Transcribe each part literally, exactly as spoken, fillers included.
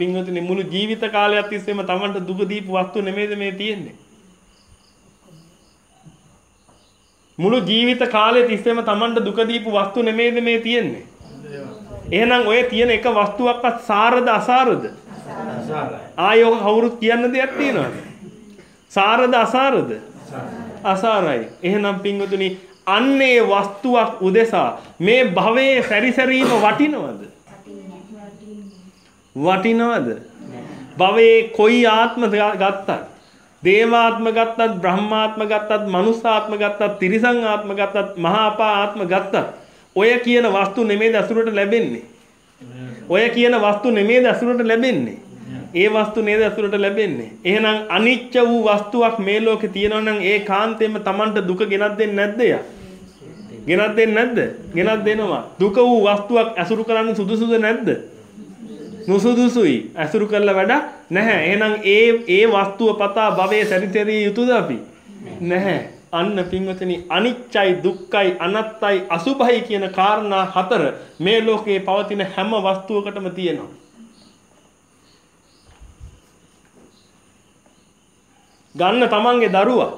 පින්වතුනි මුළු ජීවිත කාලයක් තිස්සේම Tamanට දුක දීපු වස්තු නෙමෙයිද මේ තියෙන්නේ? මුළු ජීවිත කාලෙ තිස්සේම Tamanට දුක දීපු වස්තු නෙමෙයිද මේ තියෙන්නේ? එහෙනම් ඔය තියෙන එක වස්තුවක්වත් සාරද අසාරද? අසාරයි. ආයෝ කවුරුත් කියන්න දෙයක් තියනවද? සාරද අසාරද? අසාරයි. එහෙනම් පින්වතුනි අන්නේ වස්තුවක් උදෙසා මේ භවයේ සැරිසැරීම වටිනවද? වටිනවද? භවයේ කොයි ආත්ම ගත්තත්, දේවාත්ම ගත්තත්, බ්‍රහ්මාත්ම ගත්තත්, මනුස්සාත්ම ගත්තත්, තිරිසං ආත්ම ගත්තත්, මහා අපා ආත්ම ගත්තත් ඔය කියන වස්තු නෙමෙයි දසුරට ලැබෙන්නේ. ඔය කියන වස්තු නෙමෙයි දසුරට ලැබෙන්නේ. ඒ වස්තු නේද දසුරට ලැබෙන්නේ. එහෙනම් අනිච්ච වූ වස්තුවක් මේ ලෝකේ තියෙනවා නම් ඒ කාන්තේම Tamanට දුක ගෙනත් දෙන්නේ නැද්ද යා? ගෙනත් දෙන්නේ නැද්ද? ගෙනත් දෙනවා. දුක වූ වස්තුවක් අසුරු කරන්න සුදුසුද නැද්ද? නුසුදුසුයි. අසුරු කරලා වැඩක් නැහැ. එහෙනම් ඒ ඒ වස්තුව පතා භවයේ සැරිසැරිය යුතුද අපි? නැහැ. අන්න පින්වතුනි අනිච්චයි දුක්ඛයි අනත්තයි අසුභයි කියන කාරණා හතර මේ ලෝකේ පවතින හැම වස්තුවකටම තියෙනවා. ගන්න තමන්ගේ දරුවා.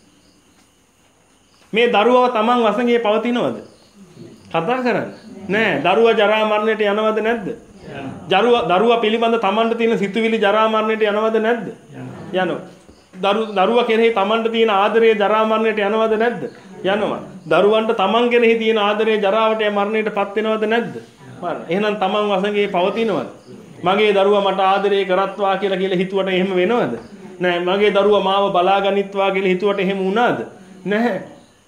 මේ දරුවව තමන් වසඟේ පවතිනවද? කතා කරන්න. නෑ. දරුවා ජරා මරණයට යනවද නැද්ද? දරුවා දරුවා පිළිබඳ තමන්ට තියෙන සිතුවිලි ජරා මරණයට යනවද නැද්ද? යනවා. දරුවා කෙරෙහි තමන්ට තියෙන ආදරය ජරා මරණයට යනවද නැද්ද? යනවා. දරුවන්ට තමන් කෙරෙහි තියෙන ආදරය ජරාවට මරණයටපත් වෙනවද නැද්ද? මරණ. එහෙනම් තමන් වසඟේ පවතිනවද? මගේ දරුවා මට ආදරය කරත්වා කියලා කියලා හිතුවට එහෙම වෙනවද? නෑ. මගේ දරුවා මාව බලාගනිත්වා කියලා හිතුවට එහෙම වුණාද? නැහැ.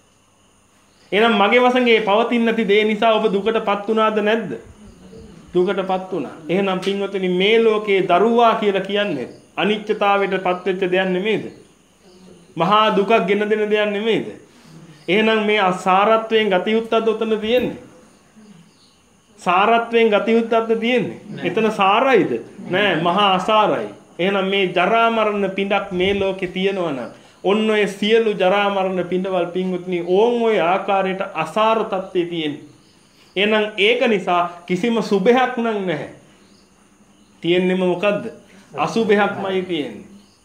එහෙනම් මගේ වසඟේ පවතින නැති දේ නිසා ඔබ දුකටපත් වුණාද නැද්ද? දුකටපත් වුණා. එහෙනම් පින්වතුනි මේ ලෝකේ දරුවා කියලා කියන්නේ අනිත්‍යතාවයටපත් වෙච්ච දෙයක් නෙමෙයිද? මහා දුකක් ගෙන දෙන දෙයක් නෙමෙයිද? එහෙනම් මේ අසාරත්වයෙන් ගතියුත්තක්ද උතන තියෙන්නේ? සාරත්වයෙන් ගතියුත්තක්ද තියෙන්නේ? එතන සාරයිද? නෑ, මහා අසාරයි. එහෙනම් මේ ජරා මරණ පිඬක් මේ ලෝකේ තියෙනවා නම් ඔන්න ඔය සියලු ජරා මරණ පිඬවල් පින්වතුනි ඕන් ඔය ආකාරයට අසාර තත්ත්වයේ තියෙන්නේ. එහෙනම් ඒක නිසා කිසිම සුභයක් නම් නැහැ. තියෙන්නේම මොකද්ද? අසුභයක්මයි තියෙන්නේ.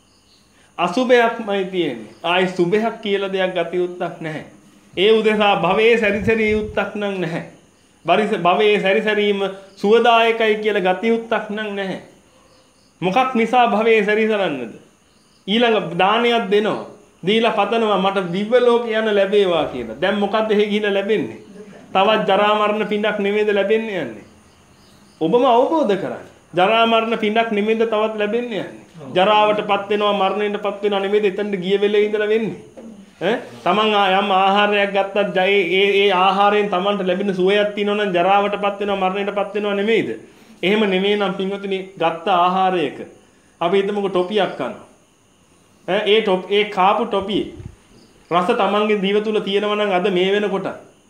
අසුභයක්මයි තියෙන්නේ. ආයි සුභයක් කියලා දෙයක් ගතියුත්තක් නැහැ. ඒ උදෙසා භවයේ සැරිසැරිය යුත්තක් නම් නැහැ. භවයේ සැරිසැරීම සුවදායකයි කියලා ගතියුත්තක් නම් නැහැ. මොකක් නිසා භවයේ සැරිසරන්නද? ඊළඟ දානයක් දෙනවා. දීලා පතනවා මට දිව්‍ය ලෝක යන ලැබේවා කියලා. දැන් මොකද්ද එහෙ ගිහිල්ලා ලැබෙන්නේ? තවත් ජරා මරණ පිඬක් නෙමෙයිද ලැබෙන්නේ යන්නේ? ඔබම අවබෝධ කරගන්න. ජරා මරණ පිඬක් නෙමෙයිද තවත් ලැබෙන්නේ යන්නේ? ජරාවටපත් වෙනවා මරණයටපත් වෙනවා නෙමෙයිද එතනට ගිය වෙලේ ඉඳලා වෙන්නේ? ඈ තමන් යම් ආහාරයක් ගත්තත් ඒ ඒ ආහාරයෙන් තමන්ට ලැබෙන සුවයක් තියෙනවා නම් ජරාවටපත් වෙනවා මරණයටපත් වෙනවා නෙමෙයිද? එහෙම නෙමෙයි නම් පින්වතුනි ගත්ත ආහාරයක අපි හිතමුකෝ ටොපියක් කනවා. ඈ ඒ ටොප් ඒ කාපු ටොපියේ රස තමන්ගේ දිව තුල තියෙනවා නම් අද මේ වෙනකොට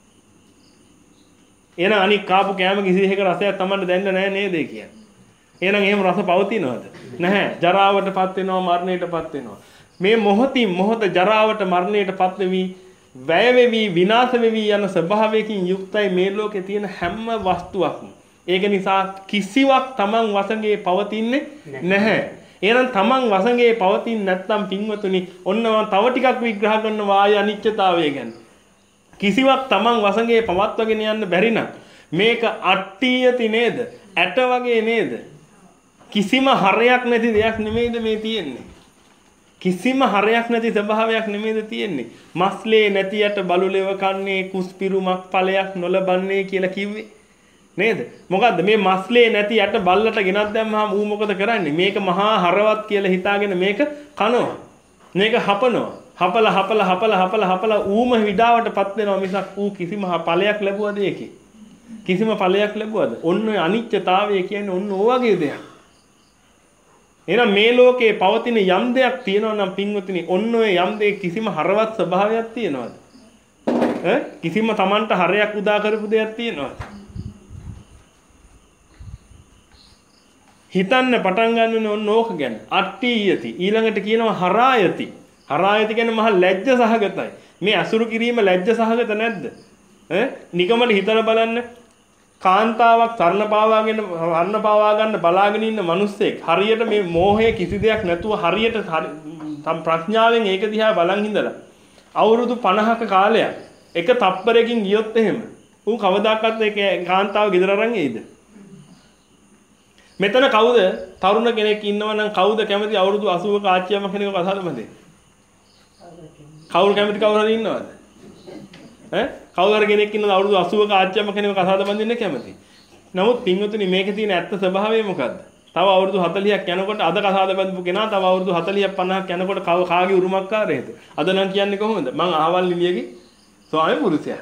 එහෙනම් අනික කාපු කෑම කිසි එකක රසයක් තමන්ට දැනෙන්නේ නැහැ නේද කියන්නේ? එහෙනම් එහෙම රස පවතිනවද? නැහැ. ජරාවටපත් වෙනවා මරණයටපත් වෙනවා. මේ මොහොතින් මොහොත ජරාවට මරණයටපත් වෙවි වැය වෙවි විනාශ වෙවි යන ස්වභාවයකින් යුක්තයි මේ ලෝකේ තියෙන හැම වස්තුවක්ම. ඒක නිසා කිසිවක් තමන් වසඟේ පවතින්නේ නැහැ. එහෙනම් තමන් වසඟේ පවතින්නේ නැත්නම් පින්වතුනි ඔන්න මම තව ටිකක් විග්‍රහ කරනවා ආය අනිත්‍යතාවය ගැන. කිසිවක් තමන් වසඟේ පවත්වාගෙන යන්න බැරි නම් මේක අට්ටියති නේද? ඇට වගේ නේද? කිසිම හරයක් නැති දෙයක් නෙමෙයිද මේ තියෙන්නේ? කිසිම හරයක් නැති ස්වභාවයක් නෙමෙයිද තියෙන්නේ? මස්ලේ නැති යට බලුලෙව කන්නේ කුස්පිරුමක් ඵලයක් නොලබන්නේ කියලා කිව්වේ නේද? මොකද්ද මේ මස්ලේ නැති යට බල්ලට ගෙනත් දැම්මහම ඌ මොකද කරන්නේ? මේක මහා හරවත් කියලා හිතාගෙන මේක කනවා. මේක හපනවා. හපල හපල හපල හපල හපල ඌම විඩාවටපත් වෙනවා මිසක් ඌ කිසිම ඵලයක් ලැබුවද ඒකේ? කිසිම ඵලයක් ලැබුවද? ඔන්න ඔය අනිත්‍යතාවය කියන්නේ ඔන්න ඕ වගේ දෙයක්. එහෙනම් මේ ලෝකේ පවතින යම් දෙයක් තියෙනවා නම් පින්වතුනි ඔන්න ඔය යම් දෙයක කිසිම හරවත් ස්වභාවයක් තියෙනවද? ඈ කිසිම Tamanට හරයක් උදා කරපු දෙයක් තියෙනවද? හිතන්න පටන් ගන්න ඕන ඕක ගැන. අට්ඨියති ඊළඟට කියනවා හරායති. හරායති කියන්නේ මහ ලැජ්ජ සහගතයි. මේ අසුරු කිරීම ලැජ්ජ සහගත නැද්ද? ඈ නිකමල හිතලා බලන්න. කාන්තාවක් සරණ පාවාගෙන වර්ණ පාවා ගන්න බලාගෙන ඉන්න මිනිස්සෙක් හරියට මේ මෝහයේ කිසි දෙයක් නැතුව හරියට ප්‍රඥාවෙන් ඒක දිහා බලන් ඉඳලා අවුරුදු පනහක කාලයක් එක තප්පරයකින් ගියොත් එහෙම ඌ කවදාකවත් ඒ කාන්තාව ගෙදර අරන් එයිද? මෙතන කවුද තරුණ කෙනෙක් ඉන්නවා නම් කවුද කැමති අවුරුදු අසූවක ආච්චියම කෙනෙක්ව කතාද මැදේ? කවුරු කැමති කවුරු හරි ඉන්නවද? ඈ කවුරු හරි කෙනෙක් ඉන්නවද අවුරුදු අසූවක ආච්චියම කෙනෙක්ව කතාද බඳින්න කැමති? නමුත් පින්වතුනි මේකේ තියෙන ඇත්ත ස්වභාවය මොකද්ද? තව අවුරුදු හතලිහක් යනකොට අද කතාද බඳපු කෙනා තව අවුරුදු හතලිහක් පනහක් යනකොට කාගේ උරුමකාරයේද? අද නම් කියන්නේ කොහොමද? මං අහවල් නිලියගේ ස්වාමි පුරුෂයා.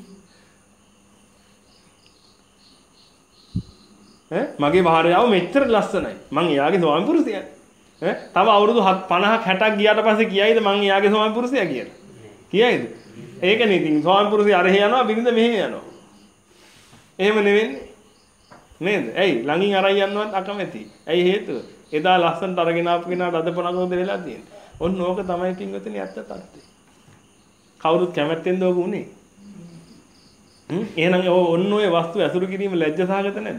ඈ මගේ භාර්යාව මෙච්චර ලස්සනයි. මං එයාගේ ස්වාමි පුරුෂයා. ඈ තව අවුරුදු පනහක් හැටක් ගියාට පස්සේ කියයිද මං එයාගේ ස්වාමි පුරුෂයා කියලා? කියයිද? ඒකනේ ඉතින් ස්වාමි පුරුෂයා අරහෙ යනවා බිරිඳ මෙහෙ යනවා. එහෙම නෙවෙන්නේ. නේද? ඇයි ළඟින් අරන් යන්නවත් අකමැති. ඇයි හේතුව? එදා ලස්සනට අරගෙන ආපු කෙනාට අද පොණකෝද වෙලා තියෙන්නේ. ඔන්න ඕක තමයි පින්වතුනි ඇත්ත තත්ත්වය. කවුරුත් කැමැත්තෙන්ද ඕක උනේ? හ්ම් එහෙනම් ඔන්න ඔය වස්තු ඇසුරු කිරීම ලැජ්ජාසහගත නැද්ද?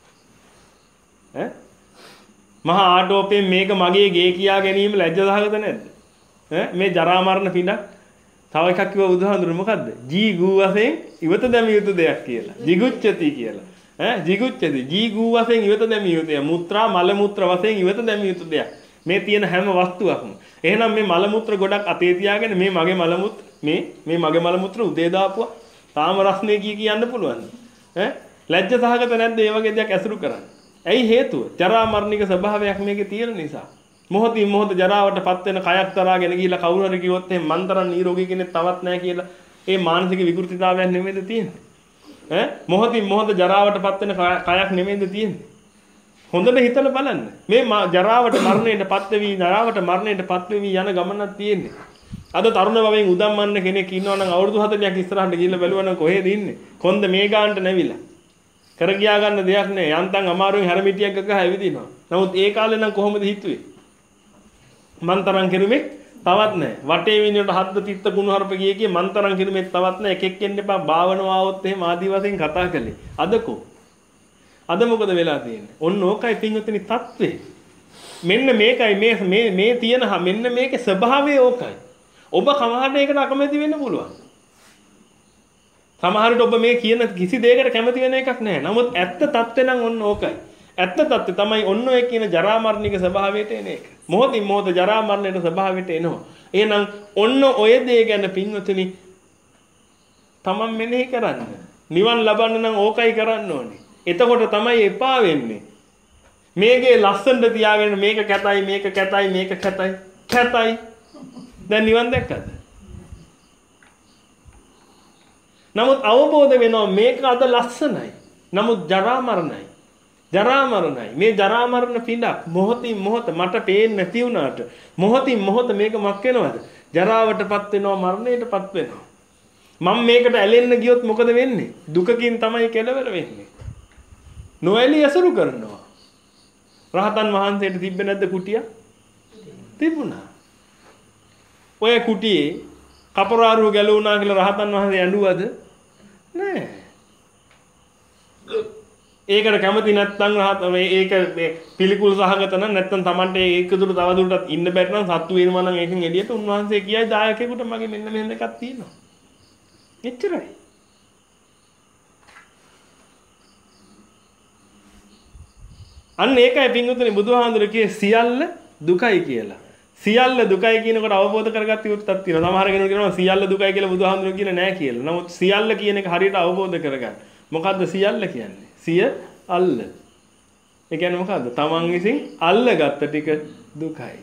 ඈ මහා ආටෝපයෙන් මේක මගේ ගේ කියා ගැනීම ලැජ්ජාසහගත නැද්ද? ඈ මේ ජරා මරණ පිනක් තව එකක් කිව්ව බුදුහාඳුරු මොකද්ද? ජී ගූ වශයෙන් ඉවත දැමිය යුතු දෙයක් කියලා. jigucchati කියලා. ඈ jigucchati ජී ගූ වශයෙන් ඉවත දැමිය යුතුය. මුත්‍රා මල මුත්‍ර වශයෙන් ඉවත දැමිය යුතු දෙයක්. මේ තියෙන හැම වස්තුවක්ම. එහෙනම් මේ මල මුත්‍ර ගොඩක් අතේ තියාගෙන මේ මගේ මල මුත්‍ර මේ මේ මගේ මල මුත්‍ර උදේ දාපුවා. තාම රස්නේ කී කියන්න පුළුවන්. ඈ ලැජ්ජාසහගත නැද්ද මේ වගේ දෙයක් ඇසුරු කරන්නේ? ඇයි හේතුව? ජරා මරණික ස්වභාවයක් මේකේ තියෙන නිසා. මොහොතින් මොහොත ජරාවටපත් වෙන කයක් තරාගෙන ගිහිල්ලා කවුරු හරි කිව්වොත් එහෙනම් මන් තරම් නිරෝගී කෙනෙක් තවත් නැහැ කියලා ඒ මානසික විකෘතිතාවයක් නෙමෙයිද තියෙන්නේ? ඈ මොහොතින් මොහොත ජරාවටපත් වෙන කයක් නෙමෙයිද තියෙන්නේ? හොඳට හිතලා බලන්න. මේ ජරාවට මරණයටපත් වෙවි ජරාවට මරණයටපත් වෙවි යන ගමනක් තියෙන්නේ. අද තරුණ භවයෙන් උදම්මන්න කෙනෙක් ඉන්නවා නම් අවුරුදු හතලිහක් ඉස්සරහට ගිහිල්ලා බැලුවා නම් කොහෙද ඉන්නේ? කොන්ද මේ ගානට නැවිලා. කර ගියා ගන්න දෙයක් නෑ. යන්තම් අමාරුවෙන් හැරමිටියක් ගගහ ඇවිදිනවා. නමුත් ඒ කාලේ නම් කොහොමද හිතුවේ? මන්තරම් කිරුමේ තවත් නෑ. වටේ විනියට හද්ද තිත්ත ගුණ හරප ගියේ කිය මන්තරම් කිරුමේ තවත් නෑ. එකෙක් එන්න එපා භාවනාව આવොත් එහෙම ආදි වශයෙන් කතා කළේ. අදකෝ. අද මොකද වෙලා තියෙන්නේ? ඔන්න ඕකයි පින්වතුනි තත්ත්වේ. මෙන්න මේකයි මේ මේ මේ තියෙන මෙන්න මේකේ ස්වභාවය ඕකයි. ඔබ කමහරට ඒකට අකමැති වෙන්න පුළුවන්. සමහරවිට ඔබ මේ කියන කිසි දෙයකට කැමති වෙන එකක් නැහැ. නමුත් ඇත්ත தත්ත්වය නම් ඔන්න ඕකයි. ඇත්ත தත්ත්වය තමයි ඔන්න ඔය කියන ජරා මරණික ස්වභාවයට එන එක. මොහොතින් මොහොත ජරා මරණයට ස්වභාවයට එනවා. එහෙනම් ඔන්න ඔය දේ ගැන පින්වතුනි තමන් මෙනෙහි කරන්න. නිවන් ලබන්න නම් ඕකයි කරන්න ඕනේ. එතකොට තමයි එපා වෙන්නේ. මේකේ ලස්සනට තියාගෙන මේක කැතයි මේක කැතයි මේක කැතයි කැතයි. දැන් නිවන් දැක්කද? නමුත් අවබෝධ වෙනවා මේක අද ලස්සනයි. නමුත් ජරා මරණයි. ජරා මරණයි. මේ ජරා මරණ පිටක් මොහොතින් මොහොත මට පේන්නේ නැති වුණාට මොහොතින් මොහොත මේක මක් වෙනවද? ජරාවටපත් වෙනවා මරණයටපත් වෙනවා. මම මේකට ඇලෙන්න ගියොත් මොකද වෙන්නේ? දුකකින් තමයි කෙලවර වෙන්නේ. නොඇලී අසුරු කරනවා. රහතන් වහන්සේට තිබ්බ නැද්ද කුටිය? තිබුණා. ඔය කුටියේ කපරාරුව ගැලුණා කියලා රහතන් වහන්සේ ඇඬුවද? නෑ. ඒකට කැමති නැත්නම් රහත මේක පිළිකුල් සහගත නම් නැත්නම් Tamante ඒක දුර තව දුරටත් ඉන්න බැරි නම් සත්තු වෙනවා නම් ඒකෙන් එළියට උන්වහන්සේ කියයි දායකයෙකුට මගේ මෙන්න මෙහෙම එකක් තියෙනවා. එච්චරයි. අන්න ඒකයි පින්වතුනි බුදුහාඳුර කියේ සියල්ල දුකයි කියලා. සියල්ල දුකයි කියනකොට අවබෝධ කරගත්ත යුත්තක් තියෙනවා. සමහර කෙනෙක් කියනවා සියල්ල දුකයි කියලා බුදුහාඳුර කියන්නේ නැහැ කියලා. නමුත් සියල්ල කියන එක හරියට අවබෝධ කරගන්න. මොකද්ද සියල්ල කියන්නේ? සිය අල්ල. ඒ කියන්නේ මොකද්ද? තමන් විසින් අල්ලගත්ත ටික දුකයි.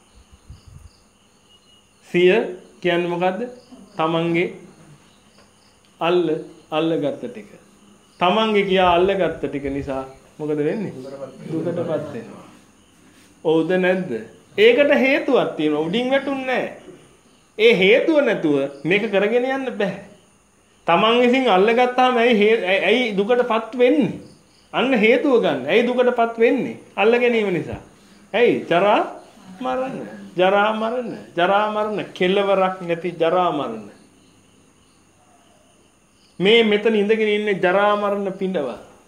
සිය කියන්නේ මොකද්ද? තමන්ගේ අල්ල අල්ලගත්ත ටික. තමන්ගේ කියා අල්ලගත්ත ටික නිසා මොකද වෙන්නේ? දුකටපත් වෙනවා. ඔව්ද නැද්ද? ඒකට හේතුවක් තියෙනවා. උඩින් වැටුන්නේ නැහැ. ඒ හේතුව නැතුව මේක කරගෙන යන්න බෑ. තමන් විසින් අල්ලගත්තාම ඇයි ඇයි දුකටපත් වෙන්නේ? අන්න හේතුව ගන්න. ඇයි දුකටපත් වෙන්නේ? අල්ල ගැනීම නිසා. ඇයි? ජරා මරණ. ජරා මරණ. ජරා මරණ කෙලවරක් නැති ජරා මරණ. මේ මෙතන ඉඳගෙන ඉන්නේ ජරා මරණ පිඬව.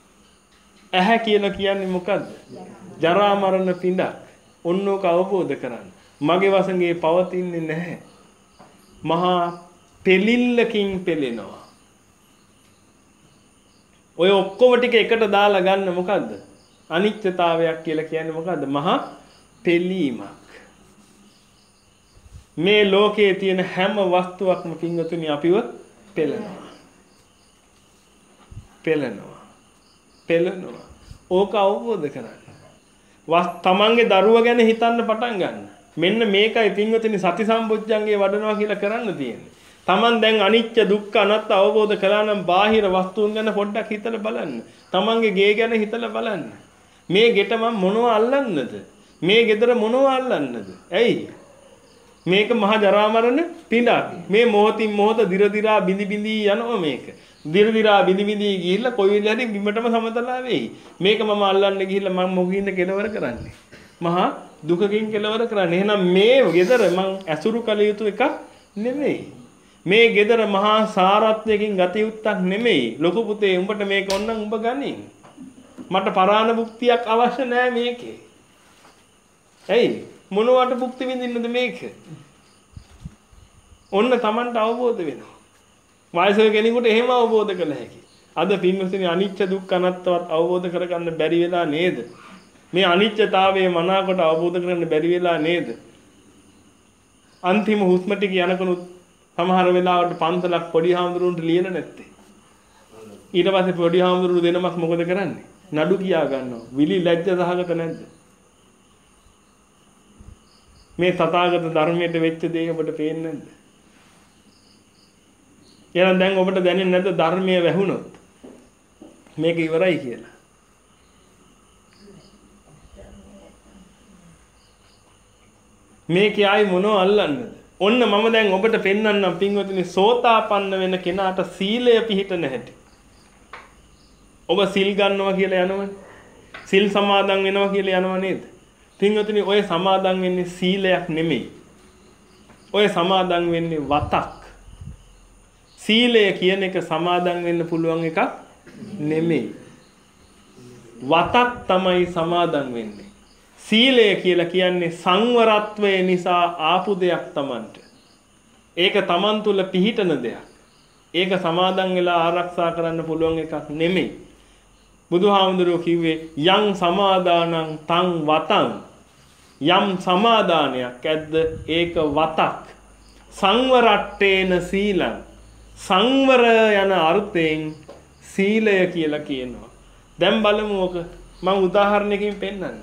ඇහැ කියලා කියන්නේ මොකද්ද? ජරා මරණ පිඬක්. ඔන්නෝක අවබෝධ කරගන්න. මගේ වසඟේ පවතින්නේ නැහැ. මහා පෙලිල්ලකින් පෙලෙනවා. ඔය ඔක්කොම ටික එකට දාලා ගන්න මොකද්ද? අනිත්‍යතාවයක් කියලා කියන්නේ මොකද්ද? මහා පෙලීමක්. මේ ලෝකයේ තියෙන හැම වස්තුවක්ම පින්වතුනි අපිව පෙළනවා. පෙළනවා. පෙළනවා. ඕක අවබෝධ කරගන්න. වස් තමන්ගේ දරුවා ගැන හිතන්න පටන් ගන්න. මෙන්න මේකයි පින්වතුනි සති සම්බොජ්ජංගේ වඩනවා කියලා කරන්න තියෙන්නේ. තමන් දැන් අනිත්‍ය දුක්ඛ අනාත්ම අවබෝධ කළා නම් බාහිර වස්තුන් ගැන පොඩ්ඩක් හිතලා බලන්න. තමන්ගේ ගේ ගැන හිතලා බලන්න. මේ ගෙට මම මොනව අල්ලන්නද? මේ ගෙදර මොනව අල්ලන්නද? ඇයි? මේක මහා ජරා මරණ පිඬක්. මේ මොහොතින් මොහොත දිර දිරා බිඳි බිඳි යනවා මේක. දිර දිරා බිඳි බිඳි ගිහිල්ලා කොයි වෙලාවෙදී බිමටම සමතලා වෙයි. මේක මම අල්ලන්න ගිහිල්ලා මම මොකින්ද කෙලවර කරන්නේ? මහා දුකකින් කෙලවර කරන්නේ. එහෙනම් මේ ගෙදර මං ඇසුරු කළ යුතු එකක් නෙමෙයි. මේ ගෙදර මහා සාරත්වයකින් ගත යුත්තක් නෙමෙයි. ලොකු පුතේ උඹට මේක ඕනනම් උඹ ගනින්. මට පරාණ භුක්තියක් අවශ්‍ය නැහැ මේකේ. ඇයි? මොනවට භුක්ති විඳින්නද මේක? ඔන්න Tamanට අවබෝධ වෙනවා. වයසක කෙනෙකුට එහෙම අවබෝධ කළ හැකි. අද පින්වතුනි අනිත්‍ය දුක්ඛ අනාත්මවත් අවබෝධ කරගන්න බැරි වෙලා නේද? මේ අනිත්‍යතාවයේ මනාකොට අවබෝධ කරගන්න බැරි වෙලා නේද? අන්තිම හුස්ම ටික යනකනුත් සමහර වෙලාවට පන්සලක් පොඩි හාමුදුරුවන්ට ලියලා නැත්තේ. ඊට පස්සේ පොඩි හාමුදුරුවෝ දෙනමක් මොකද කරන්නේ? නඩු කියා ගන්නවා. විලි ලැජ්ජ සහගත නැද්ද? මේ තථාගත ධර්මයට වෙච්ච දේ ඔබට පේන්නේ නැද්ද? එහෙනම් දැන් ඔබට දැනෙන්නේ නැද්ද ධර්මයේ වැහුණොත් මේක ඉවරයි කියලා? මේකයි ආයි මොනව අල්ලන්නද? ඔන්න මම දැන් ඔබට පෙන්වන්නම් පින්වතුනි සෝතාපන්න වෙන කෙනාට සීලය පිහිටන හැටි. ඔබ සිල් ගන්නවා කියලා යනවනේ. සිල් සමාදන් වෙනවා කියලා යනව නේද? පින්වතුනි ඔය සමාදන් වෙන්නේ සීලයක් නෙමෙයි. ඔය සමාදන් වෙන්නේ වතක්. සීලය කියන එක සමාදන් වෙන්න පුළුවන් එකක් නෙමෙයි. වතක් තමයි සමාදන් වෙන්නේ. සීලය කියලා කියන්නේ සංවරත්වය නිසා ආපු දෙයක් Tamanට. ඒක Taman තුල පිහිටන දෙයක්. ඒක සමාදන් වෙලා ආරක්ෂා කරන්න පුළුවන් එකක් නෙමෙයි. බුදුහාමුදුරුවෝ කිව්වේ යං සමාදානං තං වතං. යම් සමාදානයක් ඇද්ද ඒක වතක්. සංවරට්ඨේන සීලං. සංවර යන අර්ථයෙන් සීලය කියලා කියනවා. දැන් බලමු ඔක මම උදාහරණයකින් පෙන්නන්නම්.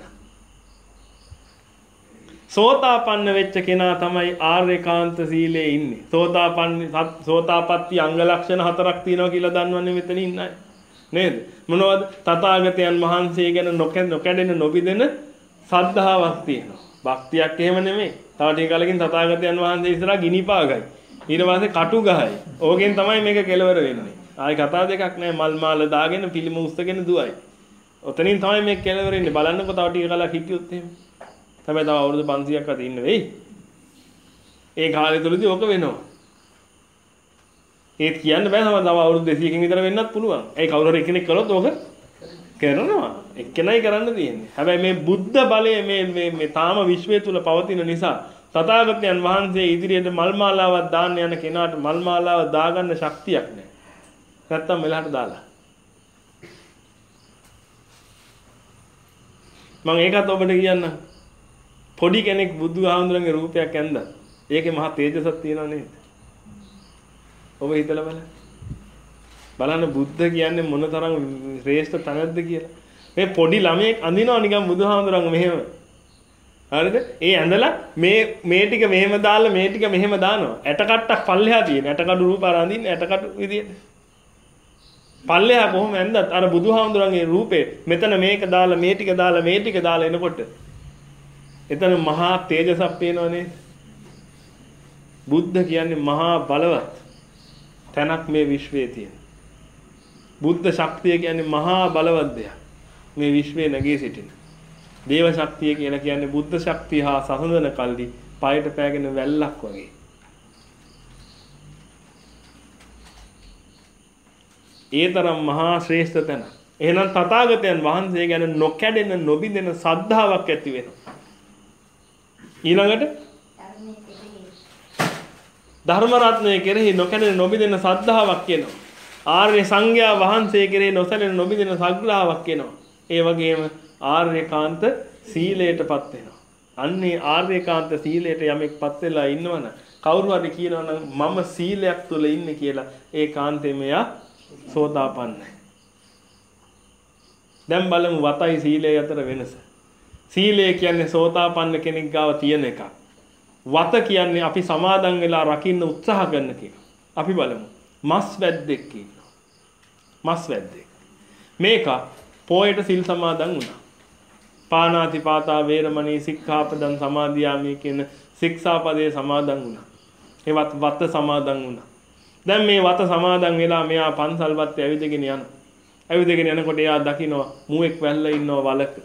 සෝතාපන්න වෙච්ච කෙනා තමයි ආර්යකාන්ත සීලයේ ඉන්නේ. සෝතාපන්න සෝතාපට්ටි අංග ලක්ෂණ හතරක් තියෙනවා කියලා දන්නවන්නේ මෙතන ඉන්න අය. නේද? මොනවද? තථාගතයන් වහන්සේ ගැන නොකැඩෙන නොබිදෙන සද්ධාාවක් තියෙනවා. භක්තියක් එහෙම නෙමෙයි. තව ටික කාලෙකින් තථාගතයන් වහන්සේ ඉස්සරහා ගිනිපාගයි. ඊට පස්සේ කටු ගහයි. ඕකෙන් තමයි මේක කෙලවර වෙන්නේ. ආයි කතා දෙකක් නැහැ. මල් මාල දාගෙන පිළිම උස්සගෙන දුවයි. ඔතනින් තමයි මේක කෙලවර වෙන්නේ. බලන්නකෝ තව ටික කාලයක් හිටියොත් එහෙම. තමයි තව අවුරුදු පන්සීයක් අත ඉන්න වෙයි. ඒ කාලය තුලදී ඕක වෙනවා. ඒත් කියන්න බෑ තව තව අවුරුදු දෙසීයකින් විතර වෙන්නත් පුළුවන්. ඒ කවුරු හරි කෙනෙක් කළොත් ඕක කරනවා. එක්කෙනයි කරන්න තියෙන්නේ. හැබැයි මේ බුද්ධ බලය මේ මේ මේ තාම විශ්වය තුල පවතින නිසා තථාගතයන් වහන්සේ ඉදිරියට මල් මාලාවක් දාන්න යන කෙනාට මල් මාලාව දාගන්න ශක්තියක් නැහැ. නැත්තම් මෙලහට දාලා. මම ඒකත් ඔබට කියන්නම්. පොඩි කෙනෙක් බුදුහාමුදුරන්ගේ රූපයක් ඇඳලා ඒකේ මහා තේජසක් තියෙනව නේද? ඔබ හිතලා බලන්න. බලන්න බුද්ධ කියන්නේ මොන තරම් ශ්‍රේෂ්ඨ තැනක්ද කියලා. මේ පොඩි ළමයෙක් අඳිනවා නිකන් බුදුහාමුදුරන් මෙහෙම. හරිද? ඒ ඇඳලා මේ මේ ටික මෙහෙම දාලා මේ ටික මෙහෙම දානවා. ඇටකට්ටක් පල්ලෙහා තියෙන. ඇටකඩු රූප අර අඳින්න ඇටකඩු විදියට. පල්ලෙහා කොහොම ඇඳත් අර බුදුහාමුදුරන්ගේ රූපේ මෙතන මේක දාලා මේ ටික දාලා මේ ටික දාලා එනකොට එතන මහා තේජසක් පේනව නේද? බුද්ධ කියන්නේ මහා බලවත් තැනක් මේ විශ්වයේ තියෙන. බුද්ධ ශක්තිය කියන්නේ මහා බලවත් දෙයක්. මේ විශ්වයේ නැගී සිටින. දේව ශක්තිය කියලා කියන්නේ බුද්ධ ශක්තිය හා සසඳන කල්ලි පයට පෑගෙන වැල්ලක් වගේ. ඒ තරම් මහා ශ්‍රේෂ්ඨ තැන. එහෙනම් තථාගතයන් වහන්සේ ගැන නොකැඩෙන නොබිඳෙන සද්ධාාවක් ඇති වෙනවා. ඊළඟට ධර්ම රත්නයේ කෙරෙහි නොකැඩෙන නොබිඳෙන සද්ධාාවක් එනවා. ආර්ය සංඝයා වහන්සේ කෙරෙහි නොසැලෙන නොබිඳෙන සද්ධාාවක් එනවා. ඒ වගේම ආර්යකාන්ත සීලයටපත් වෙනවා. අන්නේ ආර්යකාන්ත සීලයට යමෙක්පත් වෙලා ඉන්නවනම් කවුරු හරි කියනවනම් මම සීලයක් තුල ඉන්නේ කියලා ඒ කාන්තේ මෙයා සෝතාපන්නයි. දැන් බලමු වතයි සීලය අතර වෙනස. සීලය කියන්නේ සෝතාපන්න කෙනෙක් ගාව තියෙන එකක්. වත කියන්නේ අපි සමාදන් වෙලා රකින්න උත්සාහ කරන කෙනෙක්. අපි බලමු. මස් වැද්දෙක් ඉන්නවා. මස් වැද්දෙක්. මේක පොයට සිල් සමාදන් වුණා. පානාති පාතා වේරමණී සික්ඛාපදං සමාදියාමි කියන ශික්ෂාපදයේ සමාදන් වුණා. ඒවත් වත සමාදන් වුණා. දැන් මේ වත සමාදන් වෙලා මෙයා පන්සල්වත් ඇවිදගෙන යනවා. ඇවිදගෙන යනකොට එයා දකිනවා මුවෙක් වැල්ලා ඉන්නවා වලක.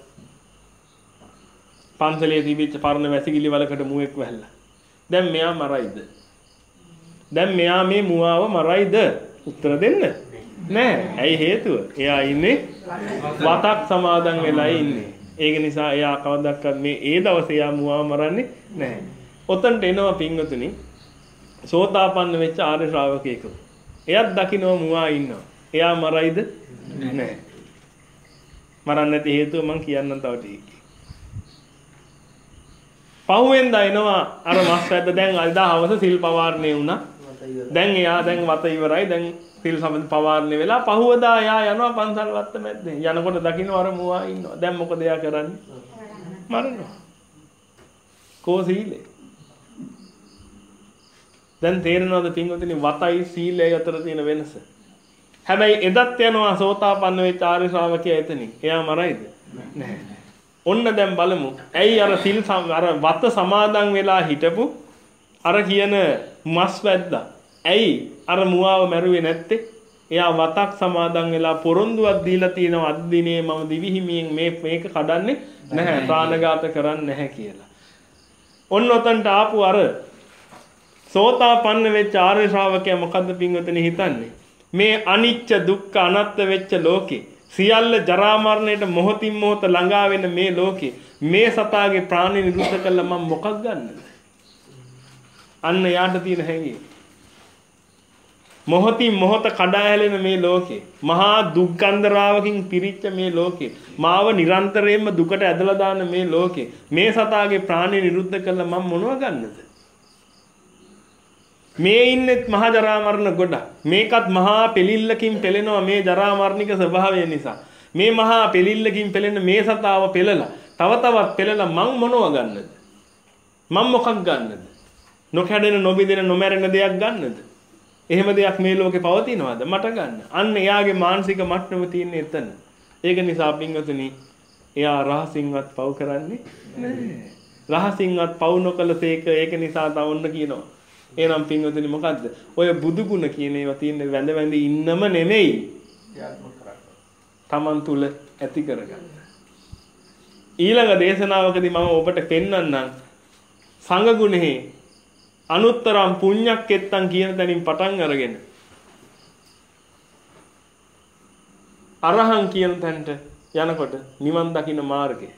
පන්සලේ තිබිච්ච පරණ වැසිකිලි වලකට මුවෙක් වැල්ලා. දැන් මෙයා මරයිද? දැන් මෙයා මේ මුවාව මරයිද? උත්තර දෙන්න. නෑ. ඇයි හේතුව? එයා ඉන්නේ වතක් සමාදන් වෙලා ඉන්නේ. ඒක නිසා එයා කවදාවත් මේ ඒ දවසේ එයා මුවාව මරන්නේ නැහැ. ඔතනට එනවා පින්වතුනි සෝතාපන්න වෙච්ච ආර්ය ශ්‍රාවකයෙකු. එයාත් දකින්න මුවා ඉන්නවා. එයා මරයිද? නැහැ. මරන්නේ නැති හේතුව මම කියන්නම් තව ටිකක්. පහුවෙන්ද එනවා අර මස් වැද්ද දැන් අදා හවස සිල් පවාරණේ වුණා. දැන් එයා දැන් වත ඉවරයි. දැන් සිල් සම්බන්ධ පවාරණේ වෙලා පහුවදා එයා යනවා පන්සල් වත්ත මැද්දේ. යනකොට දකින්න අර මුවා ඉන්නවා. දැන් මොකද එයා කරන්නේ? මරනවා. කෝ සීලේ. දැන් තේරෙනවද පින්වතුනි වතයි සීලය අතර තියෙන වෙනස? හැබැයි එදත් යනවා සෝතාපන්න වෙච්ච ආර්ය ශ්‍රාවකයා එතනින්. එයා මරයිද? නැහැ. ඔන්න දැන් බලමු. ඇයි අර සිල් අර වත සමාදන් වෙලා හිටපු අර කියන මස් වැද්දා. ඇයි අර මුවාව මැරුවේ නැත්තේ? එයා වතක් සමාදන් වෙලා පොරොන්දුවක් දීලා තියෙනවා අද දිනේ මම දිවිහිමියෙන් මේ මේක කඩන්නේ නැහැ. ප්‍රාණඝාත කරන්නේ නැහැ කියලා. ඔන්න ඔතනට ආපු අර සෝතාපන්න වෙච්ච ආර්ය ශ්‍රාවකයා මොකද්ද පින්වතුනි හිතන්නේ? මේ අනිච්ච දුක්ඛ අනාත්ම වෙච්ච ලෝකේ සියල්ල ජරා මරණයට මොහොතින් මොහොත ළඟා වෙන මේ ලෝකේ මේ සතාගේ ප්‍රාණය නිරුද්ධ කළා මම මොකක් ගන්නද? අන්න යාට තියෙන හැඟීම. මොහොතින් මොහොත කඩා හැලෙන මේ ලෝකේ මහා දුක්ඛන්දරාවකින් පිරිච්ච මේ ලෝකේ මාව නිරන්තරයෙන්ම දුකට ඇදලා දාන මේ ලෝකේ මේ සතාගේ ප්‍රාණය නිරුද්ධ කළා මම මොනව ගන්නද? මේ ඉන්නෙත් මහා ජරා මරණ ගොඩ. මේකත් මහා පෙලිල්ලකින් පෙලෙනවා මේ ජරා මරණික ස්වභාවය නිසා. මේ මහා පෙලිල්ලකින් පෙලෙන මේ සතාව පෙලලා තව තවත් පෙලලා මං මොනව ගන්නද? මං මොකක් ගන්නද? නොකැඩෙන නොබිදෙන නොමැරෙන දෙයක් ගන්නද? එහෙම දෙයක් මේ ලෝකේ පවතිනවද? මට ගන්න. අන්න එයාගේ මානසික මට්ටම තියෙන්නේ එතන. ඒක නිසා පින්වතුනි එයා රහසින්වත් පව් කරන්නේ නැහැ. රහසින්වත් පව් නොකලසේක ඒක නිසා තවන්න කියනවා. එහෙනම් පින්වතුනි මොකද්ද? ඔය බුදු ගුණ කියන ඒවා තියෙන වැඳ වැඳ ඉන්නම නෙමෙයි. තමන් තුල ඇති කරගන්න. ඊළඟ දේශනාවකදී මම ඔබට පෙන්වන්නම් සංඝ ගුණෙහි අනුත්තරම් පුඤ්ඤක්කෙත්තං කියන තැනින් පටන් අරගෙන අරහං කියන තැනට යනකොට නිවන් දකින්න මාර්ගය.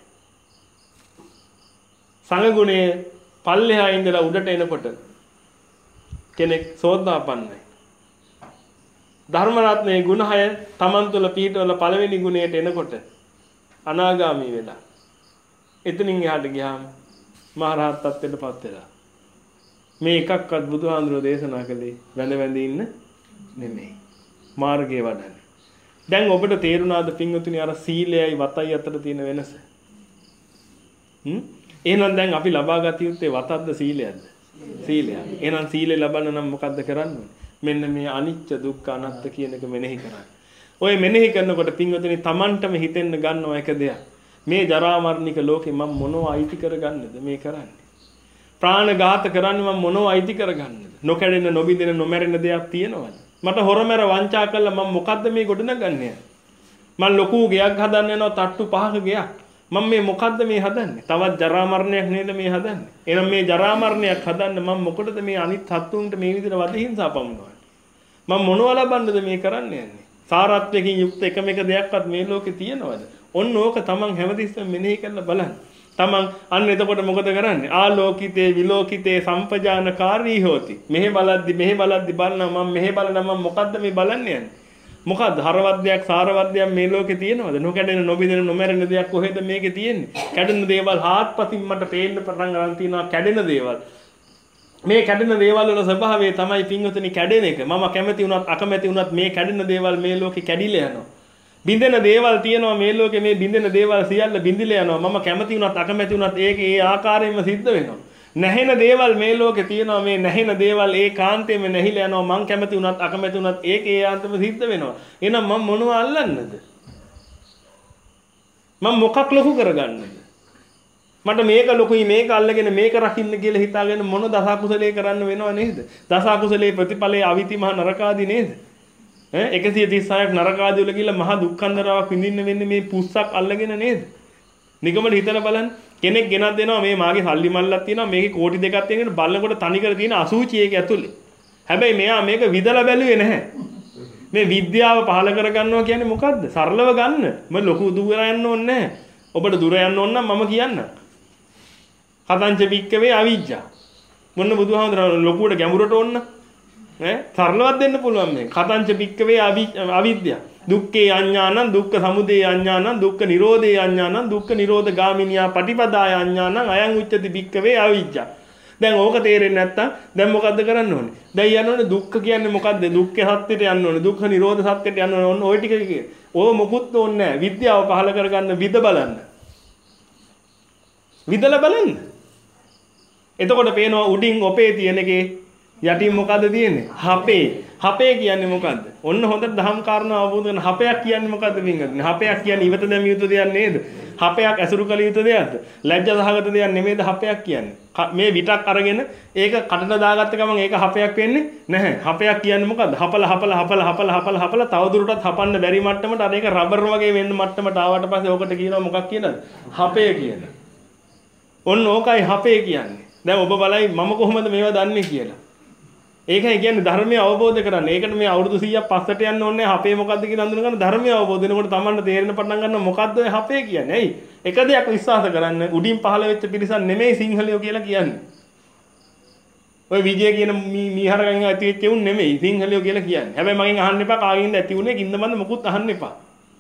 සංඝ ගුණයේ පල්ලෙහා ඉඳලා උඩට එනකොට කෙනෙක් සෝතාපන්නයි. ධර්ම රත්නයේ ගුණ හය තමන් තුළ පිහිටවල පළවෙනි ගුණයට එනකොට අනාගාමී වෙලා. එතනින් එහාට ගියාම මහරහත් ත්වයටපත් වෙලා. මේ එකක්වත් බුදුහාඳුරෝ දේශනා කළේ වැඳ වැඳ ඉන්න නෙමෙයි. මාර්ගයේ වඩන්න. දැන් ඔබට තේරුණාද පින්වතුනි අර සීලයයි වතයි අතර තියෙන වෙනස? හ්ම්? එහෙනම් දැන් අපි ලබා ගත යුත්තේ වතක්ද සීලයක්ද? සීලය. එහෙනම් සීලය ලබන්න නම් මොකද්ද කරන්න ඕනේ? මෙන්න මේ අනිච්ච දුක්ඛ අනාත්ත කියන එක මෙනෙහි කරන්න. ඔය මෙනෙහි කරනකොට පින්වතුනි Tamanටම හිතෙන්න ගන්නවා එක දෙයක්. මේ ජරා මරණික ලෝකේ මම මොනව අයිති කරගන්නද මේ කරන්නේ? ප්‍රාණඝාත කරන්නේ මම මොනව අයිති කරගන්නද? නොකැඩෙන නොබිඳෙන නොමැරෙන දෙයක් තියෙනවද? මට හොරමැර වංචා කළා මම මොකද්ද මේ ගොඩනගන්නේ? මම ලොකු ගයක් හදන්න යනවා තට්ටු පහක ගයක්. මම මේ මොකද්ද මේ හදන්නේ? තවත් ජරා මරණයක් නේද මේ හදන්නේ? එහෙනම් මේ ජරා මරණයක් හදන්න මම මොකටද මේ අනිත් සත්තුන්ට මේ විදිහට වද හිංසා පමුණවන්නේ? මම මොනව ලබන්නද මේ කරන්න යන්නේ? සාරත්වයෙන් යුක්ත එකම එක දෙයක්වත් මේ ලෝකේ තියෙනවද? ඔන්න ඕක තමන් හැමතිස්සෙම මෙනෙහි කරලා බලන්න. තමන් අන්න එතකොට මොකද කරන්නේ? ආලෝකිතේ විලෝකිතේ සම්පජානකාරී හෝති. මෙහෙ බලද්දි මෙහෙ බලද්දි බලනවා මම මෙහෙ බලන මම මොකද්ද මේ බලන්නේ යන්නේ? මොකද්ද හරවද්දයක් සාරවද්දයක් මේ ලෝකේ තියෙනවද? නොකැඩෙන නොබිඳෙන නොමැරෙන දෙයක් කොහෙද මේකේ තියෙන්නේ? කැඩෙන දේවල් හාත්පසින් මට පේන්න පටන් ගන්න තියෙනවා කැඩෙන දේවල්. මේ කැඩෙන දේවල් වල ස්වභාවය තමයි පින්වතුනි කැඩෙන එක. මම කැමති වුණත් අකමැති වුණත් මේ කැඩෙන දේවල් මේ ලෝකේ කැඩිලා යනවා. බින්දෙන දේවල් තියෙනවා මේ ලෝකේ මේ බින්දෙන දේවල් සියල්ල බින්දිලා යනවා. මම කැමති වුණත් අකමැති වුණත් ඒක ඒ ආකාරයෙන්ම සිද්ධ වෙනවා. නැහෙන දේවල් මේ ලෝකේ තියෙනවා මේ නැහෙන දේවල් ඒ කාන්තේම නැහිලා යනවා. මං කැමති වුණත් අකමැති වුණත් ඒක ඒ ආන්තම සිද්ධ වෙනවා. එහෙනම් මම මොනව අල්ලන්නද? මම මොකක් ලොකු කරගන්නද? මට මේක ලොකුයි මේක අල්ලගෙන මේක රකින්න කියලා හිතාගෙන මොන දස කුසලයේ කරන්න වෙනව නේද? දස කුසලයේ ප්‍රතිඵලයේ අවිති මහ නරකාදී නේද? ඈ එකසිය තිස් හයක් නරකාදී වල ගිහලා මහ දුක්ඛන්දරාවක් විඳින්න වෙන්නේ මේ පුස්සක් අල්ලගෙන නේද? නිගමන හිතලා බලන්න කෙනෙක් ගෙනත් දෙනවා මේ මාගේ සල්ලි මල්ලක් තියෙනවා මේකේ කෝටි දෙකක් තියෙනවා බලනකොට තනි කර තියෙන අසුචි ඒක ඇතුලේ. හැබැයි මෙයා මේක විදලා බැලුවේ නැහැ. මේ විද්‍යාව පහල කරගන්නවා කියන්නේ මොකද්ද? සරලව ගන්න. මම ලොකු දුර යන්න ඕනේ නැහැ. ඔබට දුර යන්න ඕන නම් මම කියන්නම්. කතංච වික්කවේ අවිජ්ජා. මොන්න බුදුහාමුදුරුවෝ ලොකුවට ගැඹුරට ඕන ඈ සරලවත් දෙන්න පුළුවන් මේ. කතංච වික්කවේ අවිද්‍යා. දුක්ඛේ අඥානං දුක්ඛ සමුදය අඥානං දුක්ඛ නිරෝධේ අඥානං දුක්ඛ නිරෝධ ගාමිනියා පටිපදාය අඥානං අයං උච්චති වික්කවේ අවිජ්ජා. දැන් ඕක තේරෙන්නේ නැත්තම් දැන් මොකද්ද කරන්න ඕනේ? දැන් යන්න ඕනේ දුක්ඛ කියන්නේ මොකද්ද? දුක්ඛ සත්‍යයට යන්න ඕනේ. දුක්ඛ නිරෝධ සත්‍යයට යන්න ඕනේ. ඔන්න ওই ටික කියේ. ඕක මොකුත් ඕනේ නැහැ. විද්‍යාව පහල කරගන්න විද බලන්න. විදලා බලන්න. එතකොට පේනවා උඩින් ඔපේ තියෙන එකේ යටින් මොකද්ද තියෙන්නේ? හපේ. හපේ කියන්නේ මොකද්ද? ඔන්න හොඳට දහම් කාරණා අවබෝධ කරගන්න. හපයක් කියන්නේ මොකද්ද පින්වත්නි? හපයක් කියන්නේ ඉවත දැමිය යුතු දෙයක් නේද? හපයක් ඇසුරු කළ යුතු දෙයක්ද? ලැජ්ජා සහගත දෙයක් නෙමෙයිද හපයක් කියන්නේ? මේ විටක් අරගෙන ඒක කටට දාගත්ත ගමන් ඒක හපයක් වෙන්නේ නැහැ. හපයක් කියන්නේ මොකද්ද? හපල හපල හපල හපල හපල හපල තවදුරටත් හපන්න බැරි මට්ටමට අර ඒක රබර් වගේ වෙන්න මට්ටමට ආවට පස්සේ ඕකට කියනවා මොකක් කියලාද? හපේ කියලා. ඔන්න ඕකයි හපේ කියන්නේ. දැන් ඔබ බලයි මම කොහොමද මේවා දන්නේ කියලා. ඒකයි කියන්නේ ධර්මය අවබෝධ කරගන්න. ඒකට මේ අවුරුදු සීයක් පස්සට යන්න ඕනේ හපේ මොකද්ද කියලා අඳුන ගන්න ධර්මය අවබෝධ වෙනකොට Tamanට තේරෙන්න පටන් ගන්න මොකද්ද ඔය හපේ කියන්නේ. ඇයි? එක දෙයක් විශ්වාස කරන්න උඩින් පහළ වෙච්ච පිරිසක් නෙමෙයි සිංහලයෝ කියලා කියන්නේ. ඔය විජය කියන මීහරගෙන් ඇති වෙච්ච උන් නෙමෙයි සිංහලයෝ කියලා කියන්නේ. හැබැයි මගෙන් අහන්න එපා කාගෙන්ද ඇති උනේ කින්දමන්ද මොකුත් අහන්න එපා.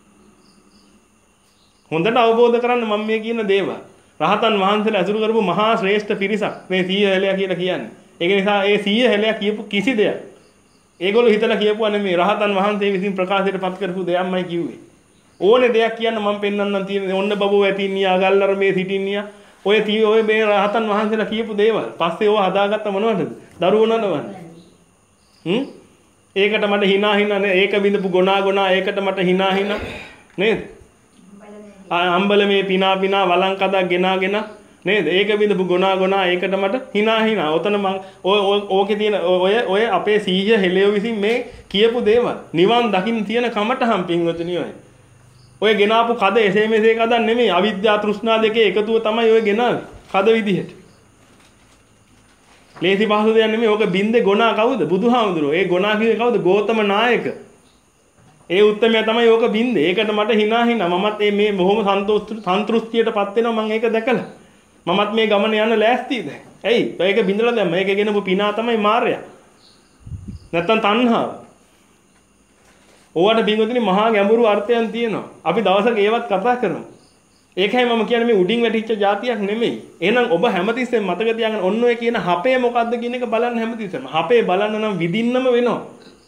හොඳට අවබෝධ කරන්න මම මේ කියන දේවල්. රහතන් වහන්සේලා අසුරු කරපු මහා ශ්‍රේෂ්ඨ පිරිසක් මේ සීය හෙලයා කියලා කියන්නේ. ඒක නිසා ඒ සීය හෙලයා කියපු කිසි දෙයක් ඒගොල්ලෝ හිතලා කියපුවා නෙමෙයි රහතන් වහන්සේ විසින් ප්‍රකාශයට පත් කරපු දෙයක්මයි කිව්වේ. ඕනේ දෙයක් කියන්න මම පෙන්වන්නම් තියෙන්නේ. ඔන්න බබෝ ඇතින්නියා ගල්ලර මේ සිටින්නියා ඔය තී ඔය මේ රහතන් වහන්සේලා කියපු දේවල්. පස්සේ ඕව හදාගත්ත මොනවද? දරුවෝ නනවන්නේ. හ්ම්? ඒකට මට hina hina නේ ඒක බින්දපු ගොනා ගොනා ඒකට මට hina hina නේද? අම්බල මේ පිනා පිනා වලංකදක් ගෙනාගෙන නේද? ඒක බින්දපු ගොනා ගොනා ඒකට මට hina hina. ඔතන මම ඔය ඕකේ තියෙන ඔය ඔය අපේ සීය හෙලියෝ විසින් මේ කියපු දේවල්. නිවන් දකින්න තියෙන කමටහම් පින්වතුනි ඔය. ඔය ගෙනාපු කද එසේ මෙසේ කදක් නෙමෙයි. අවිද්‍යා තෘෂ්ණා දෙකේ එකතුව තමයි ඔය ගෙනාවේ. කද විදිහට. ලේසි පහසු දෙයක් නෙමෙයි. ඕක බින්දේ ගොනා කවුද? බුදුහාමුදුරුවෝ. ඒ ගොනා කිව්වේ කවුද? ගෝතම නායක. ඒ උත්තරමයා තමයි ඕක බින්දේ. ඒකට මට hina hina. මමත් මේ බොහොම සන්තුෂ්ටියටපත් වෙනවා මම ඒක දැකලා. මමත් මේ ගමන යන්න ලෑස්තියි දැන්. ඇයි? ඒක බින්දලා දැන් මේක ගෙනපු පිනා තමයි මාර්යා. නැත්තම් තණ්හාව. ඕවට බින්දුතුනි මහා ගැඹුරු අර්ථයන් තියෙනවා. අපි දවසක ඒවත් කතා කරමු. ඒකයි මම කියන්නේ මේ උඩින් වැටිච්ච જાතියක් නෙමෙයි. එහෙනම් ඔබ හැමතිස්සෙම මතක තියාගන්න ඔන්න ඔය කියන හපේ මොකද්ද කියන එක බලන්න හැමතිස්සෙම. හපේ බලන්න නම් විදින්නම වෙනවා.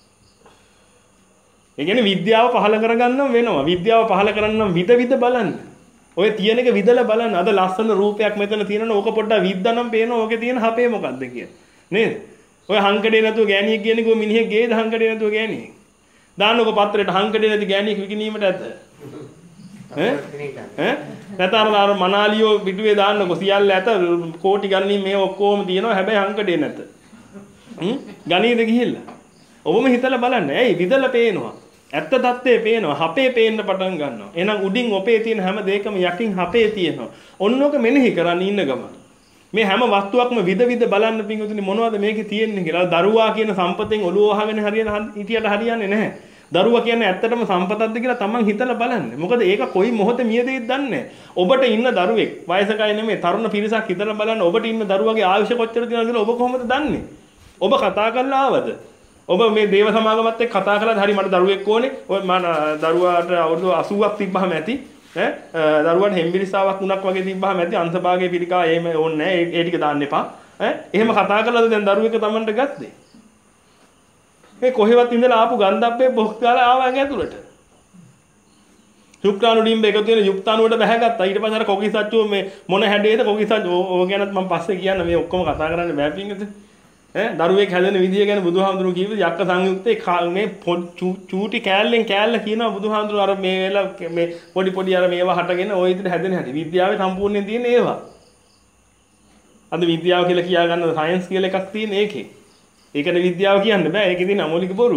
ඒ කියන්නේ විද්‍යාව පහල කරගන්නම වෙනවා. විද්‍යාව පහල කරන්න නම් විද විද බලන්න. ඔය තියෙන එක විදලා බලන්න. අද ලස්සන රූපයක් මෙතන තියෙනවා. ඕක පොඩ්ඩක් විද්දානම් පේනවා ඕකේ තියෙන හපේ මොකද්ද කියලා. නේද? ඔය හංකඩේ නැතුව ගෑණියෙක් කියන්නේ කො මිනිහෙක් ගේද හංකඩේ නැතුව ගෑණියෙක්. දාන්නකො පත්‍රයට හංකඩේ නැති ගෑණියෙක් විකිනීමට ඇත. ඈ? ඈ? නැතර අර මනාලියෝ පිටුවේ දාන්නකො සියල්ල ඇත කෝටි ගණනින් මේ ඔක්කොම තියෙනවා. හැබැයි හංකඩේ නැත. හ්ම්? ගණීද ගිහිල්ලා. ඔබම හිතලා බලන්න. ඇයි විදලා පේනවා. ඇත්ත தත්ත්වයේ පේනවා. හපේ පේන්න පටන් ගන්නවා. එහෙනම් උඩින් ඔපේ තියෙන හැම දෙයකම යටින් හපේ තියෙනවා. ඔන්නෝක මෙනෙහි කරන්න ඉන්න ගම. මේ හැම වස්තුවක්ම විද විද බලන්න පිංගුතුනි මොනවද මේකේ තියෙන්නේ කියලා. දරුවා කියන සම්පතෙන් ඔළුව වහගෙන හරියන හිටියට හරියන්නේ නැහැ. දරුවා කියන්නේ ඇත්තටම සම්පතක්ද කියලා තමන් හිතලා බලන්න. මොකද ඒක කොයි මොහොතේ මියදෙයිද දන්නේ නැහැ. ඔබට ඉන්න දරුවෙක් වයසකයි නෙමෙයි තරුණ පිරිසක් හිතලා බලන්න ඔබට ඉන්න දරුවගේ ආයුෂ කොච්චර තියෙනවද කියලා ඔබ කොහොමද දන්නේ? ඔබ කතා කරලා ආවද? ඔබ මේ දේව සමාගමත් එක්ක කතා කළාද? හරි මට දරුවෙක් ඕනේ. ඔය මම දරුවාට අවුරුදු අසූවක් තිබ්බහම ඇති. ඈ දරුවාට හෙම්බිරිස්සාවක් තුනක් වගේ තිබ්බහම ඇති. අංශභාගයේ පිළිකා එහෙම ඕනේ නැහැ. ඒ ටික දාන්න එපා. ඈ එහෙම කතා කරලාද දැන් දරුවෙක් තමන්ට ගත්තේ? මේ කොහෙවත් ඉඳලා ආපු ගන්ධබ්බේ බොක්ස් ගාලා ආවා ඇතුළට. ශුක්‍රාණු ඩිම්බ එකතු වෙන යුක්තාණුවට බැහැගත්තා. ඊට පස්සේ අර කොකිසච්චෝ මේ මොන හැඩේද කොකිසච් ඕක ගැනත් මම පස්සේ කියන්න මේ ඔක්කොම කතා කරන්න බෑ පින්ගත. ඈ දරුවෙක් හැදෙන විදිය ගැන බුදුහාමුදුරුවෝ කිව්වේ යක්ක සංයුක්තේ මේ චූටි කෑල්ලෙන් කෑල්ල කියනවා බුදුහාමුදුරුවෝ අර මේ වෙලාව මේ පොඩි පොඩි අර මේවා හටගෙන ওই විදිහට හැදෙන හැටි. විද්‍යාවේ සම්පූර්ණයෙන් තියෙන ඒවා. අද විද්‍යාව කියලා කියා ගන්න සයන්ස් කියලා එකක් තියෙන ඒකේ. ඒකට විද්‍යාව කියන්න බෑ. ඒකේ තියෙන අමෝලික බොරු.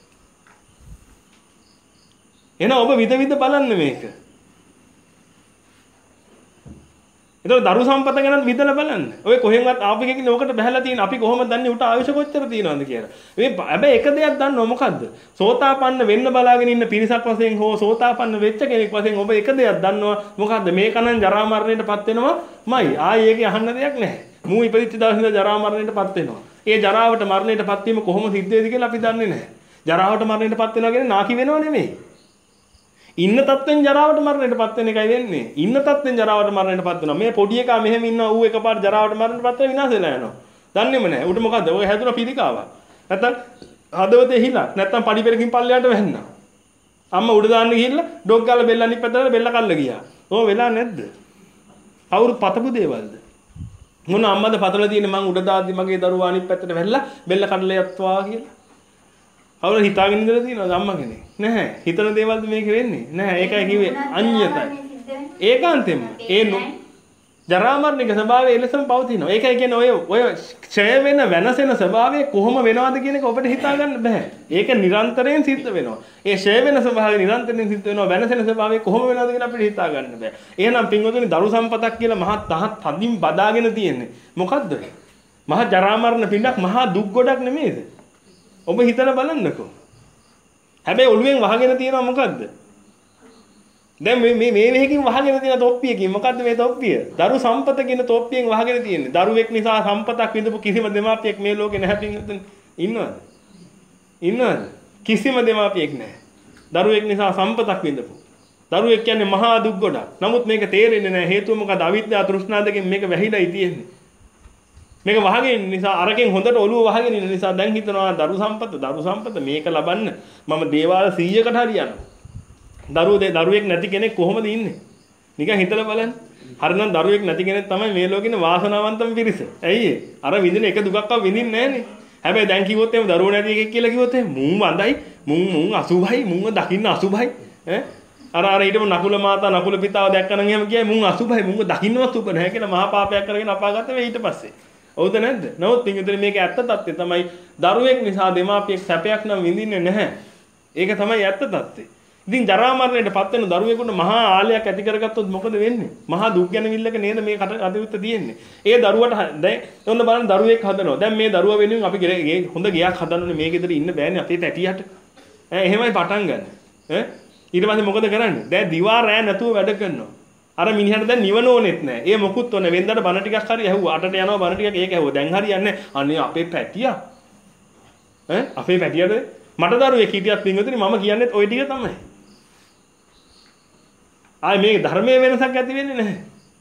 එහෙනම් ඔබ විද විද බලන්න මේක. ඒතකොට දරු සම්පත ගැන විදලා බලන්න. ඔය කොහෙන්වත් ආපු එකකින් ඔකට බහැලා තියෙන අපි කොහොමද දන්නේ උට ආයුෂ කොච්චර තියෙනවද කියලා. මේ හැබැයි එක දෙයක් දන්නව මොකද්ද? සෝතාපන්න වෙන්න බලාගෙන ඉන්න පිරිසක් වශයෙන් හෝ සෝතාපන්න වෙච්ච කෙනෙක් වශයෙන් ඔබ එක දෙයක් දන්නවා. මොකද්ද? මේක නම් ජරා මරණයටපත් වෙනවාමයි. ආයේ ඒකේ අහන්න දෙයක් නැහැ. මූ ඉපදිච්ච දවසේ ඉඳලා ජරා මරණයටපත් වෙනවා. ඒ ජරාවට මරණයටපත් වීම කොහොම සිද්ධ වෙයිද කියලා අපි දන්නේ නැහැ. ජරාවට මරණයටපත් වෙනවා කියන්නේ නාකි වෙනව නෙමෙයි. ඉන්න තත්ත්වෙන් ජරාවට මරණයටපත් වෙන එකයි වෙන්නේ. ඉන්න තත්ත්වෙන් ජරාවට මරණයටපත් වෙනවා. මේ පොඩි එකා මෙහෙම ඉන්නවා ඌ එකපාර ජරාවට මරණයටපත් වෙලා විනාශ වෙලා යනවා. දන්නේම නැහැ. ඌට මොකද්ද? ඔය හැදුන පිළිකාවක්. නැත්තම් හදවතේ හිලා. නැත්තම් පඩි පෙරකින් පල්ලයට වැහෙන්නා. අම්මා උඩ දාන්න ගිහිල්ලා ඩොග් ගාලා බෙල්ල අනිත් පැත්තට බෙල්ල කල්ල ගියා. ඕව වෙලා නැද්ද? කවුරුත් පතපු දේවල්ද? මොන අම්මද පතලා තියෙන්නේ මං උඩ දාද්දි මගේ දරුවා අනිත් පැත්තට වැල්ලා බෙල්ල කඩලා යත්වා කියලා. අවුල හිතාගෙන ඉඳලා තියෙනවද අම්මා කෙනෙක්? නැහැ. හිතන දේවල්ද මේක වෙන්නේ? නැහැ. ඒකයි කිව්වේ අඤ්ඤතයි. ඒකාන්තෙම ඒ ජරා මරණික ස්වභාවය එලෙසම පවතිනවා. ඒකයි කියන්නේ ඔය ඔය ක්ෂය වෙන වෙනසෙන ස්වභාවය කොහොම වෙනවද කියන එක ඔබට හිතා ගන්න බෑ. ඒක නිරන්තරයෙන් සිද්ධ වෙනවා. ඒ ක්ෂය වෙන ස්වභාවය නිරන්තරයෙන් සිද්ධ වෙනවා. වෙනසෙන ස්වභාවය කොහොම වෙනවද කියලා අපිට හිතා ගන්න බෑ. එහෙනම් පින්වතුනි දරු සම්පතක් කියලා මහා තහත් තදින් බදාගෙන තියෙන්නේ. මොකද්ද? මහා ජරා මරණ පිටක් මහා දුක් ගොඩක් නෙමෙයිද? ඔබ හිතලා බලන්නකෝ. හැබැයි ඔළුවෙන් වහගෙන තියෙනවා මොකද්ද? දැන් මේ මේ මේ මෙහෙකින් වහගෙන තියෙන තොප්පියකින් මොකද්ද මේ තොප්පිය? දරු සම්පත කියන තොප්පියෙන් වහගෙන තියෙන්නේ. දරුවෙක් නිසා සම්පතක් විඳපු කිසිම දෙමාපියෙක් මේ ලෝකේ නැහැ පින්වතුනි. ඉන්නවද? ඉන්නවද? කිසිම දෙමාපියෙක් නැහැ. දරුවෙක් නිසා සම්පතක් විඳපු. දරුවෙක් කියන්නේ මහා දුක් ගොඩක්. නමුත් මේක තේරෙන්නේ නැහැ. හේතුව මොකද? අවිද්‍යාව තෘෂ්ණා දෙකෙන් මේක වැහිලායි තියෙන්නේ. මේක වහගෙන නිසා අරකින් හොඳට ඔළුව වහගෙන ඉන්න නිසා දැන් හිතනවා දරු සම්පත දරු සම්පත මේක ලබන්න මම දේවාල සීයකට හරියනවා. දරුවෝ දෙ දරුවෙක් නැති කෙනෙක් කොහොමද ඉන්නේ? නිකන් හිතලා බලන්න. හරිනම් දරුවෙක් නැති කෙනෙක් තමයි මේ ලෝකේ ඉන්න වාසනාවන්තම පිරිස. ඇයි ඒ? අර විඳින එක දුකක්වත් විඳින්නේ නැහනේ. හැබැයි දැන් කිව්වොත් එහෙම දරුවෝ නැති එකෙක් කියලා කිව්වොත් එහෙම මුන් වඳයි, මුන් මුන් අසුභයි, මුන්ව දකින්න අසුභයි. ඈ අර අර ඊටම නකුල මාතා නකුල පිතාව දැක්කනම් එහෙම කියයි මුන් අසුභයි, මුන්ව දකින්නවත් සුබ නැහැ කියලා මහා පාපයක් කරගෙන අපාගත වෙයි ඊට පස්සේ. හවුද නැද්ද? නමුත් පින්විතනේ මේක ඇත්ත තත්ත්වය තමයි දරුවෙක් නිසා දෙමාපියෙක් සැපයක් නම් විඳින්නේ නැහැ. ඒක තමයි ඇත්ත තත්ත්වය. ඉතින් ජරා මරණයටපත් වෙන දරුවෙකුට මහා ආලයක් ඇති කරගත්තොත් මොකද වෙන්නේ? මහා දුක් ගැනවිල්ලක නේද මේ කටයුත්ත තියෙන්නේ. ඒ දරුවට දැන් ඔන්න බලන්න දරුවෙක් හදනවා. දැන් මේ දරුවා වෙනුවෙන් අපි හොඳ ගෙයක් හදන්නනේ මේ ගෙදර ඉන්න බෑනේ අපේ පැටියට. ඈ එහෙමයි පටන් ගන්න. ඈ ඊට පස්සේ මොකද කරන්නේ? දැන් දිවා රෑ නැතුව වැඩ කරනවා. අර මිනිහට දැන් නිවන ඕනෙත් නැහැ. ඒ මොකුත් ඕනේ. වෙන්දට බණ ටිකක් හරි ඇහුවා. අටට යනවා බණ ටිකක් ඒක ඇහුවා. දැන් හරියන්නේ අනේ අපේ පැටියා. ඈ අපේ පැටියට මට දරුවෙක් හිටියත් පින්වතුනි මම කියන්නේත් ওই ටික තමයි. ආයි මේ ධර්මයේ වෙනසක් ඇති වෙන්නේ නැහැ.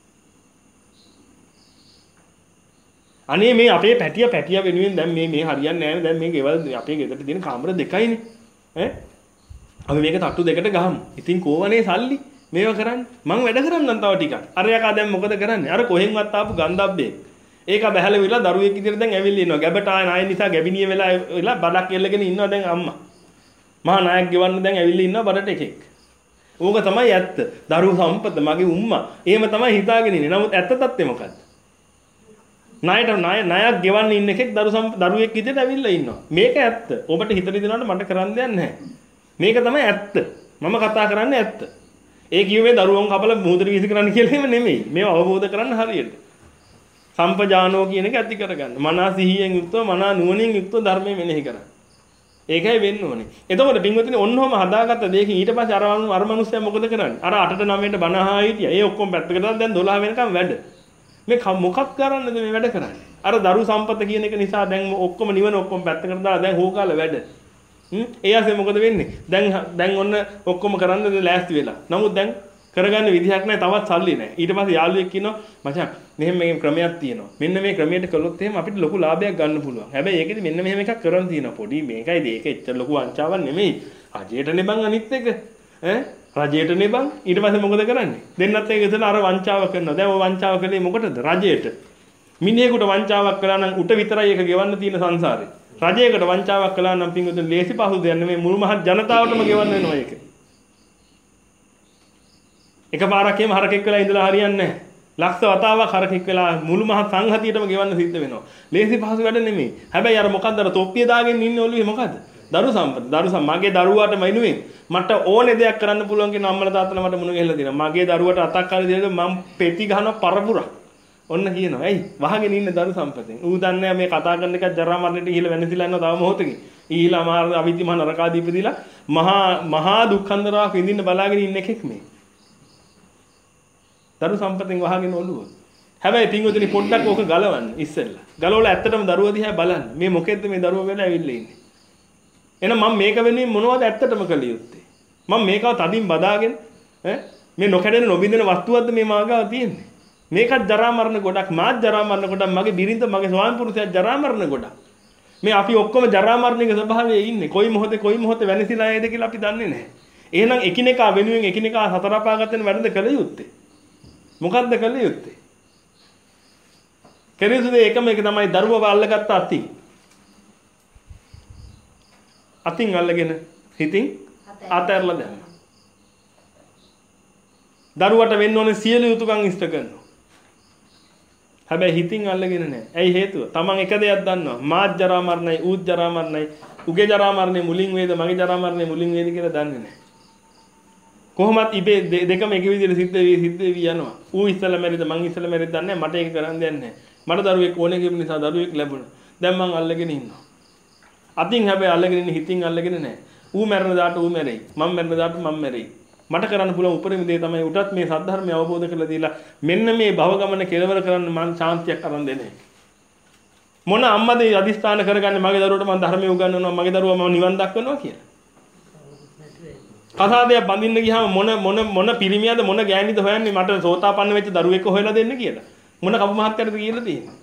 අනේ මේ අපේ පැටියා පැටියා වෙනුවෙන් දැන් මේ මේ හරියන්නේ නැහැ. දැන් මේ ගෙවල් අපේ ගෙදරට තියෙන කාමර දෙකයිනේ. ඈ අපි මේක තට්ටු දෙකට ගහමු. ඉතින් කෝවනේ සල්ලි මේවා කරන්නේ මං වැඩ කරන්නම් තව ටිකක්. අර යකා දැන් මොකද කරන්නේ? අර කොහෙන්වත් ආපු ගන්ධබ්බේ. ඒක බහැල විලා දරුවෙක් විදිහට දැන් ඇවිල්ලා ඉනවා. ගැබට ආය නාය නිසා ගැබිනිය වෙලා වෙලා බඩක් එල්ලගෙන ඉන්නවා දැන් අම්මා. මහා නායක ගෙවන්න දැන් ඇවිල්ලා ඉන්නවා බඩට එකෙක්. ඕක තමයි ඇත්ත. දරු සම්පත මගේ උම්මා. එහෙම තමයි හිතාගෙන ඉන්නේ. නමුත් ඇත්ත තත්ත්වය මොකද්ද? ණයට ණය ණයක් ගෙවන්න ඉන්න එකෙක් දරු දරුවෙක් විදිහට ඇවිල්ලා ඉන්නවා. මේක ඇත්ත. ඔබට හිතට දෙනවට මට කරන්න දෙයක් නැහැ. මේක තමයි ඇත්ත. මම කතා කරන්නේ ඇත්ත. ඒ කිව්වේ දරුවන් කපල මොහොතට විසි කරන්න කියලා එහෙම නෙමෙයි. මේව අවබෝධ කරන්න හරියට. සම්පජානෝ කියන එක ඇති කරගන්න. මනා සිහියෙන් යුක්තව මනා නුවණින් යුක්තව ධර්මයේ මෙනෙහි කරන්න. ඒකයි වෙන්න ඕනේ. එතකොට පින්වතුනි ඔන්නෝම හදාගත්ත දෙයකින් ඊට පස්සේ අර අර මිනිස්සයා මොකද කරන්නේ? අර අටට නවයට බණ අහා හිටියා. ඒ ඔක්කොම පැත්තකට දාලා දැන් දොළහ වෙනකම් වැඩ. මේ මොකක් කරන්නද මේ වැඩ කරන්නේ? අර දරු සම්පත කියන එක නිසා දැන් ඔක්කොම නිවන ඔක්කොම පැත්තකට දාලා දැන් හොකාල වැඩ. හ්ම් ඒ ඇසේ මොකද වෙන්නේ? දැන් දැන් ඔන්න ඔක්කොම කරන්නද ලෑස්ති වෙලා. නමුත් දැන් කරගන්න විදිහක් නැහැ, තවත් සල්ලි නැහැ. ඊට පස්සේ යාළුවෙක් කියනවා මචං මෙහෙම මේ ක්‍රමයක් තියෙනවා. මෙන්න මේ ක්‍රමයට කළොත් එහෙම අපිට ලොකු ලාභයක් ගන්න පුළුවන්. හැබැයි ඒකෙදි මෙන්න මෙහෙම එකක් කරන් තියෙනවා. පොඩි මේකයි මේක එච්චර ලොකු වංචාවක් නෙමෙයි. රජයට නෙබන් අනිත් එක. ඈ රජයට නෙබන්. ඊට පස්සේ මොකද කරන්නේ? දෙන්නත් එක ඉතල අර වංචාව කරනවා. දැන් ඔය වංචාව කළේ මොකටද? රජයට. මිනිහෙකුට වංචාවක් කළා නම් උට විතරයි ඒක ගෙවන්න තියෙන සංසාරේ. රජයකට වංචාවක් කළා නම් පින්වතුන් ලේසි පහසු දෙයක් නෙමෙයි, මුළු මහත් ජනතාවටම ගෙවන්න වෙනවා ඒක. එකපාරක් එහෙම හරකෙක් වෙලා ඉඳලා හරියන්නේ නැහැ. ලක්ෂ වතාවක් හරකෙක් වෙලා මුළු මහත් සංහතියටම ගෙවන්න සිද්ධ වෙනවා. ලේසි පහසු වැඩ නෙමෙයි. හැබැයි අර මොකද්ද අර තොප්පිය දාගෙන ඉන්නේ ඔළුවේ මොකද්ද? දරු සම්පත. දරු සම් මගේ දරුවාට මයින්ුවෙන් මට ඕනේ දෙයක් කරන්න පුළුවන් කියන අම්මලා තාත්තලා මට මුණ ගැහිලා දෙනවා. මගේ දරුවට අතක් කාලේ දෙන්න මම පෙති ගහනවා පරපුරක්. ඔන්න කියනවා. ඇයි? වහගෙන ඉන්න දරු සම්පතෙන්. ඌ දන්නේ මේ කතා කරන එක ජරා මරණයට ඉහිල වෙනසිලා යනවා තව මොහොතකින්. ඊළා මහා අවිද්‍ය මහා නරකාදීපදීලා මහා මහා දුක්ඛන්දරාවක් විඳින්න බලාගෙන ඉන්න එකෙක් මේ. දරු සම්පතෙන් වහගෙන ඔළුව. හැබැයි පින්වතුනි පොඩ්ඩක් ඕක ගලවන්න ඉස්සෙල්ලා. ගලවලා ඇත්තටම දරුවා දිහා බලන්න. මේ මොකෙද්ද මේ දරුවා වෙලා ඇවිල්ලා ඉන්නේ. එහෙනම් මම මේක වෙනුවෙන් මොනවද ඇත්තටම කළ යුත්තේ? මම මේකව තදින් බදාගෙන ඈ මේ නොකඩෙන නොබින්දෙන වස්තුවක්ද මේ මාගාව තියෙන්නේ? මේකත් ජරා මරණ ගොඩක්, මාත් ජරා මරණ ගොඩක්, මගේ බිරිඳ මගේ ස්වාමි පුරුෂයා ජරා මරණ ගොඩක්. මේ අපි ඔක්කොම ජරා මරණයේ ස්වභාවයේ ඉන්නේ. කොයි මොහොතේ කොයි මොහොතේ වෙනසිලා යයිද කියලා අපි දන්නේ නැහැ. එහෙනම් එකිනෙකා වෙනුවෙන් එකිනෙකා සතර අපාගතෙන් වැඩද කළ යුත්තේ? මොකද්ද කළ යුත්තේ? කෙරෙසුදේ එකම එක තමයි දරුවව අල්ලගත්ත අතින්. අතින් අල්ලගෙන හිතින් අතහැරලා දැම්මා. දරුවට වෙන්න ඕනේ සියලු යුතුයකම් ඉෂ්ට කරනවා. හැබැයි හිතින් අල්ලගෙන නැහැ. ඇයි හේතුව? Taman එක දෙයක් දන්නවා. මාත් ජරා මරණයි, ඌත් ජරා මරණයි. උගේ ජරා මරණය මුලින් වේද, මගේ ජරා මරණය මුලින් වේද කියලා දන්නේ නැහැ. කොහොමත් ඉබේ දෙකම එක විදිහට සිද්ධ වෙවි සිද්ධ වෙවි යනවා. ඌ ඉස්සලා මැරිද මං ඉස්සලා මැරිද දන්නේ නැහැ. මට ඒක කරන්න දෙයක් නැහැ. මට දරුවෙක් ඕනේ කියන නිසා දරුවෙක් ලැබුණා. දැන් මං අල්ලගෙන ඉන්නවා. අතින් හැබැයි අල්ලගෙන ඉන්නේ හිතින් අල්ලගෙන නැහැ. ඌ මැරෙන දාට ඌ මැරෙයි. මං මැරෙන දාට මං මැරෙයි. මට කරන්න පුළුවන් උපරිම දේ තමයි උටත් මේ සද්ධර්මය අවබෝධ කරලා දීලා මෙන්න මේ භව ගමන කෙලවර කරන්න මං ශාන්තියක් අරන් දෙන්නේ. මොන අම්මද අදිස්ථාන කරගන්නේ මගේ දරුවට මං ධර්මය උගන්වනවා, මගේ දරුවා මම නිවන් දක්වනවා කියලා. කසාදයක් බඳින්න ගියාම මොන මොන මොන පිරිමියද මොන ගෑණිද හොයන්නේ මට සෝතාපන්න වෙච්ච දරුවෙක් හොයලා දෙන්න කියලා. මොන කපු මහත්තයටද කියලා තියෙන්නේ.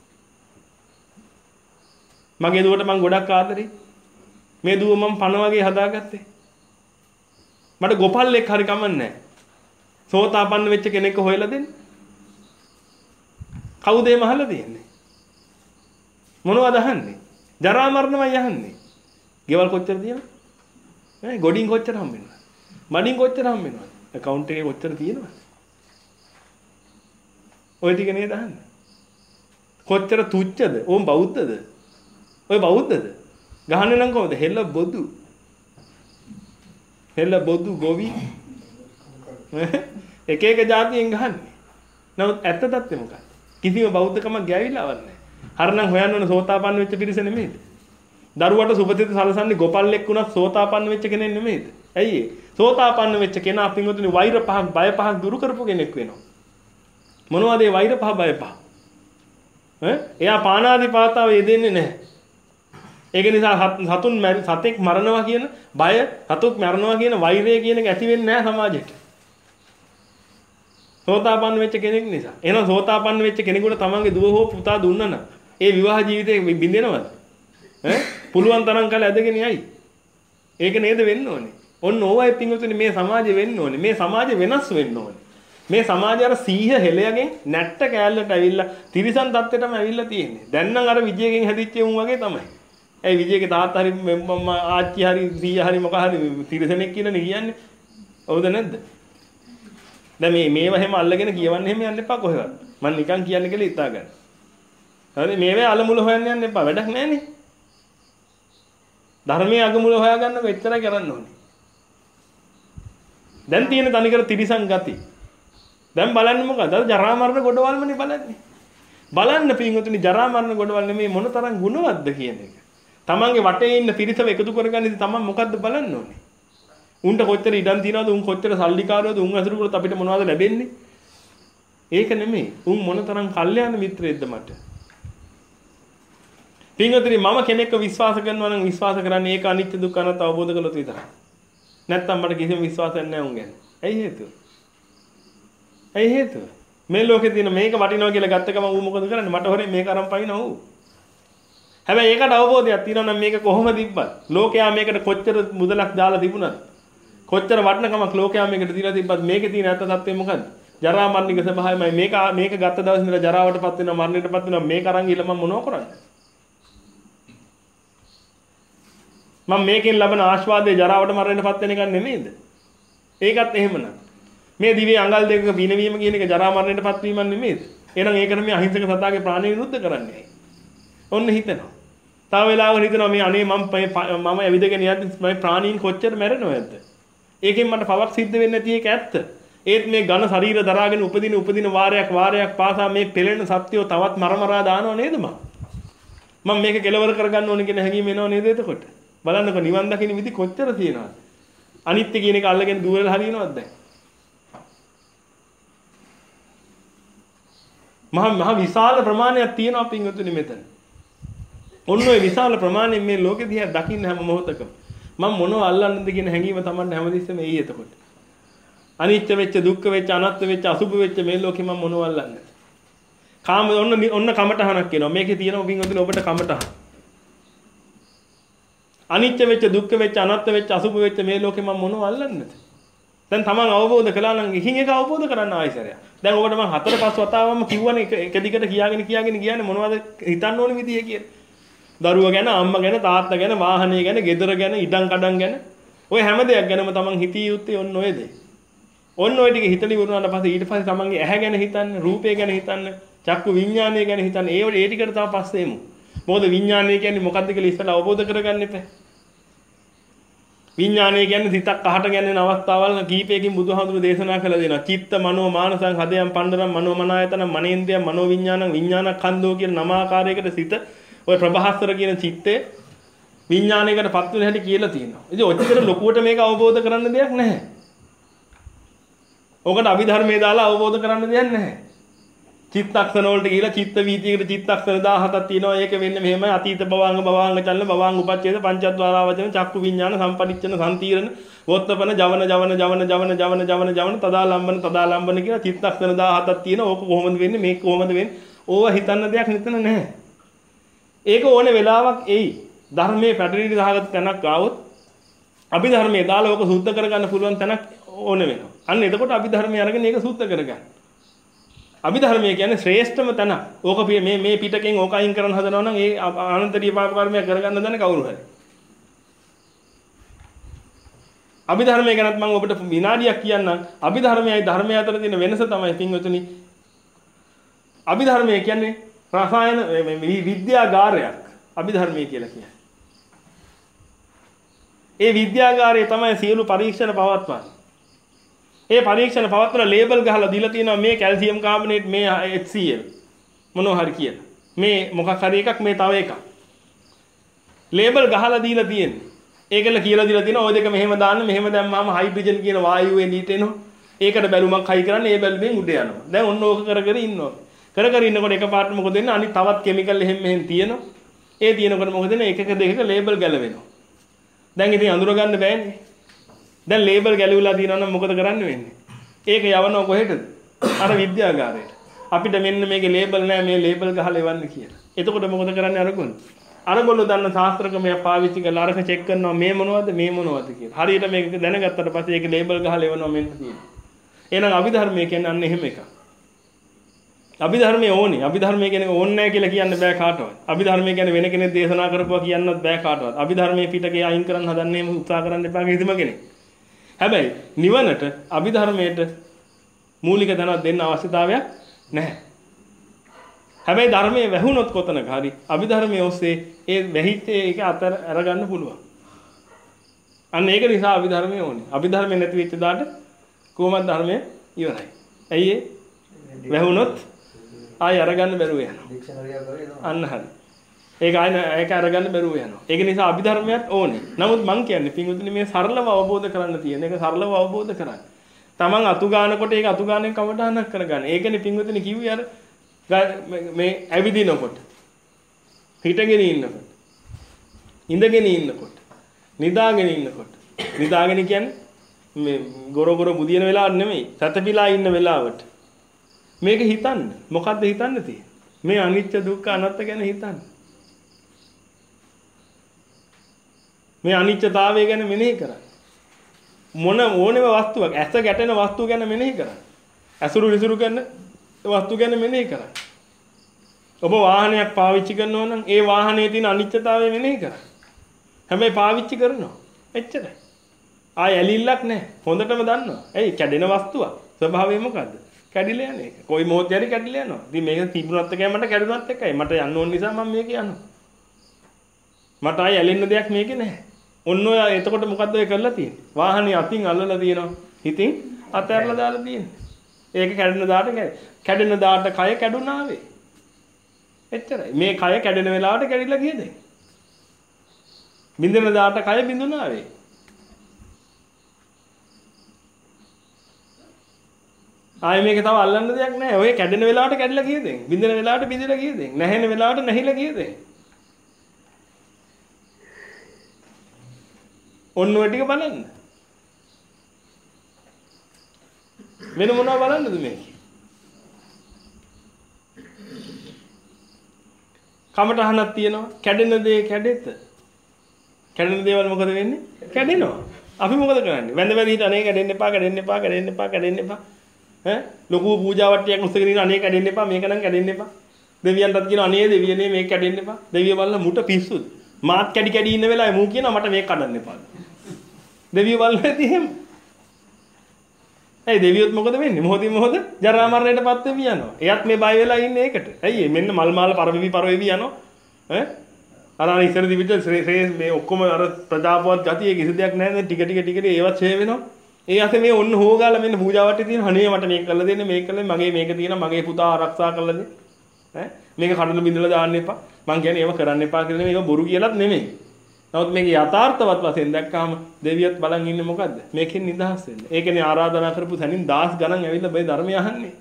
මගේ දුවට මං ගොඩක් ආදරේ. මේ දුව මං පණ වගේ හදාගත්තේ. මට ගොපල්ලෙක් හරි කමන්නේ නැහැ. සෝතාපන්න වෙච්ච කෙනෙක් හොයලා දෙන්න. කවුද මේ මහලා දෙන්නේ? මොනවද අහන්නේ? ජරා මරණමයි අහන්නේ. ගෙවල් කොච්චර තියෙනවද? ඈ ගොඩින් කොච්චර හම්බෙනවද? මඩින් කොච්චර හම්බෙනවද? account එකේ කොච්චර තියෙනවද? ඔය ටික නේද අහන්නේ? කොච්චර තුච්චද? ඕම් බෞද්ධද? ඔය බෞද්ධද? ගහන්නේ නම් කොහොමද? හෙල්ල බොදු. හෙල්ල බොදු ගොවි. එක එක જાතියෙන් ගහන්නේ. නමුත් ඇත්ත තත්ත්වය මොකක්ද? කිසිම බෞද්ධකමක් ගෑවිලාවක් නැහැ. හරනම් හොයන්න ඕන සෝතාපන්න වෙච්ච පිරිස නෙමෙයිද? දරුවට සුපතිත සලසන්නේ ගොපල්ලෙක් වුණත් සෝතාපන්න වෙච්ච කෙනෙක් නෙමෙයිද? ඇයි ඒ? සෝතාපන්න වෙච්ච කෙනා පින්වතුනි වෛර පහක් බය පහක් දුරු කරපු කෙනෙක් වෙනවා. මොනවද ඒ වෛර පහ බය පහ? ඈ? එයා පාණාතිපාතාව යෙදෙන්නේ නැහැ. ඒක නිසා සතුන් සතෙක් මරනවා කියන බය, සතුක් මරනවා කියන වෛරය කියන එක ඇති වෙන්නේ නැහැ සමාජයට. සෝතාපන්න වෙච්ච කෙනෙක් නිසා. එහෙනම් සෝතාපන්න වෙච්ච කෙනෙකුට තමන්ගේ දුව හෝ පුතා දුන්නා නම් ඒ විවාහ ජීවිතේ බින්දෙනවද? ඈ? පුළුවන් තරම් කල ඇදගෙන යයි. ඒක නේද වෙන්න ඕනේ. ඔන්න ඕවයි පින්වතුනි මේ සමාජෙ වෙන්න ඕනේ. මේ සමාජෙ වෙනස් වෙන්න ඕනේ. මේ සමාජය අර සීහ හෙලයගෙන් නැට්ට කෑල්ලට ඇවිල්ලා තිරිසන් තත්ත්වයටම ඇවිල්ලා තියෙන්නේ. දැන් නම් අර විජයගෙන් හැදිච්ච උන් වගේ තමයි. ඒ විජයගේ තාත්තා හරි මම ආච්චි හරි සීයා හරි මොකක් හරි තිරිසනෙක් කියලා නේ කියන්නේ. හවුද නැද්ද? දැන් මේ මේව හැම අල්ලගෙන කියවන්න හැම යන්න එපා කොහෙවත්. මම නිකන් කියන්නේ කියලා හිතා ගන්න. හරි මේවේ අලමුල හොයන්න යන්න එපා. වැඩක් නැහනේ. ධර්මයේ අගමුල හොයාගන්න මෙච්චරයි කරන්න ඕනේ. දැන් තියෙන තනිකර තිරිසන් ගති. දැන් බලන්න මොකද? අර ජරා මරණ ගොඩවල්මනේ බලන්නේ. බලන්න පින්වතුනි ජරා මරණ ගොඩවල් නෙමේ මොන තරම් ගුණවත්ද කියන එක. තමන්ගේ වටේ ඉන්න පිරිසව එකතු කරගන්න ඉතින් තමන් මොකද්ද බලන්න ඕනේ? උන්ට කොච්චර ඉඩම් තියනවද? උන් කොච්චර සල්ලිකාරයෝද? උන් අසුරු කරොත් අපිට මොනවද ලැබෙන්නේ? ඒක නෙමෙයි. උන් මොනතරම් කල්යාණ මිත්‍රයෙක්ද මට? පින්වතුනි මම කෙනෙක්ව විශ්වාස කරනවා නම් විශ්වාස කරන්නේ ඒක අනිත්‍ය දුක්ඛ අනාත්ම අවබෝධ කළොත් විතරයි. නැත්තම් මට කිසිම විශ්වාසයක් නැහැ උන් ගැන. ඇයි හේතුව? ඇයි හේතුව? මේ ලෝකේ තියෙන මේක වටිනවා කියලා ගත්ත ගමන් ඌ මොකද කරන්නේ? මට හොරේ මේක අරන් පයින්නවා ඌ. හැබැයි ඒකට අවබෝධයක් තියෙනවා නම් මේක කොහොම තිබ්බත් ලෝකයා මේකට කොච්චර මුදලක් දාලා තිබුණත් කොච්චර වටිනකමක් ලෝකයා මේකට දීලා තිබ්බත් මේකේ තියෙන ඇත්ත තත්ත්වය මොකද්ද? ජරා මරණික ස්වභාවයමයි. මේක මේක ගත්ත දවසේ ඉඳලා ජරාවටපත් වෙනවා මරණයටපත් වෙනවා මේක අරන් ගිහලා මම මොනව කරන්නේ? මම මේකෙන් ලබන ආස්වාදයේ ජරාවට මරණයටපත් වෙන එක නෙමෙයිද? ඒකත් එහෙමනම්. මේ දිවේ අඟල් දෙකක පිනවීම කියන එක ජරා මරණයටපත් වීමක් නෙමෙයිද? එහෙනම් ඒකට මේ අහිංසක සතාගේ ප්‍රාණය විරුද්ධ කරන්නේ. ඔන්න හිතනවා. තව වෙලාවකට හිතනවා මේ අනේ මම මම ඇවිදගෙන යද්දි මගේ ප්‍රාණීන් කොච්චර මැරෙනවද? ඒකෙන් මට පවක් සිද්ධ වෙන්නේ නැති එක ඇත්ත. ඒත් මේ ඝන ශරීර දරාගෙන උපදින උපදින වාරයක් වාරයක් පාසා මේ පෙළෙන සත්‍යෝ තවත් මරමරා දානව නේද මම? මම මේක කෙලවර කරගන්න ඕනේ කියන හැඟීම එනව නේද එතකොට? බලන්නකො නිවන් දකින්න විදි කොච්චර තියෙනවද? අනිත්‍ය කියන එක අල්ලගෙන දුවලා හරියනවද දැන්? මහා මහා විශාල ප්‍රමාණයක් තියෙනවා පින්වතුනි මෙතන. ඔන්න ඔය විශාල ප්‍රමාණයෙන් මේ ලෝකෙ දිහා දකින්න හැම මොහොතකම මම මොනව අල්ලන්නද කියන හැඟීම තමයි හැමදෙස්සෙම එයි එතකොට. අනිත්‍ය වෙච්ච දුක්ඛ වෙච්ච අනාත්ම වෙච්ච අසුභ වෙච්ච මේ ලෝකෙ මම මොනව අල්ලන්නද? කාම ඔන්න ඔන්න කමටහනක් කියනවා. මේකේ තියෙනවා පින්වතුනි ඔබට කමටහන. අනිත්‍ය වෙච්ච දුක්ඛ වෙච්ච අනාත්ම වෙච්ච අසුභ වෙච්ච මේ ලෝකෙ මම මොනව අල්ලන්නද? දැන් තමන් අවබෝධ කළා නම් එකින් එක අවබෝධ කරන්න ආයෙසරයක්. දැන් ඔබට මම හතර පහ වතාවම කිව්වනේ එක දිගට කියාගෙන කියාගෙන කියන්නේ මොනවද හිතන්න ඕනේ විදිය කියලා. දරුවා ගැන, අම්මා ගැන, තාත්තා ගැන, වාහනය ගැන, ගෙදර ගැන, ඉඩම් කඩම් ගැන ඔය හැම දෙයක් ගැනම තමන් හිතිය යුත්තේ ඔන්න ඔය දේ. ඔන්න ඔය ටික හිතලි වුණාට පස්සේ ඊට පස්සේ තමන්ගේ ඇහැ ගැන හිතන්න, රූපය ගැන හිතන්න, චක්කු විඤ්ඤාණය ගැන හිතන්න. ඒ වල ඒ ටිකට තව පස්සේ එමු. මොකද විඤ්ඤාණය කියන්නේ මොකක්ද කියලා ඉස්සෙල්ලා අවබෝධ කරගන්න එපා. විඥානය කියන්නේ සිතක් අහට ගැනෙන අවස්ථාවල් කීපයකින් බුදුහාමුදුරු දේශනා කළ දෙනවා. චිත්ත මනෝ මානසං හදයන් පණ්ඩරම් මනෝමනායතන මනේන්ද්‍රය මනෝවිඥානං විඥානඛන්‍தோ කියන නම ආකාරයකට සිත ඔය ප්‍රභාස්තර කියන චිත්තේ විඥානයකට පත් වෙන හැටි කියලා තියෙනවා. ඉතින් ඔච්චර ලොකුවට මේක අවබෝධ කරන්න දෙයක් නැහැ. ඔකට අභිධර්මයේ දාලා අවබෝධ කරන්න දෙයක් නැහැ. චිත්තක්ෂණ වලට ගිහිලා චිත්ත වීතියකට චිත්තක්ෂණ දහහතක් තියෙනවා. ඒක වෙන්නේ මෙහෙමයි. අතීත භවාංග භවාංග චලන භවාංග උපච්ඡේද පංචද්වාරා වචන චක්කු විඥාන සම්පටිච්ඡන සම්තිරණ වෝත්තපන ජවන ජවන ජවන ජවන ජවන ජවන ජවන තදාලම්බන තදාලම්බන කියලා චිත්තක්ෂණ දහහතක් තියෙනවා. ඕක කොහොමද වෙන්නේ? මේක කොහොමද වෙන්නේ? ඕව හිතන්න දෙයක් හිතන්න නැහැ. ඒක ඕනේ වෙලාවක් එයි. ධර්මයේ පැටලිලි දහගත තැනක් ආවොත් අභිධර්මයේ දාලා ඕක සුද්ධ කරගන්න පුළුවන් තැනක් ඕනේ වෙනවා. අන්න එතකොට අභිධර්මයේ අරගෙන ඒක සුද්ධ කරගන්න. අභිධර්මයේ කියන්නේ ශ්‍රේෂ්ඨම තැන. ඕක මේ මේ පිටකෙන් ඕක අයින් කරන්න හදනවා නම් ඒ අනන්තරීය පාප කර්මයක් කරගන්න දන්නේ කවුරු හරි. අභිධර්මයේ ගැනත් මම ඔබට විනාඩියක් කියන්නම්. අභිධර්මයයි ධර්මය අතර තියෙන වෙනස තමයි පින්වතුනි. අභිධර්මයේ කියන්නේ රසායන විද්‍යාගාරයක්. අභිධර්මයේ කියලා කියන්නේ. ඒ විද්‍යාගාරයේ තමයි සියලු පරීක්ෂණ පවත්වන්නේ. ඒ පරීක්ෂණ පවත්වන ලේබල් ගහලා දීලා තියෙනවා මේ කැල්සියම් කාබනේට් මේ H C l මොනවා හරි කියලා. මේ මොකක් හරි එකක් මේ තව එකක්. ලේබල් ගහලා දීලා තියෙන්නේ. ඒකල කියලා දීලා තියෙනවා ඔය දෙක මෙහෙම දාන්න මෙහෙම දැම්මම හයිඩ්‍රජන් කියන වායුවේ නීට එනවා. ඒකට බැලුමක් හයි කරන්නේ ඒ බැලුමෙන් උඩ යනවා. දැන් ඔන්න ඕක කර කර ඉන්නවා. කර කර ඉන්නකොට එකපාරට මොකද වෙන්නේ? අනිත් තවත් කිමිකල් එහෙම මෙහෙම තියෙනවා. ඒ තියෙනකොට මොකද වෙන්නේ? එකක දෙකක ලේබල් ගැලවෙනවා. දැන් ඉතින් අඳුර ගන්න බෑනේ. දැන් ලේබල් ගැලවිලා තියෙනවා නම් මොකද කරන්න වෙන්නේ? ඒක යවනවා කොහෙටද? අර විද්‍යාගාරයට. අපිට මෙන්න මේකේ ලේබල් නැහැ මේ ලේබල් ගහලා එවන්න කියලා. එතකොට මොකද කරන්නේ අරගොල්ලෝ? අරගොල්ලෝ දන්න ශාස්ත්‍ර ක්‍රමයක් පාවිච්චි කරලා අරක චෙක් කරනවා මේ මොනවද මේ මොනවද කියලා. හරියට මේක දැනගත්තට පස්සේ ඒක ලේබල් ගහලා එවනවා මෙන්න තියෙනවා. එහෙනම් අභිධර්මයේ කියන්නේ අන්න එහෙම එකක්. අභිධර්මයේ ඕනේ. අභිධර්මයේ කියන්නේ ඕනේ නැහැ කියලා කියන්න බෑ කාටවත්. අභිධර්මයේ කියන්නේ වෙන කෙනෙක් දේශනා කරපුවා කියන්නත් බෑ කාටවත්. අභිධර්මයේ පිටකේ අයින් කරන්න හදන්නේ උත්සාහ කරන්න එපා කිසිම කෙනෙක්. හැබැයි නිවනට අභිධර්මයට මූලික තැනක් දෙන්න අවශ්‍යතාවයක් නැහැ. හැබැයි ධර්මයේ වැහුනොත් කොතනක හරි අභිධර්මයේ ඔස්සේ ඒ වැහිච්ච එක අතර අරගන්න පුළුවන්. අන්න ඒක නිසා අභිධර්මයේ ඕනේ. අභිධර්මයේ නැති වෙච්ච දාට කොහොමද ධර්මයේ ඉවරයි. ඇයි ඒ? වැහුනොත් ආය අරගන්න බැරුව යනවා. අන්න හරි. ඒක ආයෙ ඒක අරගන්න බැරුව යනවා. ඒක නිසා අභිධර්මයක් ඕනේ. නමුත් මං කියන්නේ පින්වතුනි මේ සරලව අවබෝධ කරන්න තියෙන එක සරලව අවබෝධ කරගන්න. Taman අතු ගන්නකොට ඒක අතු ගානෙන් කමටහනක් කරගන්න. ඒකනේ පින්වතුනි කිව්වේ අර මේ ඇවිදිනකොට හිටගෙන ඉන්නකොට ඉඳගෙන ඉන්නකොට නිදාගෙන ඉන්නකොට නිදාගෙන කියන්නේ මේ ගොර ගොර බුදියන වෙලාවට නෙමෙයි සතපිලා ඉන්න වෙලාවට මේක හිතන්න. මොකද්ද හිතන්න තියෙන්නේ? මේ අනිත්‍ය දුක්ඛ අනාත්ම ගැන හිතන්න. මේ අනිත්‍යතාවය ගැන මෙනෙහි කරන්න. මොන ඕනෙම වස්තුවක් ඇස ගැටෙන වස්තුව ගැන මෙනෙහි කරන්න. ඇසුරු විසුරු කරන වස්තු ගැන මෙනෙහි කරන්න. ඔබ වාහනයක් පාවිච්චි කරනවා නම් ඒ වාහනේ තියෙන අනිත්‍යතාවය මෙනෙහි කරන්න. හැබැයි පාවිච්චි කරනවා. එච්චරයි. ආය ඇලිල්ලක් නැහැ. හොඳටම දන්නවා. ඇයි කැඩෙන වස්තුවක්. ස්වභාවය මොකද්ද? කැඩිලා යන එක. කොයි මොහොතේ හරි කැඩිලා යනවා. ඉතින් මේක තිබුණත් එකයි මට කැඩුණත් එකයි. මට යන්න ඕන නිසා මම මේක යනවා. මට ආය ඇලෙන්න දෙයක් මේකේ නැහැ. ඔන්න ඔය එතකොට මොකද්ද ඔය කරලා තියෙන්නේ? වාහනේ අතින් අල්ලලා තියෙනවා. හිතින් අතහැරලා දාලා තියෙන්නේ. ඒක කැඩෙන දාට කැඩෙන දාට කය කැඩුණා වේ. එච්චරයි. මේ කය කැඩෙන වෙලාවට කැඩිලා ගියද? බින්දෙන දාට කය බින්දුණා වේ. ආයේ මේක තව අල්ලන්න දෙයක් නැහැ. ඔය කැඩෙන වෙලාවට කැඩිලා ගියද? බින්දෙන වෙලාවට බින්දලා ගියද? නැහෙන වෙලාවට නැහිලා ගියද? ඔන්න ඔය ටික බලන්න. වෙන මොනවා බලන්නද මේක? කමටහනක් තියෙනවා. කැඩෙන දේ කැඩෙත. කැඩෙන දේවල් මොකද වෙන්නේ? කැඩෙනවා. අපි මොකද කරන්නේ? වැඳ වැඳ හිට අනේ කැඩෙන්න එපා, කැඩෙන්න එපා, කැඩෙන්න එපා, කැඩෙන්න එපා. ඈ ලොකු පූජාවට්ටියක් උස්සගෙන ඉන්න අනේ කැඩෙන්න එපා, මේක නම් කැඩෙන්න එපා. දෙවියන්ටත් කියනවා අනේ දෙවියනේ මේක කැඩෙන්න එපා. දෙවිය බලලා මුට පිස්සුද? මාත් කැඩි කැඩි ඉන්න වෙලාවේ මූ කියනවා මට මේක කඩන්න එපා. දෙවියෝ බලන්නේදී එහෙම. ඇයි දෙවියොත් මොකද වෙන්නේ? මොහොතින් මොහොත ජරා මරණයටපත් වෙවි යනවා. එයත් මේ බය වෙලා ඉන්නේ ඒකට. ඇයි මෙන්න මල් මාල පරවෙවි පරවෙවි යනවා. ඈ අර අර ඉස්සර දිවිට මේ ඔක්කොම අර ප්‍රජාපවත් ගතිය කිසි දෙයක් නැහැ. දැන් ටික ටික ටික ටික ඒවත් ඡේ වෙනවා. ඒ අතේ මේ ඔන්න හොගාලා මෙන්න පූජාවට්ටේ තියෙන අනේ මට මේක කරලා දෙන්න මේක කරලා මගේ මේක තියෙනවා මගේ පුතා ආරක්ෂා කරලා දෙන්න. ඈ මේක කඩන බින්දලා දාන්න එපා. මං කියන්නේ ඒව කරන්න එපා කියලා මේක බොරු කියලාත් නෙමෙයි. නමුත් මේක යථාර්ථවත් වශයෙන් දැක්කම දෙවියත් බලන් ඉන්නේ මොකද්ද? මේකෙන් නිදහස් වෙන්න. ඒකනේ ආරාධනා කරපු තැනින් දහස් ගණන් ඇවිල්ලා බයි ධර්මය අහන්නේ.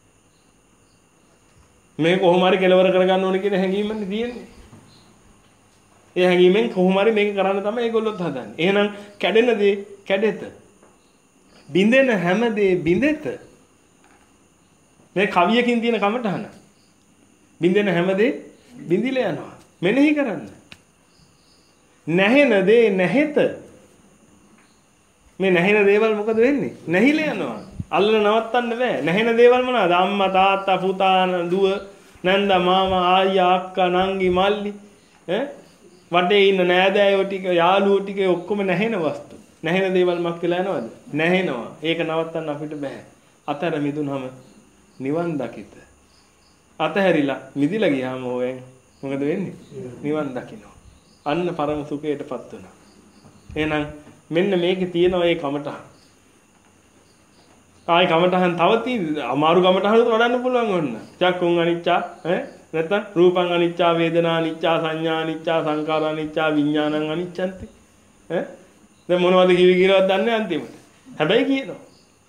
මේ කොහොම හරි කෙලවර කරගන්න ඕනේ කියන හැඟීමනේ තියෙන්නේ. ඒ හැඟීමෙන් කොහොම හරි මේක කරන්න තමයි ඒගොල්ලොත් හදන්නේ. එහෙනම් කැඩෙන දේ කැඩෙත. බින්දෙන හැම දේ බින්දෙත. මේ කවියකින් තියෙන කමටහන. බින්දෙන හැම දේ බින්දිලා යනවා. මෙනෙහි කරන්න. නැහෙන දේ නැහෙත. මේ නැහෙන දේවල් මොකද වෙන්නේ? නැහිලා යනවා. අල්ලලා නවත්තන්න බෑ. නැහෙන දේවල් මොනවාද? අම්මා තාත්තා පුතා දුව නන්දා මාමා ආයියා අක්කා නංගි මල්ලි ඈ වටේ ඉන්න නෑදෑයෝ ටික යාළුවෝ ටික ඔක්කොම නැහෙන වස්තු. නැහෙන දේවල් මක් වෙලා යනවද? නැහෙනවා. ඒක නවත්තන්න අපිට බෑ. අතර මිදුනම නිවන් දකිත. අතහැරිලා මිදිලා ගියාම ඕයෙන් මොකද වෙන්නේ? නිවන් දකිනවා. අන්න පරම සුඛයටපත් වෙනවා. එහෙනම් මෙන්න මේකේ තියෙන ඔය කමටහන්. ආයි කමටහන් තව තියෙන අමාරු කමටහනුත් වඩන්න පුළුවන් ඔන්න. චක්කුං අනිච්චා ඈ නැත්නම් රූපං අනිච්චා වේදනා අනිච්චා සංඥා අනිච්චා සංකාර අනිච්චා විඥානං අනිච්චන්ති. ඈ දැන් මොනවද කිවි කියලාවත් දන්නේ අන්තිමට. හැබැයි කියනවා.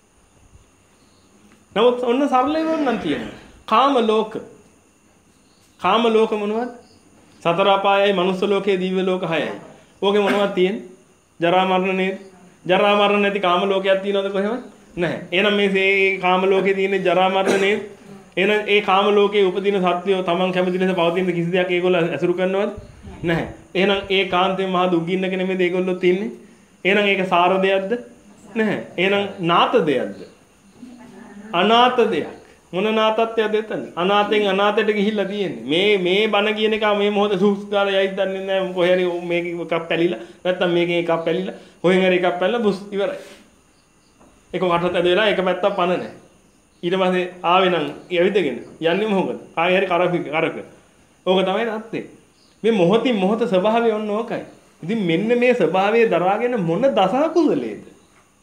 නමුත් ඔන්න සරලව නම් තියෙනවා. කාම ලෝක. කාම ලෝක මොනවද? සතර අපායයි මනුස්ස ලෝකයේ දිව්‍ය ලෝක හයයි. ඕකේ මොනවද තියෙන්නේ? ජරා මරණ නේද? ජරා මරණ නැති කාම ලෝකයක් තියෙනවද කොහෙවත්? නැහැ. එහෙනම් මේ කාම ලෝකේ තියෙන ජරා මරණ නේද? එහෙනම් ඒ කාම ලෝකයේ උපදින සත්‍යෝ තමන් කැමති ලෙස පවතින කිසි දෙයක් ඒගොල්ලෝ ඇසුරු කරනවද? නැහැ. එහෙනම් ඒ කාන්තේ මහ දුක්ගින්නක නෙමෙයිද ඒගොල්ලෝ තින්නේ? එහෙනම් ඒක සාර දෙයක්ද? නැහැ. එහෙනම් නාත දෙයක්ද? අනාත දෙයක්. මොන නාතත්වයක්ද එතන? අනාතෙන් අනාතයට ගිහිල්ලා තියෙන්නේ. මේ මේ බණ කියන එක මේ මොහොත සූස් ගාලා යයිද දන්නේ නැහැ. කොහේ හරි මේක එකක් පැලිලා නැත්තම් මේකෙන් එකක් පැලිලා කොහෙන් හරි එකක් පැලිලා බුස් ඉවරයි. ඒක කටට ඇද වෙලා එක පැත්තක් පණ නැහැ. ඊට පස්සේ ආවේ නම් ඇවිදගෙන යන්නේ මොකද? ආයෙ හරි කරක කරක. ඕක තමයි නැත්තේ. මේ මොහොතින් මොහොත ස්වභාවය ඔන්න ඕකයි. ඉතින් මෙන්න මේ ස්වභාවය දරාගෙන මොන දසකුසලේද?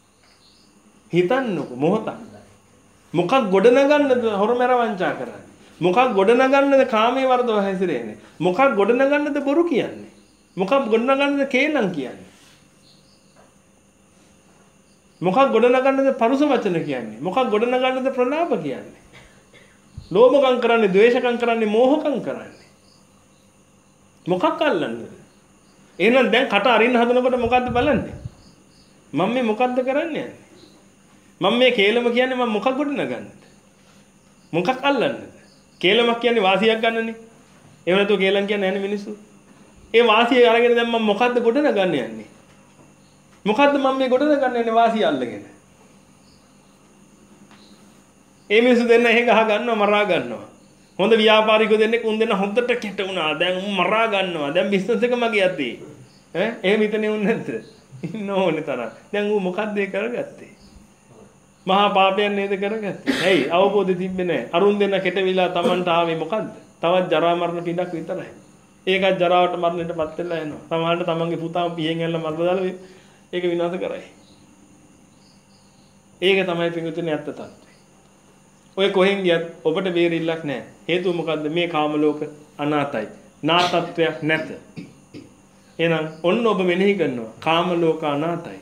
හිතන්නකො මොහොතක්. මොකක් ගොඩනගන්නද හොරමැර වංචා කරන්නේ? මොකක් ගොඩනගන්නද කාමයේ වර්ධව හැසිරෙන්නේ? මොකක් ගොඩනගන්නද බොරු කියන්නේ? මොකක් ගොඩනගන්නද කේලම් කියන්නේ? මොකක් ගොඩනගන්නද පරුස වචන කියන්නේ? මොකක් ගොඩනගන්නද ප්‍රලාප කියන්නේ? ලෝභකම් කරන්නේ, ද්වේෂකම් කරන්නේ, මෝහකම් කරන්නේ. මොකක් අල්ලන්නද? එහෙනම් දැන් කට අරින්න හදනකොට මොකද්ද බලන්නේ? මම මේ මොකද්ද කරන්නේ යන්නේ? මම මේ කේලම කියන්නේ මම මොකක් ගොඩනගන්නද? මොකක් අල්ලන්නද? කේලමක් කියන්නේ වාසියක් ගන්නනේ. එහෙම නැතුව කේලම් කියන්නේ නැහැ නේ මිනිස්සු. ඒ වාසිය අරගෙන දැන් මම මොකද්ද ගොඩනගන්න යන්නේ? මොකද්ද මම මේ ගොඩනගන්න යන්නේ වාසිය අල්ලගෙන? ඒ මිනිස්සු දෙන්න එහෙ ගහ ගන්නවා මරා ගන්නවා. හොඳ ව්‍යාපාරිකයෝ දෙන්නෙක් උන් දෙන්න හොඳට කෙට වුණා. දැන් උන් මරා ගන්නවා. දැන් බිස්නස් එක මගේ අතේ. ඈ එහෙම හිතන්නේ උන් නැද්ද? ඉන්න ඕනේ තරම්. දැන් ඌ මොකද්ද ඒ කරගත්තේ? මහා පාපයන් නේද කරගත්තේ. ඇයි අවබෝධය තිබ්බේ නැහැ. අරුන් දෙන්න කෙටවිලා Tamanට ආවේ මොකද්ද? තවත් ජරා මරණ පිටක් විතරයි. ඒකත් ජරාවට මරණයටපත් වෙලා යනවා. සමහරවිට තමන්ගේ පුතාම පියෙන් ඇල්ල මරලා දාලා ඒක විනාශ කරයි. ඒක තමයි පිටුතුනේ ඇත්ත තත්ත්වය. ඔය කොහෙන් ගියත් ඔබට බේරිල්ලක් නැහැ. හේතුව මොකද්ද? මේ කාම ලෝක අනාතයි. නාතත්වයක් නැත. එහෙනම් ඔන්න ඔබ මෙනෙහි කරනවා. කාම ලෝක අනාතයි.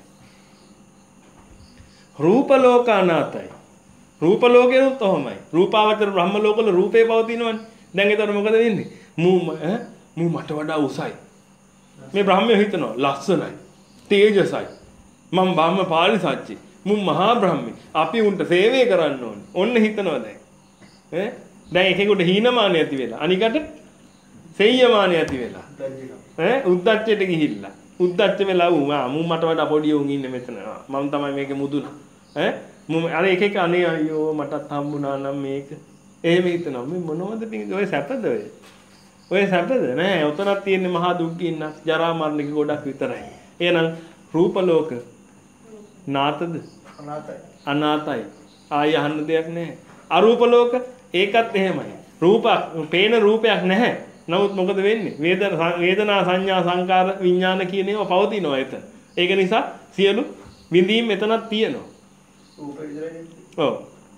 රූප ලෝක අනාතයි. රූප ලෝකෙනුත් ඔහොමයි. රූපාවචර බ්‍රහ්ම ලෝකවල රූපේ පවතිනවනේ. දැන් ඒතර මොකද වෙන්නේ? මූ ඈ මූ මට වඩා උසයි. මේ බ්‍රහ්මය හිතනවා ලස්සනයි. තේජසයි. මම බ්‍රහ්ම පාරිසච්චි. මූ මහා බ්‍රහ්මයි. අපි උන්ට සේවය කරන්න ඕනේ. ඔන්න හිතනවා දැන්. ඈ දැන් එකෙකුට හීනමාන ඇති වෙලා. අනිකට සෙය්‍යමාන ඇති වෙලා. ඈ උද්දච්චයට ගිහිල්ලා. උද්දච්ච වෙලා වුන් ආ මූ මට වඩා පොඩි උන් ඉන්නේ මෙතන. මම තමයි මේකේ මුදුන. ඈ මම අර එක එක අනේ අයියෝ මටත් හම්බුණා නම් මේක. එහෙම හිතනවා. මේ මොනවද පිංග ඔය සැපද ඔය? ඔය සැපද නෑ. උතනක් තියෙන්නේ මහා දුක් ගින්නක් ජරා මරණක ගොඩක් විතරයි. එහෙනම් රූප ලෝක නාතද? අනාතයි. අනාතයි. ආය අහන්න දෙයක් නැහැ. අරූප ලෝක ඒකත් එහෙමයි. රූපක් පේන රූපයක් නැහැ. නමුත් මොකද වෙන්නේ? වේදනා වේදනා සංඥා සංකාර විඥාන කියන ඒවා පවතිනවා එතන. ඒක නිසා සියලු විඳීම් එතනක් තියෙනවා. රූප විතරයි. ඔව්.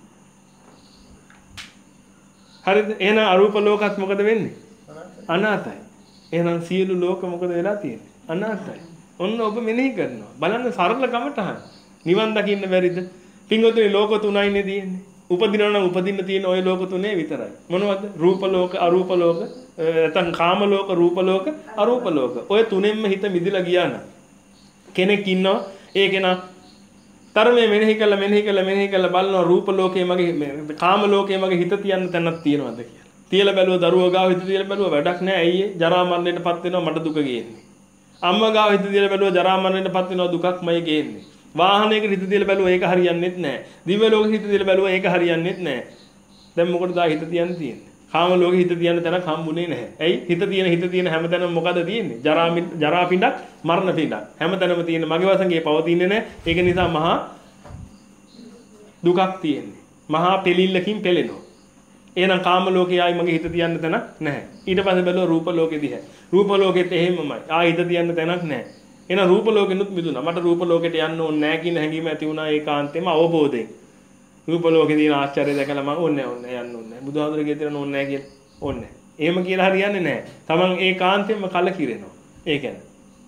හරිද? එහෙනම් අරූප ලෝකත් මොකද වෙන්නේ? අනාතයි. එහෙනම් සියලු ලෝක මොකද වෙලා තියෙන්නේ? අනාතයි. ඔන්න ඔබ මෙනෙහි කරනවා. බලන්න සරල කමටහන්. නිවන් දකින්න බැරිද? පින්වතුනි ලෝක තුනයිනේ තියෙන්නේ. උපදිනවා නම් උපදින්න තියෙන ওই ලෝක තුනේ විතරයි. මොනවද? රූප ලෝක, අරූප ලෝක, නැත්නම් කාම ලෝක, රූප ලෝක, අරූප ලෝක. ඔය තුනෙන්ම හිත මිදිලා ගියා නම් කෙනෙක් ඉන්නවා ඒ කෙනා ධර්මයේ මෙනෙහි කළා මෙනෙහි කළා මෙනෙහි කළා බලනවා රූප ලෝකයේ මගේ කාම ලෝකයේ මගේ හිත තියන්න තැනක් තියෙනවද කියලා. තියලා බැලුවා දරුවෝ ගාව හිත තියලා බැලුවා වැඩක් නැහැ. ඇයි ඒ ජරා මරණයටපත් වෙනවා මට දුක ගේන්නේ. අම්මා ගාව හිත තියලා බැලුවා ජරා මරණයටපත් වෙනවා දුකක්මයි ගේන්නේ. වාහනයකට හිත තියලා බැලුවා ඒක හරියන්නේත් නැහැ. දිව්‍ය ලෝකෙ හිත තියලා බැලුවා ඒක හරියන්නේත් නැහැ. දැන් මොකටද ආ හිත තියන්න තියෙන්නේ? කාම ලෝකෙ හිත තියන්න තැනක් හම්බුනේ නැහැ. ඇයි? හිත තියෙන හිත තියෙන හැමතැනම මොකද තියෙන්නේ? ජරා ජරා පිඬක්, මරණ පිඬක්. හැමතැනම තියෙන මගේ වසඟේ පවතින්නේ නැහැ. ඒක නිසා මහා දුකක් තියෙන්නේ. මහා පෙලිල්ලකින් පෙලෙනවා. එහෙනම් කාම ලෝකේ ආයි මගේ හිත තියන්න තැනක් නැහැ. ඊට පස්සේ බැලුවා රූප ලෝකෙ දිහා. රූප ලෝකෙත් එහෙමමයි. ආයි හිත තියන්න තැනක් නැහැ. එහෙනම් රූප ලෝකෙනුත් මිදුණා. මට රූප ලෝකෙට යන්න ඕනේ නැහැ කියන හැඟීම ඇති වුණා ඒකාන්තයෙන්ම අවබෝධයෙන්. රූප ලෝකේ තියෙන ආශ්චර්ය දැකලා මම ඕනේ නැහැ යන්න ඕනේ නැහැ. බුදුහාමුදුරගේ දෙන ඕනේ නැහැ කියලා. ඕනේ. එහෙම කියලා හරියන්නේ නැහැ. Taman ඒකාන්තයෙන්ම කලකිරෙනවා. ඒ කියන්නේ.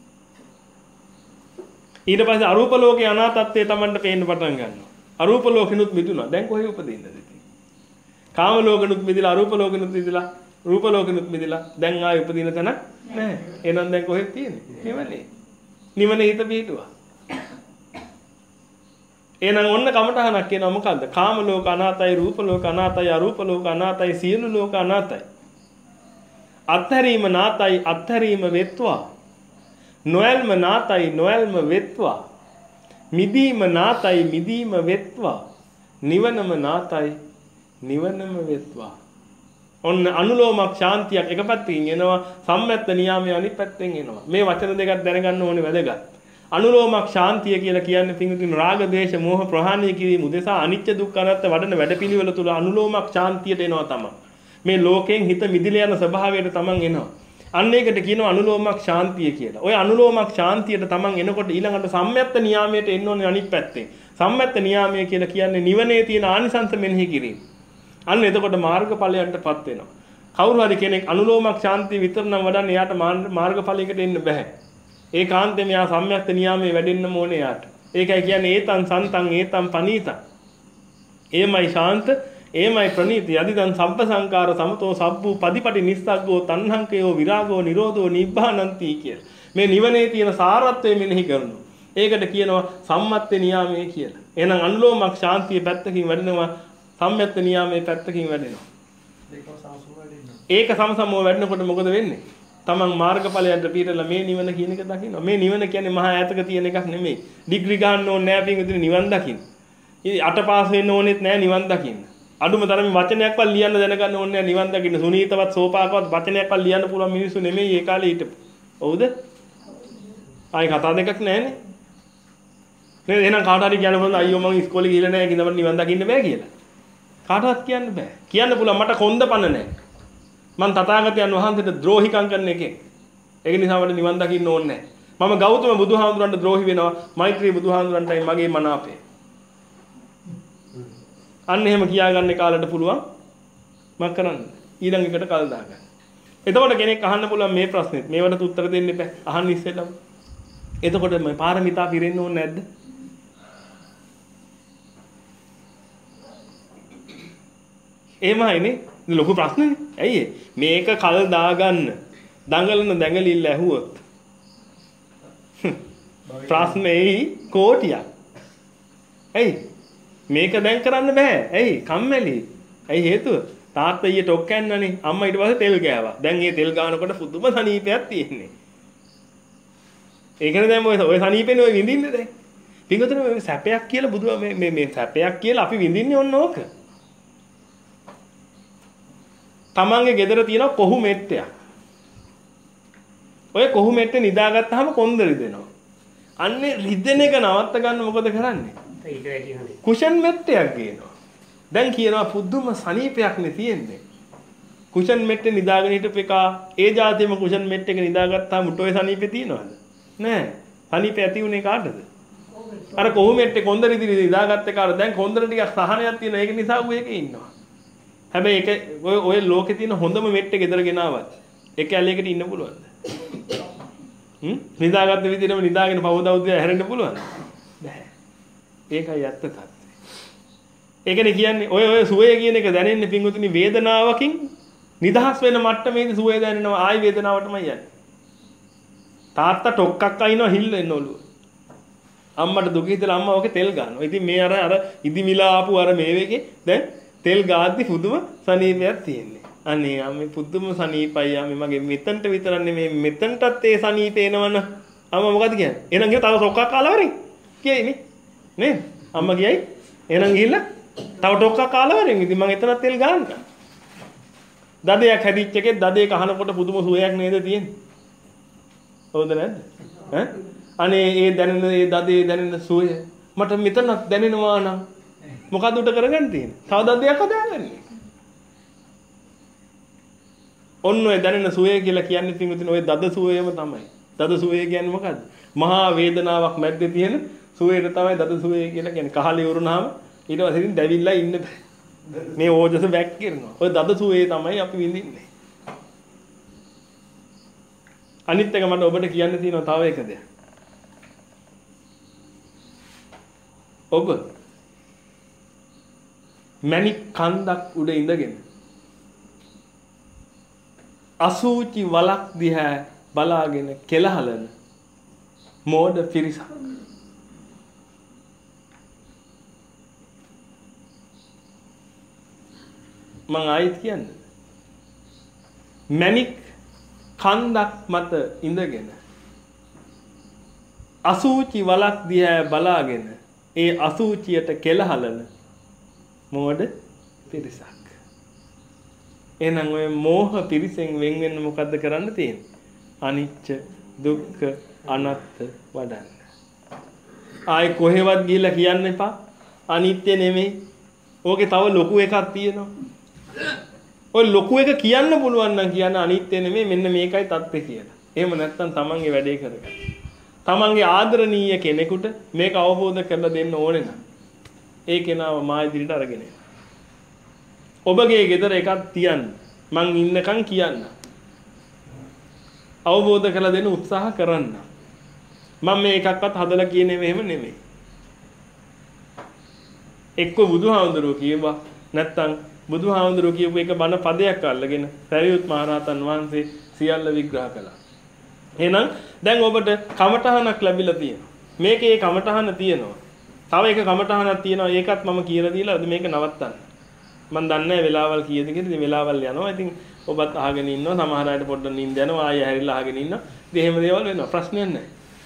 ඊට පස්සේ අරූප ලෝකේ අනාතත්වයේ Tamanට පේන්න පටන් ගන්නවා. අරූප ලෝකෙනුත් මිදුණා. දැන් කොහේ උපදින්නද ඉතින්? කාම ලෝකෙනුත් මිදලා අරූප ලෝකෙනුත් මිදලා රූප ලෝකෙනුත් මිදලා දැන් ආයෙ උපදින තැන නැහැ. එහෙනම් දැන් කොහෙද තියෙන්නේ? නිවනේ. නිවනේ හිත පිටුවා. එහෙනම් ඔන්න කමටහනක් කියනවා මොකද්ද? කාම ලෝක අනාතයි, රූප ලෝක අනාතයි, අරූප ලෝක අනාතයි, සියලු ලෝක අනාතයි. අත්හැරීම නාතයි, අත්හැරීම වෙත්වා. නොයල්ම නාතයි, නොයල්ම වෙත්වා. මිදීම නාතයි, මිදීම වෙත්වා. නිවනම නාතයි, නිවනම වෙත්වා. ඔන්න අනුලෝමක් ශාන්තියක් එක පැත්තකින් එනවා, සම්මෙත්ත නියාමයේ අනිත් පැත්තෙන් එනවා. මේ වචන දෙකක් දැනගන්න ඕනේ වැදගත්. අනුලෝමක් ශාන්තිය කියලා කියන්නේ පින්විතින් රාග දේශ මොහ ප්‍රහාණය කිරීම උදෙසා අනිත්‍ය දුක්ඛ අනාත්ම වඩන වැඩපිළිවෙල තුල අනුලෝමක් ශාන්තියට එනවා තමයි. මේ ලෝකයෙන් හිත මිදිලා යන ස්වභාවයට තමන් එනවා. අන්න ඒකට කියනවා අනුලෝමක් ශාන්තිය කියලා. ওই අනුලෝමක් ශාන්තියට තමන් එනකොට ඊළඟට සම්මෙත්ත නියාමයට එන්න ඕනේ අනිත් පැත්තෙන්. සම්මෙත්ත නියාමය කියලා කියන්නේ නිවනේ තියෙන ආනිසංස මෙනෙහි කිරීම. අන්න එතකොට මාර්ගඵලයන්ටපත් වෙනවා. කවුරු හරි කෙනෙක් අනුලෝමක් ශාන්තිය විතර නම් වඩන්නේ එයාට මාර්ගඵලයකට එන්න බෑ. ඒකාන්තයෙන් මෙයා සම්‍යක් නියාමයේ වැඩෙන්න ඕනේ යාට. ඒකයි කියන්නේ ඒතං සන්තං ඒතං පනීතං. එමයි ශාන්ත, එමයි ප්‍රණීත. යදිදං සබ්බ සංකාර සමතෝ සබ්බු පදිපටි නිස්සග්ගෝ තණ්හංකයෝ විරාගෝ නිරෝධෝ නිබ්බානಂತಿ කියලා. මේ නිවනේ තියෙන සාරත්වය මෙනෙහි කරනවා. ඒකට කියනවා සම්මත්ත්‍ය නියාමයේ කියලා. එහෙනම් අනුලෝමක් ශාන්තිය පැත්තකින් වැඩෙනවා, සම්මත්ත්‍ය නියාමයේ පැත්තකින් වැඩෙනවා. ඒක සමසමව වැඩනකොට මොකද වෙන්නේ? තමන් මාර්ගඵලයන්ට පිරලා මේ නිවන කියන එක දකිනවා. මේ නිවන කියන්නේ මහා ඈතක තියෙන එකක් නෙමෙයි. ඩිග්‍රී ගන්න ඕනේ නැහැ පිටින් නිවන් දකින්න. ඉතින් අට පාස් වෙන්න ඕනෙත් නැහැ නිවන් දකින්න. අඩුම තරමේ වචනයක්වත් ලියන්න දැනගන්න ඕනේ නැහැ නිවන් දකින්න. සුනීතවත් සෝපාකවත් වචනයක්වත් ලියන්න පුළුවන් මිනිස්සු නෙමෙයි ඒ කාලේ හිටපු. හවුද? ආයි කතා දෙකක් නැහැනේ. නේද? එහෙනම් කාට හරි කියන්න පුළුවන් අයියෝ මම ඉස්කෝලේ ගිහලා නැහැ කිනවට නිවන් දකින්න බෑ කියලා. කාටවත් කියන්න බෑ. කියන්න පුළුවන් මට කොන්ද පණ නැහැ. මං තථාගතයන් වහන්සේට ද්‍රෝහිකම් කරන එකෙක්. ඒක නිසා මට නිවන් දකින්න ඕනේ නැහැ. මම ගෞතම බුදුහාමුදුරන්ට ද්‍රෝහි වෙනවා. මෛත්‍රී බුදුහාමුදුරන්ටයි මගේ මනාපය. අන්න එහෙම කියාගන්න කාලෙට පුළුවන් මම කරන්න. ඊළඟ එකට කල් දාගන්න. එතකොට කෙනෙක් අහන්න පුළුවන් මේ ප්‍රශ්නෙත්. මේවට උත්තර දෙන්න එපා. අහන්න ඉස්සෙල්ලම. එතකොට මේ පාරමිතා පිරෙන්න ඕනේ නැද්ද? එහෙමයිනේ. ලොකු ප්‍රශ්නනේ. ඇයි මේක කල් දාගන්න දඟලන දැඟලිල්ල ඇහුවොත් ප්‍රශ්නේ කෝටියක්. ඇයි මේක දැන් කරන්න බෑ. ඇයි කම්මැලි. ඇයි හේතුව? තාත්තා ඊට ටොක් කෑන්නනේ. අම්මා ඊට පස්සේ තෙල් ගෑවා. දැන් මේ තෙල් ගානකොට පුදුම සනීපයක් තියෙන්නේ. ඒකනේ දැන් ඔය ඔය සනීපෙනේ ඔය විඳින්නේ දැන්. පිටුතර මේ සැපයක් කියලා බුදුම මේ මේ මේ සැපයක් කියලා අපි විඳින්නේ ඔන්න ඕක. තමන්ගේ ගෙදර තියෙන කොහු මෙට්ටයක්. ඔය කොහු මෙට්ටේ නිදාගත්තාම කොන්ද රිදෙනවා. අන්නේ රිදෙන එක නවත්ත ගන්න මොකද කරන්නේ? ඊට වැඩි හොඳයි. කුෂන් මෙට්ටයක් ගේනවා. දැන් කියනවා පුදුම සනීපයක් නේ තියෙන්නේ. කුෂන් මෙට්ටේ නිදාගෙන හිටපු එක ඒ જાතියම කුෂන් මෙට්ටේක නිදාගත්තාම උටෝේ සනීපේ තියනවද? නෑ. සනීපේ ඇති උනේ කාටද? අර කොහු මෙට්ටේ කොන්ද රිදි නිදාගත්ත එකට දැන් කොන්දර ටිකක් සහනයක් තියෙන ඒක නිසා ඌ එකේ ඉන්නවා. හැබැයි ඒක ඔය ඔය ලෝකේ තියෙන හොඳම මෙට්ටේ ගෙදර ගෙනාවත් එක ඇලයකට ඉන්න පුළුවන්ද? හ්ම් නිදාගත්ත විදිහටම නිදාගෙන පවදවුද හැරෙන්න පුළුවන්ද? බෑ. ඒකයි ඇත්ත තත්ත්වය. ඒකනේ කියන්නේ ඔය ඔය සුවය කියන එක දැනෙන්නේ පිංගුතුනි වේදනාවකින් නිදහස් වෙන මට්ටමේදී සුවය දැනෙනවා ආයි වේදනාවටමයි යන්නේ. තාත්තා ටොක්ක්ක් අයින්නවා හිල් වෙන්න ඔළුව. අම්මට දුක හිතලා අම්මා ඔකේ තෙල් ගන්නවා. ඉතින් මේ අර අර ඉදිමිලා ආපු අර මේවේගේ දැන් තෙල් ගාද්දි පුදුම සනීපයක් තියෙන්නේ. අනේ අම්මේ පුදුම සනීපයි අම්මේ මගේ මෙතනට විතරක් නෙමෙයි මෙතනටත් ඒ සනීපේ එනවන. අම්මා මොකද කියන්නේ? එහෙනම් ගිහ තව ටොක්ක්ක් කාලා වරින්. කියයි නේ. නේද? අම්මා කියයි. එහෙනම් ගිහිල්ලා තව ටොක්ක්ක් කාලා වරින්. ඉතින් මම එතනත් තෙල් ගන්නම්. දදයක් හැදිච්ච එකේ දදේ කහනකොට පුදුම සුවයක් නේද තියෙන්නේ? හොඳ නැද්ද? ඈ? අනේ ඒ දැනෙන ඒ දදේ දැනෙන සුවය මට මෙතනත් දැනෙනවා නම් මොකද උට කරගන්න තියෙන්නේ? තව දදයක් හදාගන්නේ. ඔන්න ඔය දැනෙන සුවය කියලා කියන්නේ පිටුදින ඔය දද සුවයම තමයි. දද සුවය කියන්නේ මොකද්ද? මහා වේදනාවක් මැද්දේ තියෙන සුවයට තමයි දද සුවය කියලා කියන්නේ. කහලේ උරුණාම ඊට පස්සේ ඉතින් දැවිලා ඉන්න බෑ. මේ ඕජස බැක් කරනවා. ඔය දද සුවය තමයි අපි විඳින්නේ. අනිත් එක මට ඔබට කියන්න තියෙනවා තව එක දෙයක්. ඔබ මණික් කන්දක් උඩ ඉඳගෙන අසූචි වලක් දිහා බලාගෙන කෙලහලන මෝඩ පිරිසක්. මං ආයෙත් කියන්නේ මණික් කන්දක් මත ඉඳගෙන අසූචි වලක් දිහා බලාගෙන ඒ අසූචියට කෙලහලන මෝඩ පිරිසක්. එහෙනම් ඔය මෝහ පිරිසෙන් වෙන් වෙන්න මොකද්ද කරන්න තියෙන්නේ? අනිච්ච දුක්ඛ අනාත්ත වඩන්න. ආයි කොහෙවත් ගිහිල්ලා කියන්න එපා. අනිත්‍ය නෙමෙයි. ඕකේ තව ලොකු එකක් තියෙනවා. ඔය ලොකු එක කියන්න පුළුවන් නම් කියන්න අනිත්‍ය නෙමෙයි මෙන්න මේකයි தත්ත්වය කියලා. එහෙම නැත්නම් තමන්ගේ වැඩේ කරගන්න. තමන්ගේ ආදරණීය කෙනෙකුට මේක අවබෝධ කරලා දෙන්න ඕනේ නම් ඒ කෙනාව මා ඉදිරියට අරගෙන එන්න. ඔබගේ ගෙදර එකක් තියන්න. මං ඉන්නකම් කියන්න. අවබෝධ කරලා දෙන්න උත්සාහ කරන්න. මම මේ එකක්වත් හදලා කියන්නේ මෙහෙම නෙමෙයි. එක්ක බුදුහාමුදුරුවෝ කියවා නැත්තම් බුදුහාමුදුරුවෝ කියපු එක බණ පදයක් අල්ලගෙන සරියුත් මහ රහතන් වහන්සේ සියල්ල විග්‍රහ කළා. එහෙනම් දැන් ඔබට කමඨහනක් ලැබිලා තියෙනවා. මේකේ කමඨහන තියෙනවා. තව එක කමඨහනක් තියෙනවා. ඒකත් මම කියලා දීලා මේක නවත්තන්න. මම දන්නේ නැහැ වෙලාවල් කීයද කියලා. ඉතින් වෙලාවල් යනවා. ඉතින් ඔබත් අහගෙන ඉන්නවා. සමහර අයට පොඩ්ඩක් නිින්ද යනවා. ආයෙ හැරිලා අහගෙන ඉන්නවා. ඉතින් එහෙම දේවල් වෙනවා. ප්‍රශ්නයක් නැහැ.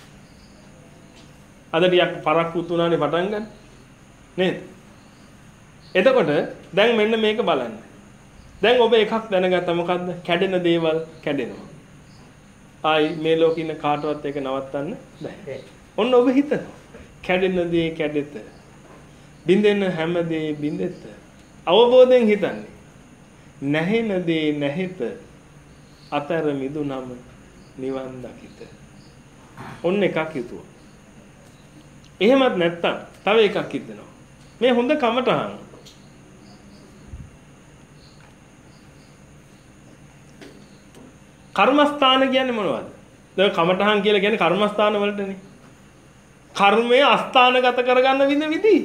අද ටිකක් පරක්කු තුනානේ පටන් ගන්න. නේද? එතකොට දැන් මෙන්න මේක බලන්න. දැන් ඔබ එකක් දැනගත්තා මොකද්ද? කැඩෙන දේවල් කැඩෙනවා. ආයි මේ ලෝකේ ඉන්න කාටවත් ඒක නවත්තන්න බෑ. ඔන්න ඔබ හිතනවා. කැඩෙන දේ කැඩෙත. බින්දෙන හැම දේ බින්දෙත. අවබෝධයෙන් හිතන්නේ. නැහෙන දේ නැහෙත. අතර මිදුනම නිවන් දකිත. ඔන්න එකක් හිතුවා. එහෙමත් නැත්තම් තව එකක් හිතනවා. මේ හොඳ කමටහන්. කර්මස්ථාන කියන්නේ මොනවද? දැන් කමඨහන් කියලා කියන්නේ කර්මස්ථාන වලටනේ. කර්මය අස්ථානගත කරගන්න විඳ විදි.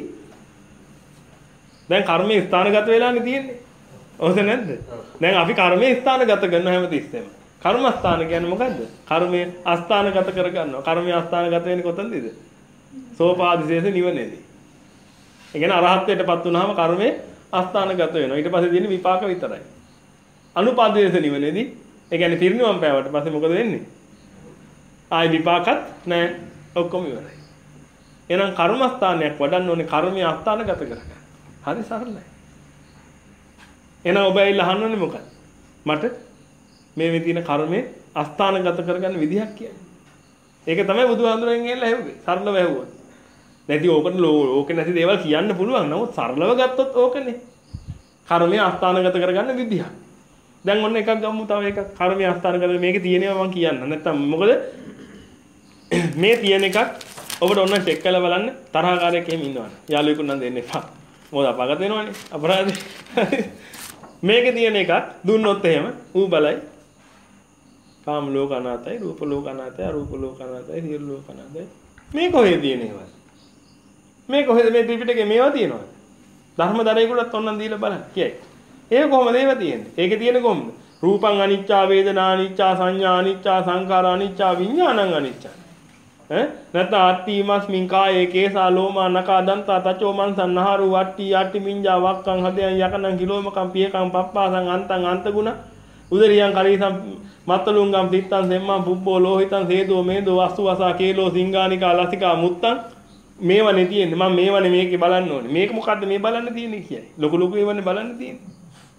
දැන් කර්මයේ ස්ථානගත වෙලානේ තියෙන්නේ. ඔහොද නැද්ද? දැන් අපි කර්මයේ ස්ථානගත කරන හැමතිස්සෙම. කර්මස්ථාන කියන්නේ මොකද්ද? කර්මය අස්ථානගත කරගන්නවා. කර්මය අස්ථානගත වෙන්නේ කොතනදද? සෝපාදිශේෂ නිවනේදී. ඒ කියන්නේ අරහත්ත්වයටපත් වුනහම කර්මය අස්ථානගත වෙනවා. ඊට පස්සේ තියෙන්නේ විපාක විතරයි. අනුපාදිශේෂ නිවනේදී ඒ කියන්නේ පිරිනිවන් පෑවට පස්සේ මොකද වෙන්නේ? ආයි විපාකත් නැහැ. ඔක්කොම ඉවරයි. එහෙනම් කර්මස්ථානයක් වඩන්න ඕනේ කර්මය අස්ථානගත කරගන්න. හරි සරලයි. එහෙනම් ඔබ ඇවිල්ලා අහන්නෝනේ මොකක්ද? මට මේ මේ තියෙන කර්මය අස්ථානගත කරගන්න විදිහක් කියන්නේ. ඒක තමයි බුදුහාමුදුරන් ගිහලා ඇහුවේ. සරලව ඇහුවා. නැති ඕකට ඕක නැති දේවල් කියන්න පුළුවන්. නමුත් සරලව ගත්තොත් ඕකනේ. කර්මය අස්ථානගත කරගන්න විදිහක්. දැන් ඔන්න එකක් ගමු තව එකක් කර්මය අස්ථාන කරලා මේකේ තියෙනවා මම කියන්න. නැත්තම් මොකද මේ තියෙන එකක් ඔබට ඔන්න චෙක් කරලා බලන්න තරහකාරයෙක් එහෙම ඉන්නවනේ. යාළුවෙකුට නම් දෙන්න එපා. මොකද අපාගත වෙනවනේ. අපරාධේ. මේකේ තියෙන එකක් දුන්නොත් එහෙම ඌ බලයි. කාම ලෝක අනාතයි, රූප ලෝක අනාතයි, අරූප ලෝක අනාතයි, සියලු ලෝක අනාතයි. මේ කොහෙද තියෙන්නේ ඒවා? මේ කොහෙද මේ ත්‍රිපිටකේ මේවා තියෙනවද? ධර්මදරේකටත් ඔන්න දීලා බලන්න. කියයි. ඒක කොහොමද ඒව තියෙන්නේ? ඒකේ තියෙන්නේ කොහොමද? රූපං අනිච්චා, වේදනා අනිච්චා, සංඥා අනිච්චා, සංඛාර අනිච්චා, විඥානං අනිච්චා. ඈ? නැත්නම් ආත්තිමස්මින් කායේ කේසා ලෝමා නකා දන්තා තචෝ මන්සං නහරු වට්ටි යට්ටි මිඤ්ඤා වක්කං හදයන් යකනං කිලෝමකම් පියකම් පප්පාසං අන්තං අන්තගුණ උදරියං කරීසං මත්තලුංගම් තිත්තං සෙම්මං පුබ්බෝ ලෝහිතං සේදෝ මේදෝ වස්තු වසා කේලෝ සිංගානිකා ලසිකා මුත්තං මේවනේ තියෙන්නේ. මම මේවනේ මේකේ බලන්න ඕනේ. මේක මොකද්ද මේ බලන්න තියෙන්නේ කියයි. ලොකු ලොකු ඒවනේ බලන්න තියෙන්නේ.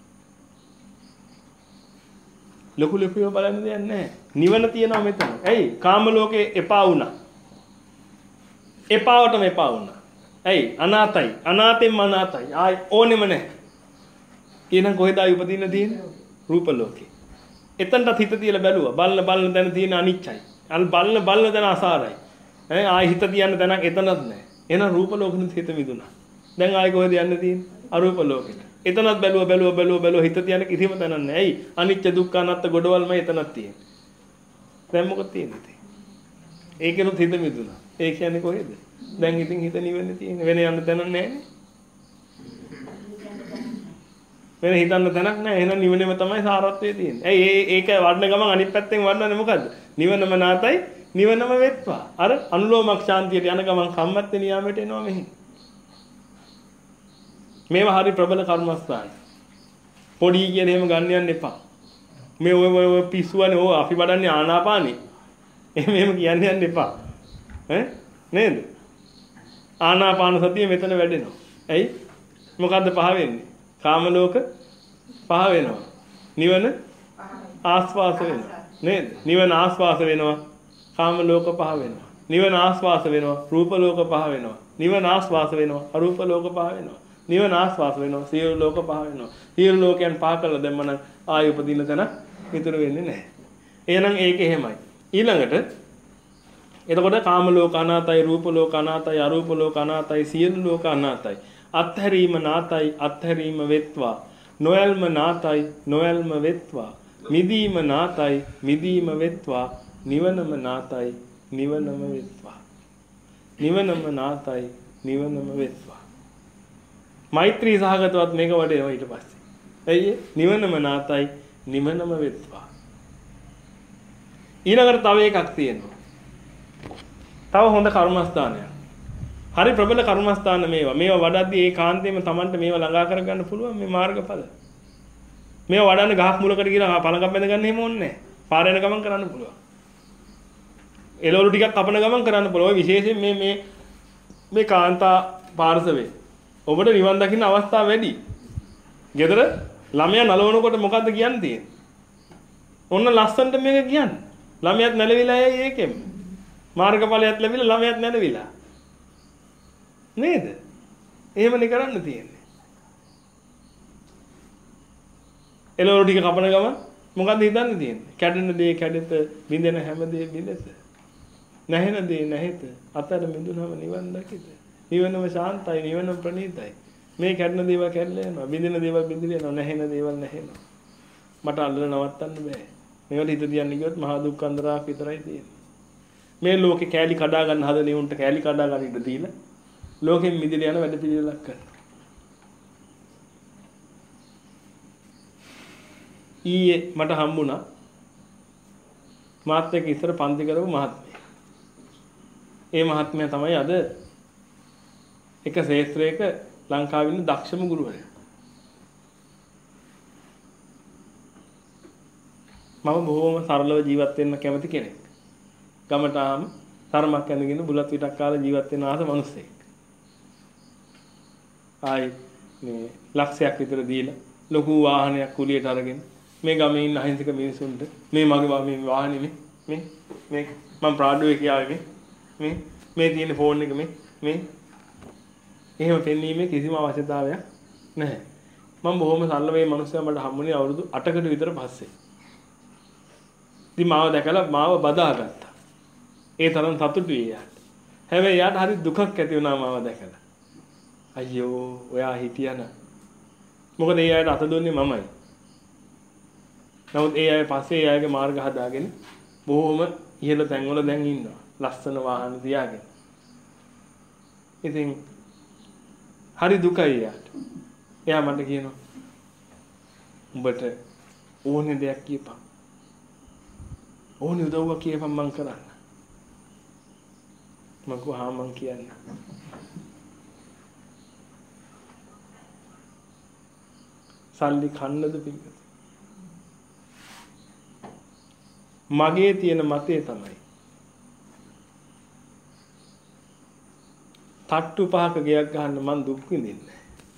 ලොකු ලොකු ඒවා බලන්න දෙයක් නැහැ. නිවන තියෙනවා මෙතන. ඇයි? කාම ලෝකේ එපා වුණා. එපාවටම එපා වුණා. ඇයි? අනාතයි. අනාතෙන්ම අනාතයි. ආයි ඕනෙම නැහැ. එහෙනම් කොහෙද ආයි උපදින්න තියෙන්නේ? රූප ලෝකේ. එතනට හිත තියලා බැලුවා. බලන බලන දැන තියෙන අනිච්චයි. අල් බලන බලන දැන අසාරයි. ඈ ආයි හිත තියන්න තැනක් එතනත් නැහැ. එහෙනම් රූප ලෝකෙත් හිත මිදුණා. දැන් ආයි කොහෙද යන්න තියෙන්නේ? අරූප ලෝකෙට. එතනත් බැලුවා බැලුවා බැලුවා බැලුවා හිත තියන්න කිසිම තැනක් නැහැ. ඇයි? අනිච්ච දුක්ඛ අනාත්ම ගොඩවල්ම එතනක් තියෙන්නේ. දැන් මොකද තියෙන්නේ? ඒකෙනුත් හිත මිදුණා. ඒ කියන්නේ කොහෙද? දැන් ඉතින් හිත නිවෙන්නේ තියෙන්නේ. වෙන යන්න තැනක් නැහැනේ. වෙන හිතන්න තැනක් නැහැ. එහෙනම් නිවනේම තමයි සාරත්වයේ තියෙන්නේ. ඇයි ඒක වඩන ගමන් අනිත් පැත්තෙන් වඩනනේ මොකද්ද? නිවනම නාතයි නිවනම වෙත්වා. අර අනුලෝමක් ශාන්තියට යන ගමන් කම්මැත්තේ නියාමයට එනවා මෙහි. මේවා හරි ප්‍රබල කර්මස්ථාන. පොඩි කියන එහෙම ගන්න යන්න එපා. මේ ඔය ඔය පිස්සුවනේ ඔය අපි වඩන්නේ ආනාපානෙ. එහෙම එහෙම කියන්න යන්න එපා. ඈ නේද? ආනාපාන සතිය මෙතන වැඩෙනවා. ඇයි? මොකද්ද පහ වෙන්නේ? කාම ලෝක පහ වෙනවා. නිවන ආස්වාස වෙනවා. නේද? නිවන ආස්වාස වෙනවා. කාම ලෝක පහ වෙනවා. නිවන ආස්වාස වෙනවා. රූප ලෝක පහ වෙනවා. නිවන ආස්වාස වෙනවා. අරූප ලෝක පහ වෙනවා. නිවන ආස්වාස වෙනවා. සියලු ලෝක පහ වෙනවා. සියලු ලෝකයන් පහ කළා දැන් මන ආය උපදින තැන ඉතුරු වෙන්නේ නැහැ. එහෙනම් ඒක එහෙමයි. ඊළඟට එතකොට කාම ලෝක අනාතයි, රූප ලෝක අනාතයි, අරූප ලෝක අනාතයි, සියලු ලෝක අනාතයි. අත්හැරීම නාතයි, අත්හැරීම වෙත්වා. නොයල්ම නාතයි නොයල්ම වෙත්වා. මිදීම නාතයි මිදීම වෙත්වා. නිවනම නාතයි නිවනම වෙත්වා. නිවනම නාතයි නිවනම වෙත්වා. මෛත්‍රී සහගතවත් මේක වඩේවා ඊට පස්සේ. ඇයි නිවනම නාතයි නිවනම වෙත්වා. ඊළඟට තව එකක් තියෙනවා. තව හොඳ කර්මස්ථානයක්. හරි ප්‍රබල කර්මස්ථාන මේවා. මේවා වඩද්දී ඒ කාන්තේම Tamanට මේවා ළඟා කරගන්න පුළුවන් මේ මාර්ගඵල. මේවා වඩන්න ගහක් මුලකට ගිහලා පළඟක් බැඳ ගන්න එහෙම ඕනේ නැහැ. පාර යන ගමන් කරන්න පුළුවන්. එළවලු ටිකක් කපන ගමන් කරන්න පුළුවන්. විශේෂයෙන් මේ මේ මේ කාන්තා පාර්ශවේ ඔබට නිවන් දකින්න අවස්ථාව වැඩි. ගෙදර ළමයා නලවනකොට මොකද්ද කියන්න තියෙන්නේ? ඔන්න ලස්සනට මේක කියන්නේ. ළමයාත් නැලවිලා යයි ඒකෙම. මාර්ගඵලයක් ලැබිලා ළමයාත් නැලවිලා. නේද? එහෙමනේ කරන්න තියෙන්නේ. එළවලු ටික කපන ගමන් මොකද්ද හිතන්න තියෙන්නේ? කැඩෙන දේ කැඩෙත, බිඳෙන හැම දේ බිඳෙත. නැහෙන දේ නැහෙත, අතර මිදුනම නිවන් දකිත. නිවනම ශාන්තයි, නිවනම ප්‍රණීතයි. මේ කැඩෙන දේවල් කැඩලා යනවා, බිඳෙන දේවල් බිඳිලා යනවා, නැහෙන දේවල් නැහෙනවා. මට අල්ලලා නවත්තන්න බෑ. මේවට හිත තියන්න ගියොත් මහා දුක් අන්දරාවක් විතරයි තියෙන්නේ. මේ ලෝකේ කෑලි කඩා ගන්න හදන උන්ට කෑලි කඩා ගන්න ඉඩ දීලා ලෝකෙන් මිදෙලා යන වැඩ පිළිවෙලක් කරනවා. ඊයේ මට හම්බුණා මාත් එක්ක ඉස්සර පන්ති කරපු මහත්මයෙක්. ඒ මහත්මයා තමයි අද එක ශාස්ත්‍රයක ලංකාවේ ඉන්න දක්ෂම ගුරුවරයා. මම බොහොම සරලව ජීවත් වෙන්න කැමති කෙනෙක්. ගමට ආම තරමක් ඇඳගෙන බුලත් විටක් කාලා ජීවත් වෙන ආස මිනිස්සෙක්. ආයි මේ ලක්ෂයක් විතර දීලා ලොකු වාහනයක් කුලියට අරගෙන මේ ගමේ ඉන්න අහිංසක මිනිසුන්ට මේ මගේ මේ වාහනේ මේ මේ මේ මම ප්‍රාඩුවේ කියාවේ මේ මේ මේ තියෙන ෆෝන් එක මේ මේ එහෙම පෙන්වීමේ කිසිම අවශ්‍යතාවයක් නැහැ. මම බොහොම සරල මේ මිනිස්සයා මට හම්බුනේ අවුරුදු අටකට විතර පස්සේ. ඉතින් මාව දැකලා මාව බදාගත්තා. ඒ තරම් සතුටුයි යාට. හැබැයි යාට හරි දුකක් ඇති වුණා මාව දැකලා. අයියෝ ඔයා හිටියන. මොකද ඒ අයට අත දුන්නේ මමයි. නමුත් ඒ අය පස්සේ ඒ අයගේ මාර්ග හදාගෙන බොහොම ඉහළ තැන්වල දැන් ඉන්නවා. ලස්සන වාහන තියාගෙන. ඉතින් හරි දුකයි යාට. එයා මට කියනවා උඹට ඕනේ දෙයක් කියපන්. ඕනේ උදව්වක් කියපන් මං කරන්න. මම කොහා මං කියන්නේ. සල්ලි කන්නද පිංගත. මගේ තියෙන මතය තමයි තට්ටු පහක ගයක් ගන්න මං දුක් විඳින්නේ.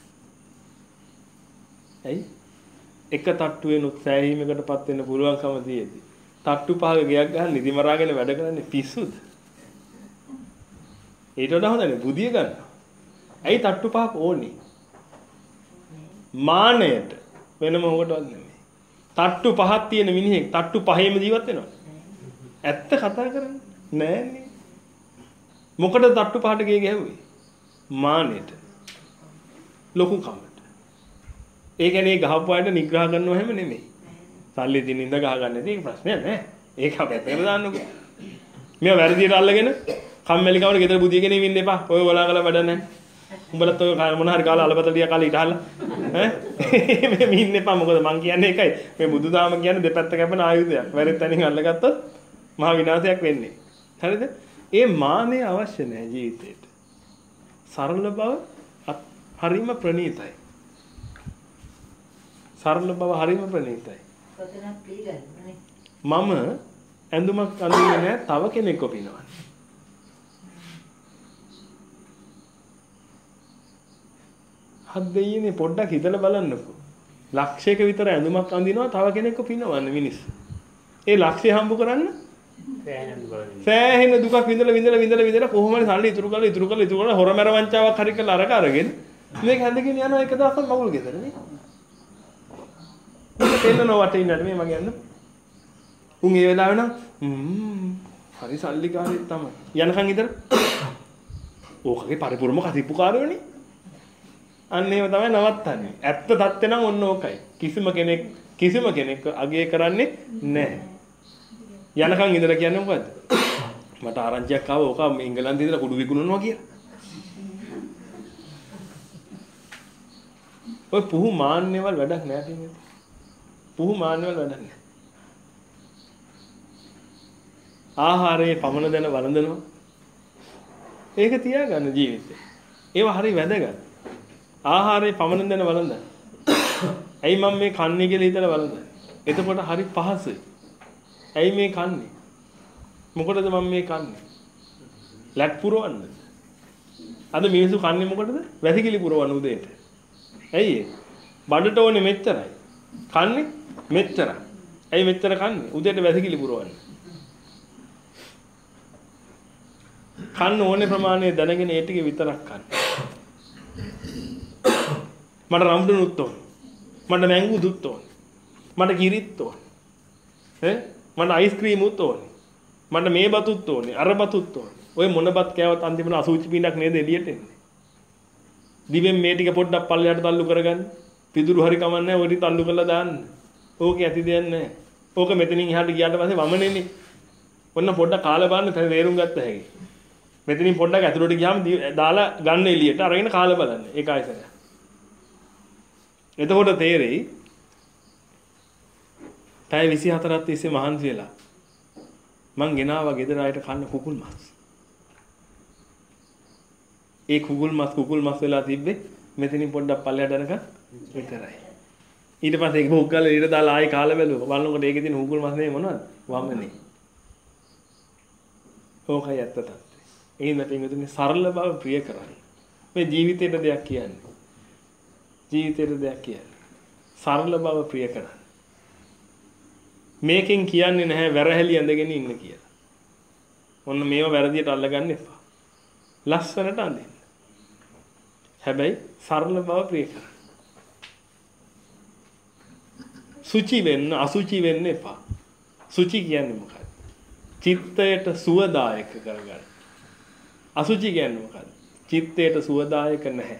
ඇයි? එක තට්ටුවෙනුත් සෑහීමකටපත් වෙන්න පුළුවන්කම තියෙද්දි තට්ටු පහක ගයක් ගන්න නිදි මරාගෙන වැඩ කරන්නේ පිස්සුද? ඊට වඩා හොඳනේ බුදිය ගන්න. ඇයි තට්ටු පහක් ඕනේ? මානයට වෙන මොකටවත් නෙමෙයි. තට්ටු පහක් තියෙන මිනිහෙක් තට්ටු පහේම ජීවත් වෙනවා. ඇත්ත කතා කරන්නේ නෑනේ. මොකටද තට්ටු පහට ගේ ගැහුවේ? මානෙට. ලොකු කමට. ඒ කියන්නේ ගහපු අයට නිග්‍රහ කරනව හැම නෙමෙයි. සල්ලි දින ඉඳ ගහ ගන්න ඉතින් ප්‍රශ්නයක් නෑ. ඒක අපැත්තකට දාන්නකෝ. මේ වැරදියට අල්ලගෙන කම්මැලි කමර ගෙදර බුදියගෙන ඉන්න එපා. ඔය ඔලාගල වැඩ නැහැ. උඹලත් ඔය මොන හරි කාලා අලබතලිය කාලා ඉඳහලා ඈ මේ ඉන්න එපා. මොකද මං කියන්නේ ඒකයි. මේ බුදුදහම කියන්නේ දෙපැත්ත කැපෙන ආයුධයක්. වැරදි තැනින් අල්ලගත්තොත් මහා විනාශයක් වෙන්නේ. හරිද? ඒ මානෙ අවශ්‍ය නැහැ ජීවිතේට. සරල බව හරිම ප්‍රණීතයි. සරල බව හරිම ප්‍රණීතයි. මම ඇඳුමක් අඳින්නේ නැහැ තව කෙනෙක්ව පිනවන්න. හත් දෙයියනේ පොඩ්ඩක් හිතලා බලන්නකෝ. ලක්ෂයක විතර ඇඳුමක් අඳිනවා තව කෙනෙක්ව පිනවන්න මිනිස්සු. ඒ ලක්ෂය හම්බ කරන්න සෑහෙන දුකක් විඳලා විඳලා විඳලා විඳලා කොහොම හරි සල්ලි ඉතුරු කරලා ඉතුරු කරලා ඉතුරු කරලා හොරමැර වංචාවක් හරි කරලා අරක අරගෙන මේක හැඳගෙන යනවා එක දවසක් මගුල් ගෙදර නේ. මේක තේන්නව වටේ ඉන්නට මේ මගේ යන්න. උන් ඒ වෙලාවේ නම් හ්ම් හරි සල්ලිකාරයෙක් තමයි. යනකන් ඉතර ඕකගේ පරිපූර්ණම කතිප්පුකාරයෝනේ. අන්න ඒව තමයි නවත්තන්නේ. ඇත්ත தත්ත්වය නම් ඔන්න ඕකයි. කිසිම කෙනෙක් කිසිම කෙනෙක් අගය කරන්නේ නැහැ. යනකම් ඉඳලා කියන්නේ මොකද්ද? මට ආරංචියක් ආව ඕක ඉංගලන්තේ ඉඳලා කුඩු විකුණනවා කියලා. ඔය පුහු මාන්නේවල් වැඩක් නෑ කියන්නේ. පුහු මාන්නේවල් වැඩක් නෑ. ආහාරයේ පමණ දැන වළඳනවා. ඒක තියාගන්න ජීවිතේ. ඒවා හරි වැදගත්. ආහාරයේ පමණ දැන වළඳන්න. ඇයි මම මේ කන්නේ කියලා හිතලා වළඳන්නේ? එතකොට හරි පහසුයි. ඇයි මේ කන්නේ? මොකටද මම මේ කන්නේ? ලැට් පුරවන්න. අද මිනිස්සු කන්නේ මොකටද? වැසිකිලි පුරවන්න උදේට. ඇයි ඒ? බඩට ඕනේ මෙච්චරයි. කන්නේ මෙච්චරයි. ඇයි මෙච්චර කන්නේ? උදේට වැසිකිලි පුරවන්න. කන්න ඕනේ ප්‍රමාණය දැනගෙන ඒ ටික විතරක් කන්න. මට රම්බුනුත් ඕනේ. මට මැංගු දුත් ඕනේ. මට කිරිත් ඕනේ. ඈ මට අයිස්ක්‍රීම් උත් ඕනේ. මට මේ බතුත් ඕනේ. අර බතුත් ඕනේ. ඔය මොන බත් කෑවත් අන්තිමට අසුචි පිටක් නේද එළියට එන්නේ. දිවෙන් මේ ටික පොඩ්ඩක් පල්ලයට තල්ලු කරගන්න. පිදුරු හරි කමන්නේ ඔය ටික තල්ලු කරලා දාන්න. ඕකේ ඇති දෙයක් නැහැ. ඕක මෙතනින් එහාට ගියාට පස්සේ වමනේනේ. ඔන්න පොඩ්ඩක් කාලා බලන්න තේරුම් ගත්ත හැකි. මෙතනින් පොඩ්ඩක් ඇතුළට ගියාම දාලා ගන්න එළියට අරගෙන කාලා බලන්න. ඒක ආයතනය. එතකොට තේරෙයි පැය විසිහතරක් තිස්සේ මහන්සි වෙලා මං ගෙනාවා ගෙදර ආයට කන්න කුකුල් මස්. ඒ කුකුල් මස් කුකුල් මස් වෙලා තිබ්බේ මෙතනින් පොඩ්ඩක් පල්ලයට යනකම් විතරයි. ඊට පස්සේ ඒක භෝග කරලා ඊට දාලා ආයෙ කාලා බැලුවා. බලනකොට ඒකේ තියෙන කුකුල් මස් නේ මොනවද? වමනේ. ඕකයි ඇත්ත තත්ත්වය. ඒ නැතිවෙන්නේ සරල බව ප්‍රිය කරන්නේ. මේ ජීවිතේට දෙයක් කියන්නේ. ජීවිතේට දෙයක් කියන්නේ. සරල බව ප්‍රිය කරන්නේ. මේකෙන් කියන්නේ නැහැ වැරහැලි ඇඳගෙන ඉන්න කියලා. ඔන්න මේව වැරදියට අල්ලගන්න එපා. ලස්සනට අඳින්න. හැබැයි සරල බව ප්‍රිය කරන්න. සුචි වෙන්න අසුචි වෙන්න එපා. සුචි කියන්නේ මොකක්ද? චිත්තයට සුවදායක කරගන්න. අසුචි කියන්නේ මොකක්ද? චිත්තයට සුවදායක නැහැ.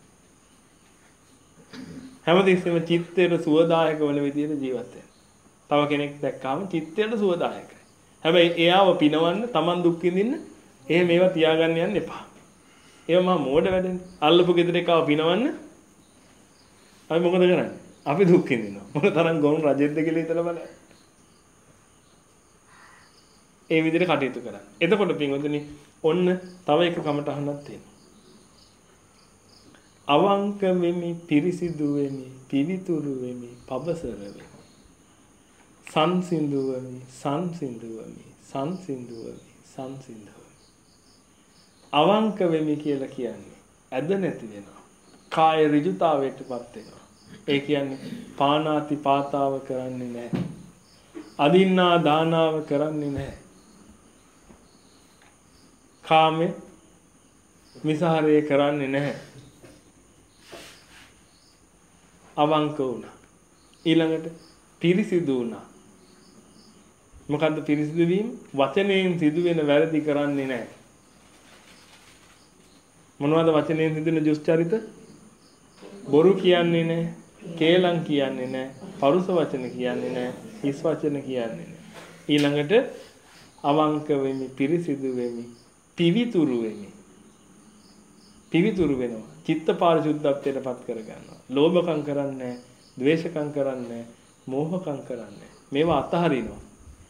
හැමතිස්සෙම චිත්තයට සුවදායක වන විදිහට ජීවත් වෙන්න. තව කෙනෙක් දැක්කාම චිත්තයට සුවදායකයි. හැබැයි එයාව පිනවන්න, Taman දුක් විඳින්න, එහෙම මේවා තියාගන්න යන්න එපා. ඒව මහා මෝඩ වැඩනේ. අල්ලපු ගෙදර එකව පිනවන්න අපි මොකද කරන්නේ? අපි දුක් විඳිනවා. මොන තරම් ගොන් රජෙක්ද කියලා හිතලා බලන්න. ඒ විදිහට කටයුතු කරන්න. එතකොට පින්වතුනි ඔන්න තව එක කමටහනක් තියෙනවා. අවංක වෙමි, පිරිසිදු වෙමි, පිවිතුරු වෙමි, පබසර වෙමි. සංසිඳු වෙමි, සංසිඳු වෙමි, සංසිඳු වෙමි, සංසිඳු වෙමි. අවංක වෙමි කියලා කියන්නේ ඇද නැති වෙනවා. කාය ඍජුතාවයටපත් වෙනවා. ඒ කියන්නේ පානාති පාතාව කරන්නේ නැහැ. අදින්නා දානාව කරන්නේ නැහැ. කාමේ මිසහරේ කරන්නේ නැහැ. අවංක වුණා. ඊළඟට පිරිසිදු වුණා. මොකද්ද පිරිසිදු වීම? වචනයෙන් සිදුවෙන වැරදි කරන්නේ නැහැ. මොනවද වචනයෙන් සිදුවෙන දුස්චරිත? බොරු කියන්නේ නැහැ, කේලම් කියන්නේ නැහැ, පරුස වචන කියන්නේ නැහැ, හිස් වචන කියන්නේ නැහැ. ඊළඟට අවංක වෙමි, පිරිසිදු වෙමි, පිවිතුරු වෙමි. පිවිතුරු වෙනවා. චිත්ත පාරිශුද්ධත්වයට පත් කර ගන්නවා. ලෝභකම් කරන්නේ නැහැ, ද්වේෂකම් කරන්නේ නැහැ, මෝහකම් කරන්නේ නැහැ. මේවා අතහරිනවා.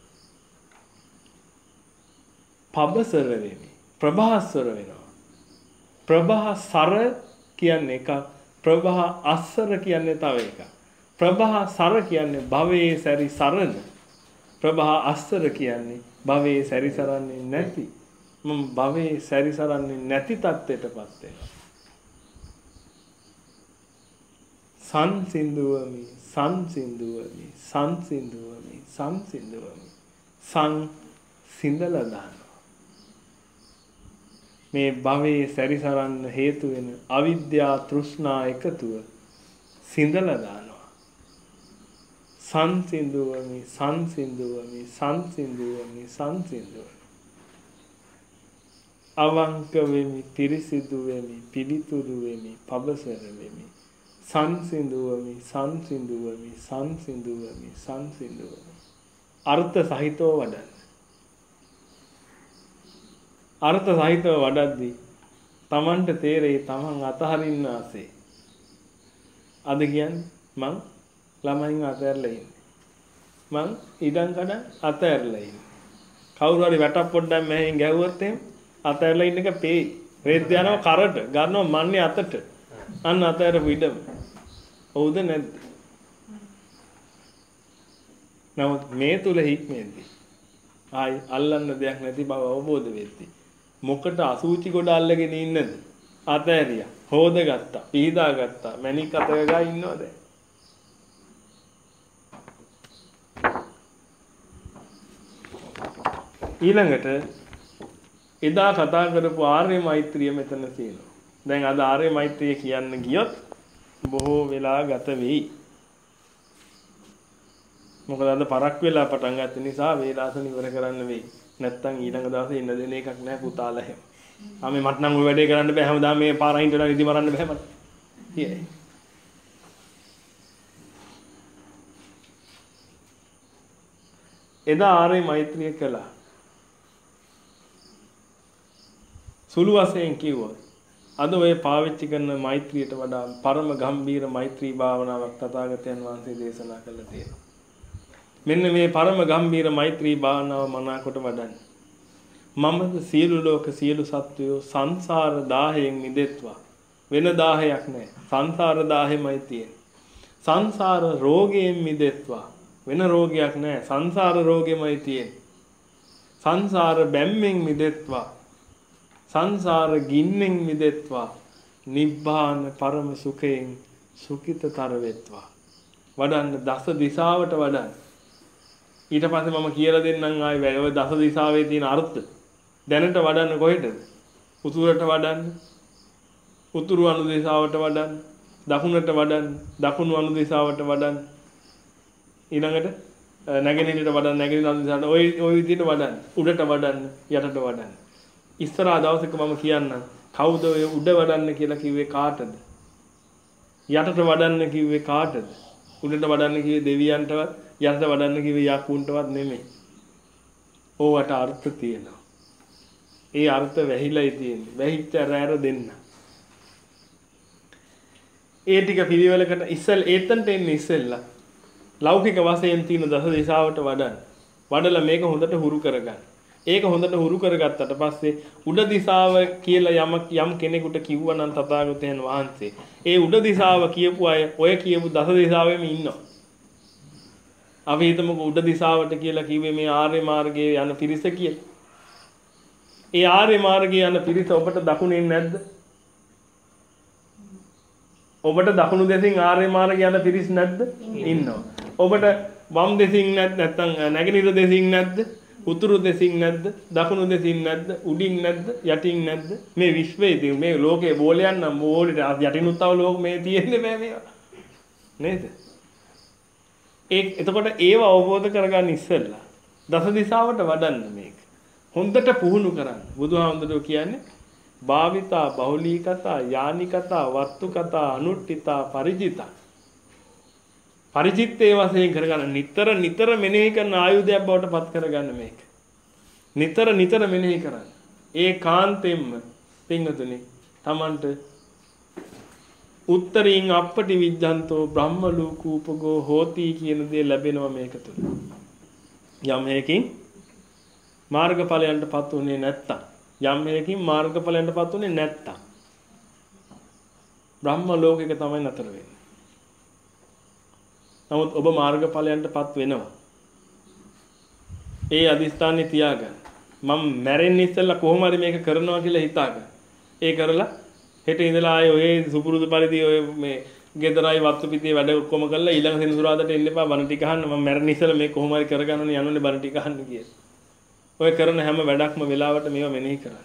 පබසර වෙමි. ප්‍රභාස්වර වෙනවා. ප්‍රභාසර කියන්නේ එක, ප්‍රභා අස්සර කියන්නේ තව එකක්. ප්‍රභාසර කියන්නේ භවයේ සැරි සරන. ප්‍රභා අස්සර කියන්නේ භවයේ සැරි සරන්නේ නැති. මම භවයේ සැරි සරන්නේ නැති තත්ත්වයටපත් වෙනවා. සංසිඳුවමි, සංසිඳුවමි, සංසිඳුවමි, සංසිඳුවමි. සං සිඳලා දානවා. මේ භවයේ සැරිසරන්න හේතු වෙන අවිද්‍යා තෘෂ්ණා එකතුව සිඳලා දානවා. සංසිඳුවමි, සංසිඳුවමි, සංසිඳුවමි, සංසිඳුවමි. අවංක වෙමි, පිරිසිදු වෙමි, පිළිතුරු වෙමි, පබසර වෙමි. සංසිඳුවමි, සංසිඳුවමි, සංසිඳුවමි, සංසිඳුවමි. අර්ථ සහිතව වඩන්න. අර්ථ සහිතව වඩද්දී තමන්ට තේරෙයි තමන් අතහරින්න ආසේ. අද කියන්නේ මං ළමයින් අතහැරලා ඉන්නේ. මං ඉඩම් කඩම් අතහැරලා ඉන්නේ. කවුරු හරි වැටක් පොඩ්ඩක් මහෙන් ගැහුවොත් එහෙම අතහැරලා ඉන්න එක පේයි. රේත් යනවා කරට ගන්නවා මන්නේ අතට. අන්න අතහැරපු ඉඩම. හවුද නැද්ද? නමුත් මේ තුල හික්මෙන්දී ආයි අල්ලන්න දෙයක් නැති බව අවබෝධ වෙද්දී මොකට අසූචි ගොඩ අල්ලගෙන ඉන්නද? අතහැරියා. හොදගත්තා. පීදා ගත්තා. මැණික් අතක ගා ඉන්නවද? ඊළඟට එදා කතා කරපු ආර්ය මෛත්‍රිය මෙතන තියෙනවා. දැන් අද ආර්ය මෛත්‍රිය කියන්න ගියොත් බොහෝ වෙලා ගත වෙයි. මොකද අද පරක් වෙලා පටන් ගත්ත නිසා වේලාසන ඉවර කරන්න වෙයි. නැත්තම් ඊළඟ දවසේ ඉන්න දෙන එකක් නැහැ පුතාලා හැම. ආ මේ මට නම් ওই වැඩේ කරන්න බෑ හැමදාම මේ පාරයින්ට වල ඉදි මරන්න බෑ මට. කියයි. එදා ආර්ය මෛත්‍රිය කළා. සුළු වශයෙන් කිව්වොත් අද ඔය පාවිච්චි කරන මෛත්‍රියට වඩා පරම ගම්බීර මෛත්‍රී භාවනාවක් තථාගතයන් වහන්සේ දේශනා කළා තියෙනවා. මෙන්න මේ පරම ගම්බීර මෛත්‍රී භාවනාව මනාකොට වඩන්න. මමද සියලු ලෝක සියලු සත්වයෝ සංසාර දාහයෙන් මිදෙත්වා. වෙන දාහයක් නැහැ. සංසාර දාහෙමයි තියෙන්නේ. සංසාර රෝගයෙන් මිදෙත්වා. වෙන රෝගයක් නැහැ. සංසාර රෝගෙමයි තියෙන්නේ. සංසාර බැම්මෙන් මිදෙත්වා. සංසාර ගින්නෙන් මිදෙත්වා. නිබ්බාන පරම සුඛයෙන් සුඛිතතර වෙත්වා. වඩන්න දස දිශාවට වඩන්න. ඊට පස්සේ මම කියලා දෙන්නම් ආයේ ඔය දස දිශාවේ තියෙන අර්ථ. දැනට වඩන්න කොහෙටද? උතුරට වඩන්න. උතුරු අනු දිශාවට වඩන්න. දකුණට වඩන්න. දකුණු අනු දිශාවට වඩන්න. ඊළඟට නැගෙනහිරට වඩන්න. නැගෙනහිර අනු දිශාවට ඔය ඔය විදිහට වඩන්න. උඩට වඩන්න. යටට වඩන්න. ඉස්සරහා දවසක මම කියන්නම් කවුද ඔය උඩ වඩන්න කියලා කිව්වේ කාටද? යටට වඩන්න කිව්වේ කාටද? උඩට වඩන්න කිව්වේ දෙවියන්ටවත් යටට වඩන්න කිව්වේ යකුන්ටවත් නෙමෙයි. ඕවට අර්ථ තියෙනවා. ඒ අර්ථ වැහිලායි තියෙන්නේ. වැහිච්ච රැර දෙන්න. ඒ ටික පිළිවෙලකට ඉස්සෙල් ඒතන්ට එන්නේ ඉස්සෙල්ලා ලෞකික වශයෙන් තියෙන දස දිශාවට වඩන්න. වඩලා මේක හොඳට හුරු කරගන්න. ඒක හොඳට හුරු කරගත්තට පස්සේ උඩ දිශාව කියලා යම යම් කෙනෙකුට කිව්වනම් තථාගතයන් වහන්සේ ඒ උඩ දිශාව කියපු අය ඔය කියපු දස දිශාවෙම ඉන්නවා. අපි හිතමුකෝ උඩ දිශාවට කියලා කිව්වේ මේ ආර්ය මාර්ගයේ යන පිරිස කියලා. ඒ ආර්ය මාර්ගයේ යන පිරිස ඔබට දකුණෙන් නැද්ද? ඔබට දකුණු දෙසින් ආර්ය මාර්ගයේ යන පිරිස නැද්ද? ඉන්නවා. ඔබට වම් දෙසින් නැත් නැත්නම් නැගෙනහිර දෙසින් නැද්ද? උතුරු දෙසින් නැද්ද? දකුණු දෙසින් නැද්ද? උඩින් නැද්ද? යටින් නැද්ද? මේ විශ්වයේ මේ ලෝකේ බෝලයන් නම් බෝලෙට යටිනුත් තව ලෝක මේ තියෙන්නේ බෑ මේවා. නේද? ඒ එතකොට ඒව අවබෝධ කරගන්න ඉස්සෙල්ලා දස දිශාවට වඩන්න මේක. හොඳට පුහුණු කරන්න. බුදුහාමුදුරුවෝ කියන්නේ භාවිතා බහුලීකතා යානිකතා වත්තුකතා අනුට්ඨිතා පරිජිතා. පරිචිත්තේ වශයෙන් කරගන්න නිතර නිතර මෙනෙහි කරන ආයුධයක් බවට පත් කරගන්න මේක. නිතර නිතර මෙනෙහි කරන්න. ඒ කාන්තෙන්ම පින්වතුනි තමන්ට උත්තරීන් අපටි විජ්ජන්තෝ බ්‍රහ්ම ලෝකූපගෝ හෝති කියන දේ ලැබෙනවා මේක තුල. යම් හේකින් මාර්ගඵලයන්ටපත් උනේ නැත්තම් යම් හේකින් මාර්ගඵලයන්ටපත් උනේ නැත්තම් බ්‍රහ්ම ලෝකෙක තමයි නතර වෙන්නේ. නමුත් ඔබ මාර්ගඵලයන්ටපත් වෙනවා. ඒ අදිස්ථානේ තියාගන්න. මම මැරෙන්න ඉස්සෙල්ලා කොහොම හරි මේක කරනවා කියලා හිතාගන්න. ඒ කරලා හෙට ඉඳලා ආයේ ඔය සුපුරුදු පරිදි ඔය මේ ගෙදරයි වත්තු පිටියේ වැඩ ඔක්කොම කරලා ඊළඟ සෙනසුරාදාට එන්න එපා බණ ටික අහන්න. මම මැරෙන්න ඉස්සෙල්ලා මේ කොහොම හරි කරගන්න ඕනේ යනුනේ බණ ටික අහන්න කියලා. ඔය කරන හැම වැඩක්ම වෙලාවට මේවා මෙනෙහි කරන්න.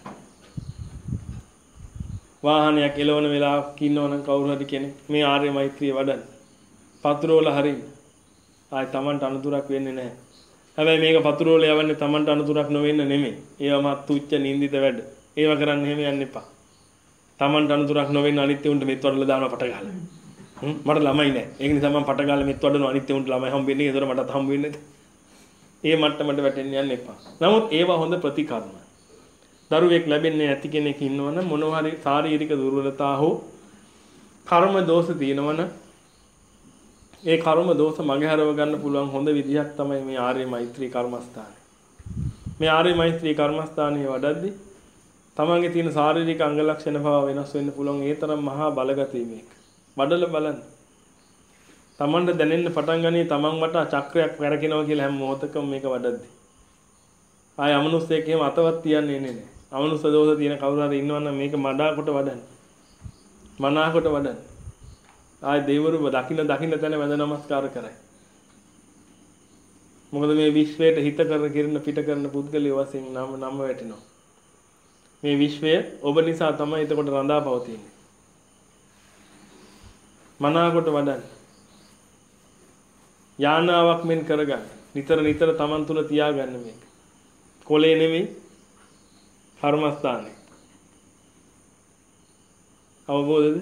වාහනයක් එලවන වෙලාවක ඉන්නවනම් කවුරු හරි කෙනෙක් මේ ආර්ය මෛත්‍රිය වඩන්න. පතුරවල හරින්න. ආයි Tamanට අනුතුරක් වෙන්නේ නැහැ. හැබැයි මේක පතුරවල යවන්නේ Tamanට අනුතුරක් නොවෙන්න නෙමෙයි. ඒවා මත් තුච්ච නින්දිත වැඩ. ඒව කරන්න එහෙම යන්න එපා. Tamanට අනුතරක් නොවෙන්න අනිත් උන්ට මෙත් වඩලා දානවා පට ගහලා. හ්ම් මට ළමයි නෑ. ඒක නිසා මම පට ගහලා මෙත් වඩනවා අනිත් උන්ට ළමයි හම්බ වෙන්නේ. ඒතර මටත් හම්බ වෙන්නේ නැත. ඒ මට්ටමට වැටෙන්න යන්න එපා. නමුත් ඒවා හොඳ ප්‍රතිකර්ම. දරුවෙක් ලැබෙන්නේ නැති කෙනෙක් ඉන්නවනම් මොනවා හරි ශාරීරික දුර්වලතා හෝ කර්ම දෝෂ තියෙනවනම් ඒ කර්ම දෝෂ මගහැරව ගන්න පුළුවන් හොඳ විදිහක් තමයි මේ ආර්ය මෛත්‍රී කර්මස්ථානය. මේ ආර්ය මෛත්‍රී කර්මස්ථානයේ වඩද්දී තමන්ගේ තියෙන ශාරීරික අංග ලක්ෂණ පවා වෙනස් වෙන්න පුළුවන්. ඒ තරම් මහා බලගතිය මේක. වඩල බලන්න. තමන්ට දැනෙන්න පටන් ගන්නේ තමන් මට චක්‍රයක් වැරකිනවා කියලා හැම මොහොතකම මේක වඩද්දී. ආය අමනුස්සයෙක් එහෙම අතවත් තියන්නේ නැහැ. අමනුස්ස දෝෂ තියෙන කවුරු හරි ඉන්නවනම් මේක මඩා කොට වඩන්න. මනා කොට වඩන්න. ආය දෙවිවරු දකින්න දකින්න තැන වැඳ නමස්කාර කරයි. මොකද මේ විශ්වයට හිත කරන කිරණ පිට කරන පුද්ගලයෝ වශයෙන් නම නම වැටෙනවා. මේ විශ්වය ඔබ නිසා තමයි එතකොට රඳා පවතින්නේ. මනා කොට වඩන්න. යානාවක් මෙන් කරගන්න. නිතර නිතර Taman තුල තියාගන්න මේක. කොලේ නෙමෙයි කර්මස්ථානේ. අවබෝධද?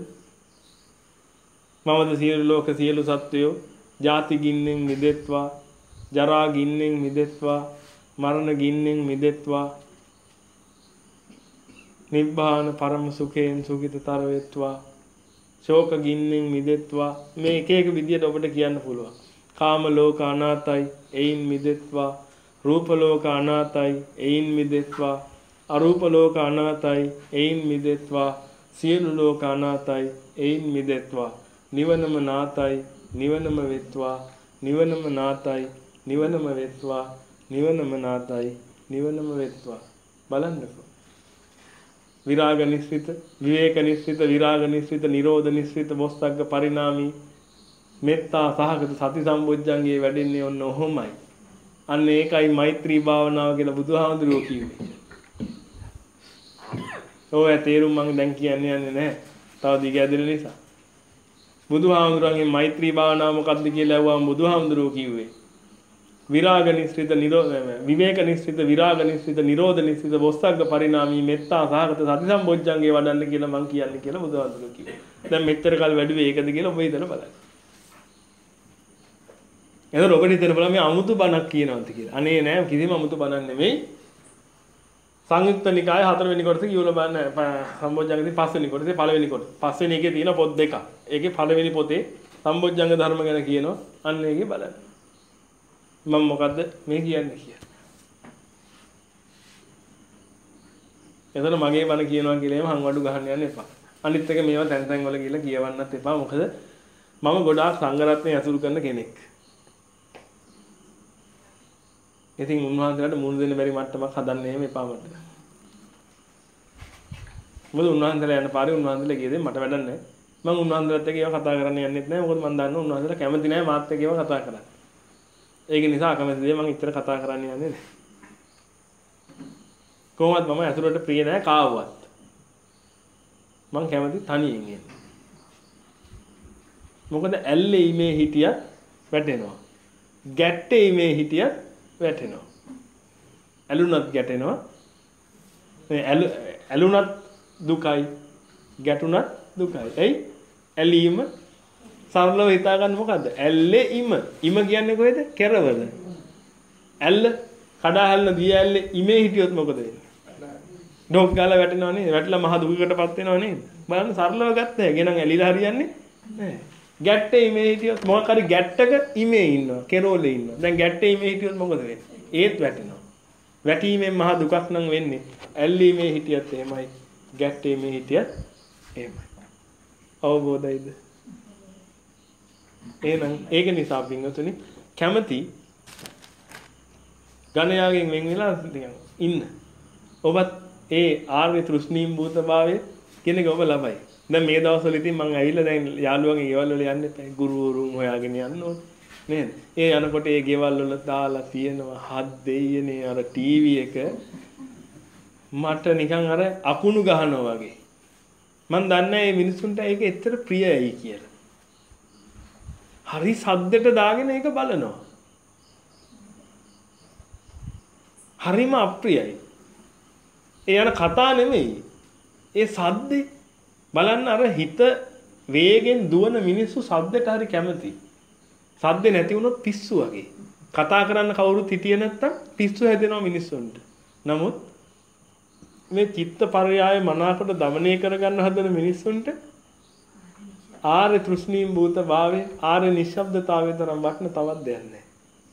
මමද සියලු ලෝක සියලු සත්වයෝ ජාති ගින්නෙන් මිදෙත්වා, ජරා ගින්නෙන් මිදෙත්වා, මරණ ගින්නෙන් මිදෙත්වා, නිබ්බාන පරම සුඛයෙන් සුඛිතතර වෙත්වා, ශෝක ගින්නෙන් මිදෙත්වා. මේ එක එක විදියට ඔබට කියන්න පුළුවන්. කාම ලෝක අනාතයි, එයින් මිදෙත්වා. රූප ලෝක අනාතයි, එයින් මිදෙත්වා. අරූප ලෝක අනාතයි, එයින් මිදෙත්වා. සියලු ලෝක අනාතයි, එයින් මිදෙත්වා. නිවනම නාතයි, නිවනම වෙත්වා. නිවනම නාතයි, නිවනම වෙත්වා. නිවනම නාතයි, නිවනම වෙත්වා. බලන්නකෝ. විරාග නිස්සිත, විවේක නිස්සිත, විරාග නිස්සිත, නිරෝධ නිස්සිත, මොස්සග්ග පරිණාමී මෙත්තා සහගත සති සම්බොජ්ජංගේ වැඩෙන්නේ ඔන්න ඔහොමයි. අන්න ඒකයි මෛත්‍රී භාවනාව කියලා බුදුහාමුදුරුවෝ කිව්වේ. ඔය තේරුම් මම දැන් කියන්නේ යන්නේ නැහැ. තව දිග ඇදෙන නිසා. බුදුහාමුදුරන්ගේ මෛත්‍රී භාවනාව මොකක්ද කියලා ඇහුවාම බුදුහාමුදුරුවෝ කිව්වේ විරාග නිස්සිත, නිරෝධ විවේක නිස්සිත, විරාග නිස්සිත, නිරෝධ නිස්සිත, මොස්සග්ග පරිණාමී මෙත්තා සහගත සති සම්බොජ්ජංගේ වඩන්න කියලා මම කියන්නේ කියලා බුදුහාමුදුරුවෝ කිව්වා. දැන් මෙච්චර කල් වැඩිවේ ඒකද කියලා ඔබ හිතලා බලන්න. එතකොට ඔබට හිතෙන්න බලන්න මේ අමුතු බණක් කියනවාන්ත කියලා. අනේ නෑ කිසිම අමුතු බණක් නෙමෙයි. සංයුක්ත නිකායේ හතරවෙනි කොටසේ කියවල බලන්න සම්බොජ්ජංගදී පස්වෙනි කොටසේ පළවෙනි කොටස. පස්වෙනි එකේ තියෙන පොත් දෙකක්. ඒකේ පළවෙනි පොතේ සම්බොජ්ජංග ධර්ම ගැන කියනවා. අන්න ඒකේ බලන්න. මම මොකද්ද මේ කියන්නේ කියලා. එතන මගේ බණ කියනවා කියලා එහෙම හංවඩු ගහන්න යන්න එපා. අනිත් එක මේවා තැන් තැන් වල ගිහලා කියවන්නත් එපා. මොකද මම ගොඩාක් සංඝ රත්නය ඇසුරු කරන කෙනෙක්. ඉතින් උන්වහන්සේලාට මුණ දෙන්න බැරි මට්ටමක් හදන්න එහෙම එපා මට. මොකද උන්වහන්සේලා යන පාරේ උන්වහන්සේලා ගියද මට වැඩක් නැහැ. මම උන්වහන්සේලාත් එක්ක ඒවා කතා කරන්න යන්නෙත් නැහැ. මොකද මම දන්නවා උන්වහන්සේලා කැමති නැහැ මාත් එක්ක ඒවා කතා කරන්න. ඒක නිසා අකමැති දේ මම ඉතර කතා කරන්න යන්නේ නැහැ. කොහොමද මම ඇතුළට ප්‍රිය නැහැ කාවවත්. මම කැමති තනියෙන් ඉන්න. මොකද ඇල්ලේ ඉමේ හිටියත් වැටෙනවා. ගැට්ටේ ඉමේ හිටියත් වැටෙනවා. ඇලුනත් ගැටෙනවා. මේ ඇලුනත් දුකයි, ගැටුනත් දුකයි. එයි ඇලීම සරලව හිතා ගන්න මොකද්ද? ඇල්ලේ ඉම. ඉම කියන්නේ කොහෙද? කෙරවල. ඇල්ල කඩා හැල්ල දිය ඇල්ලේ ඉමේ හිටියොත් මොකද වෙන්නේ? ඩොක් ගාලා වැටෙනව නේද? වැටලා මහ දුකකටපත් වෙනව නේද? බලන්න සරලව ගත්තා. ගෙනන් ඇලිලා හරියන්නේ නැහැ. ගැට්ටේ ඉමේ හිටියොත් මොකක් හරි ගැට්ටක ඉමේ ඉන්නවා. කෙරෝලේ ඉන්නවා. දැන් ගැට්ටේ ඉමේ හිටියොත් මොකද වෙන්නේ? ඒත් වැටෙනවා. වැටීමෙන් මහ දුකක් නම් වෙන්නේ. ඇල්ලීමේ හිටියත් එහෙමයි. ගැට්ටේ ඉමේ හිටියත් එහෙමයි. අවබෝධයිද? එහෙනම් ඒක නිසා පින්වතුනි කැමැති ගණයාගෙන් වෙන් වෙලා ඉන්න. ඔබත් ඒ ආර්ය තෘෂ්ණීම් භූතභාවය කියන එක ඔබ ලබයි. දැන් මේ දවස්වල ඉතින් මම ඇවිල්ලා දැන් යාළුවන්ගේ ගෙවල් වල යන්න එපා. ගුරුවරුන් හොයාගෙන යන්න ඕනේ. නේද? ඒ යනකොට ඒ ගෙවල් වල දාලා තියෙනවා හත් දෙයියනේ අර ටීවී එක මට නිකන් අර අකුණු ගහනවා වගේ. මම දන්නේ මේ මිනිස්සුන්ට ඒක ඇත්තට ප්‍රියයි කියලා. හරි සද්දෙට දාගෙන ඒක බලනවා. හරිම අප්‍රියයි. ඒ යන කතා නෙමෙයි. ඒ සද්දේ බලන්න අර හිත වේගෙන් දුවන මිනිස්සු සද්දට හරි කැමති. සද්දේ නැති වුණොත් පිස්සු වගේ. කතා කරන්න කවුරුත් හිටියේ නැත්තම් පිස්සු හැදෙනවා මිනිස්සුන්ට. නමුත් මේ චිත්ත පරයය මනාකොට দমনය කරගන්න හදන මිනිස්සුන්ට ආර්ය තෘෂ්ණීම් භූත භාවයේ ආර්ය නිශ්ශබ්දතාවයේ තරම් වටන තවත් දෙයක් නැහැ.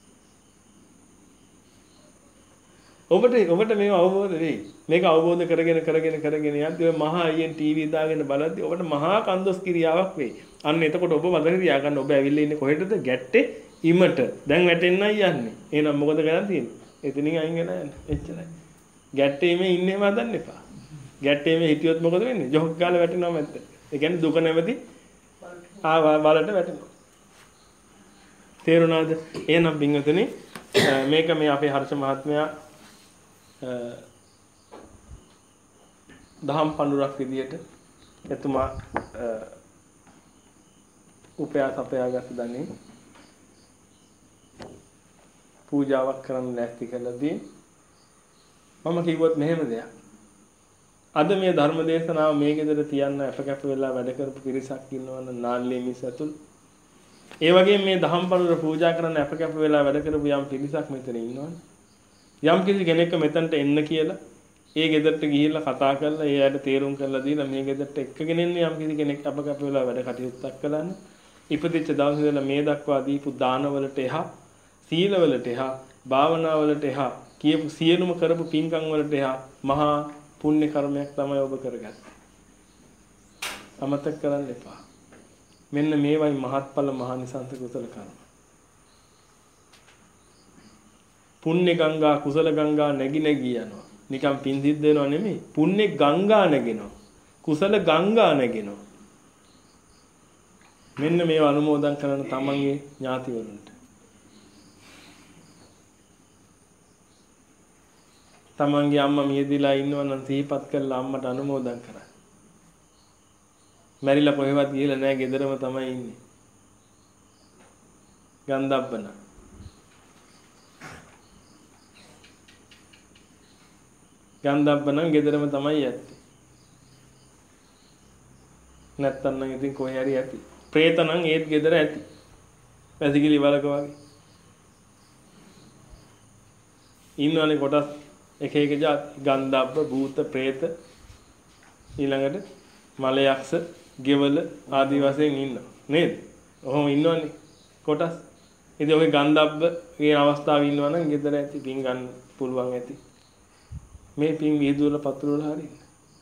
ඔබට ඔබට මේව අවබෝධ වෙයි. මේක අවබෝධ කරගෙන කරගෙන කරගෙන යද්දී ඔය මහා අයියෙන් ටීවී දාගෙන බලද්දී ඔබට මහා කන්දොස් කිරියාවක් වෙයි. අන්න එතකොට ඔබ මතක තියාගන්න ඔබ ඇවිල්ලා ඉන්නේ කොහෙටද? ගැට්ටේ ඉමට. දැන් වැටෙන්නයි යන්නේ. එහෙනම් මොකද කරන් තියෙන්නේ? එතනින් අයින් වෙලා යන්න. එච්චරයි. ගැට්ටේමේ ඉන්නේම හදන්න එපා. ගැට්ටේමේ හිටියොත් මොකද වෙන්නේ? ජොක් ගාලා වැටෙනවා මැද්ද. ඒ කියන්නේ දුක නැමැති ආ වලට වැටෙනවා. තේරුණාද? එහෙනම් බින්වතුනි මේක මේ අපේ හර්ෂ මහත්මයා දහම් පඳුරක් විදියට එතුමා උපයාස අපයාගත් දන්නේ පූජාවක් කරන්න ලෑස්ති කළදී මම කිව්වොත් මෙහෙම දෙයක්. අද මේ ධර්ම දේශනාව මේ ගෙදර තියන්න අපකැප වෙලා වැඩ කරපු පිරිසක් ඉන්නවනම් නාල්ලේ මිස් ඇතුල් ඒ වගේ මේ දහම් පඳුර පූජා කරන්න අපකැප වෙලා වැඩ කරපු යම් පිරිසක් මෙතන ඉන්නවනේ. යම් කිසි කෙනෙක් මෙතනට එන්න කියලා ඒ ගෙදරට ගිහිල්ලා කතා කරලා ඒ අයට තේරුම් කරලා දීලා මේ ගෙදරට එක්කගෙන එන්නේ යම් කිසි කෙනෙක් අපකැප වෙලා වැඩ කටයුත්තක් කළානේ. ඉපදිච්ච දවසේ ඉඳලා මේ දක්වා දීපු දානවලට එහා සීලවලට එහා භාවනාවලට එහා කියපු සියලුම කරපු පින්කම් වලට එහා මහා පුණ්‍ය කර්මයක් තමයි ඔබ කරගත්තේ. අමතක කරන්න එපා. මෙන්න මේවයි මහත්ඵල මහානිසංස කුසල කර්ම. පුණ්‍ය ගංගා කුසල ගංගා නැగి නැగి යනවා. නිකම් පින් සිද්ධ වෙනව නෙමෙයි. පුණ්‍ය ගංගා නැගෙනවා. කුසල ගංගා නැගෙනවා. මෙන්න මේව අනුමෝදන් කරන තමන්ගේ ඥාතිවරුන්ට. තමන්ගේ අම්මා මියදිලා ඉන්නවා නම් සිහිපත් කරලා අම්මට අනුමෝදන් කරන්න. මැරිලා කොහෙවත් ගිහලා නැහැ, ගෙදරම තමයි ඉන්නේ. ගන්ධබ්බන. ගන්ධබ්බන ගෙදරම තමයි යන්නේ. නැත්තම් නම් ඉතින් කොහේ හරි ඇති. ප්‍රේත නම් ඒත් ගෙදර ඇති. වැසිකිලි වලක වගේ. ඉන්නවනේ කොටස් එක එක જાති. ගන්ධබ්බ, භූත, ප්‍රේත, ඊළඟට මලයක්ෂ, ගෙවල ආදී වශයෙන් ඉන්නවා. නේද? ඔහොම ඉන්නවනේ කොටස්. ඉතින් ඔය ගන්ධබ්බගේ අවස්ථාවේ ඉන්නවා නම් ගෙදර ඇති පින් ගන්න පුළුවන් ඇති. මේ පින් විහිදුවල පතුරවල හරින්න.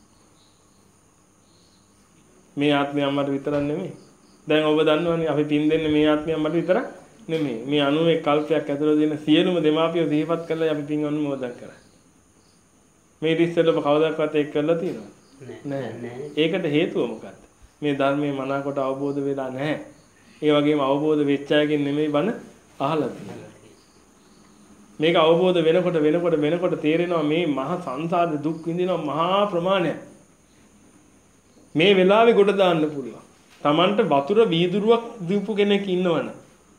මේ ආත්මය අම්මට විතරක් නෙමෙයි. දැන් ඔබ දන්නවනේ අපි පින් දෙන්නේ මේ ආත්මය අම්මට විතරක් නෙමෙයි. මේ අනූ කල්පයක් ඇතුළත දෙන සියලුම දෙමාපියෝ සිහිපත් කරලා අපි පින් අනුමෝදන් කරා. මේ ඉස්සෙල්ලා ඔබ කවදාකවත් ඒක කරලා තියෙනවද? නෑ. ඒකට හේතුව මොකක්ද? මේ ධර්මයේ මනාකොට අවබෝධ වෙලා නැහැ. ඒ වගේම අවබෝධ වෙච්ච අයගෙන් නෙමෙයි බන අහලා තියෙන්නේ. මේක අවබෝධ වෙනකොට වෙනකොට වෙනකොට තේරෙනවා මේ මහා සංසාරේ දුක් විඳිනවා මහා ප්‍රමාණයක්. මේ වෙලාවේ ගොඩ දාන්න පුළුවන්. Tamanට වතුර වීදුරුවක් දීපු කෙනෙක් ඉන්නවනේ.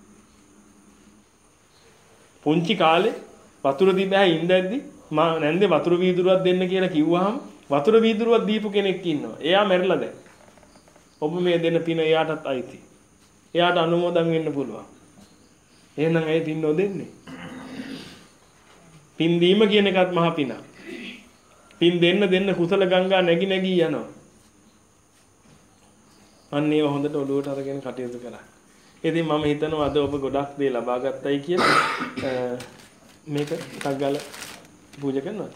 පුංචි කාලේ වතුර දීපෑ ඉඳද්දි මා නැන්දේ වතුර වීදුරුවක් දෙන්න කියලා කිව්වහම වතුර වීදුරුවක් දීපු කෙනෙක් ඉන්නවා. එයා මැරිලා දැන්. ඔබ මේ දෙන පින එයාටත් අයිති. එයාට අනුමෝදන් වෙන්න පුළුවන්. එහෙනම් ඇයි පින් නොදෙන්නේ? පින් දීම කියන එකත් මහ පිනක්. පින් දෙන්න දෙන්න කුසල ගංගා නැగి නැగి යනවා. අන්න ඒව හොඳට ඔළුවට අරගෙන කටයුතු කරා. ඉතින් මම හිතනවා අද ඔබ ගොඩක් දේ ලබා ගත්තයි කියලා. මේක ටක් ගාලා පූජා කරනවද?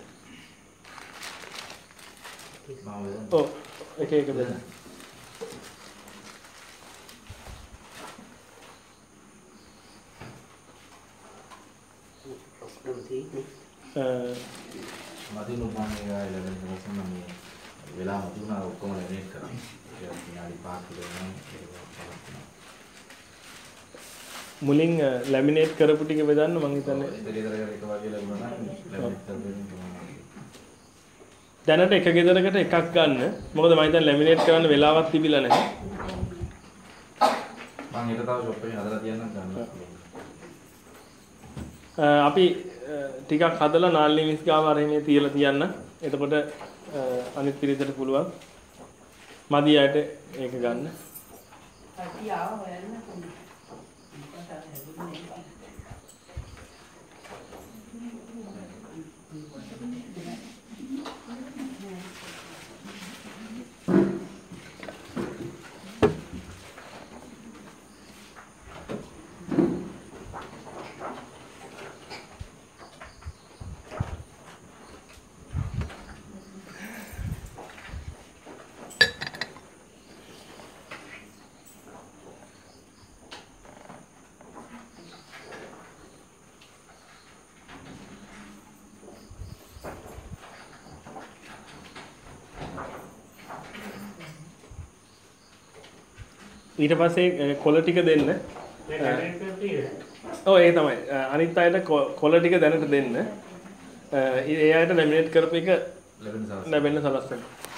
ඔව් එක එක බෙදන්න. මදින උපමානේ ගායලා වෙන දවසම මේ වෙලා මුදුනා ඔක්කොම ලැබෙන්න කරා. ඒක විනාඩි පහක් විතර මුලින් ලැමිනේට් කරපු ටික බෙදන්න මම හිතන්නේ. ඒක ගෙදර එක වගේ ලැබුණා නම් ලැමිනේට් කරගෙන දැනට එක ගෙදරකට එකක් ගන්න. මොකද මම හිතන්නේ ලැමිනේට් කරන්න වෙලාවක් තිබිලා නැහැ. මම ඒක තව ෂොප් එකේ හදලා තියන්නම් ගන්න. අපි ටිකක් හදලා නාල්ලි මිස් ගාව අර මේ තියලා තියන්න. එතකොට අනිත් පිළිදෙට පුළුවන්. මදි අයට ඒක ගන්න. අතියාව හොයන්න කොහොමද? ඊට පස්සේ කොළ ටික දෙන්න. ඔව් ඒ තමයි. අනිත් අයට කොළ ටික දැනට දෙන්න. ඒ අයට ලැමිනේට් කරපු එක ලැබෙන්න සලස්වන්න.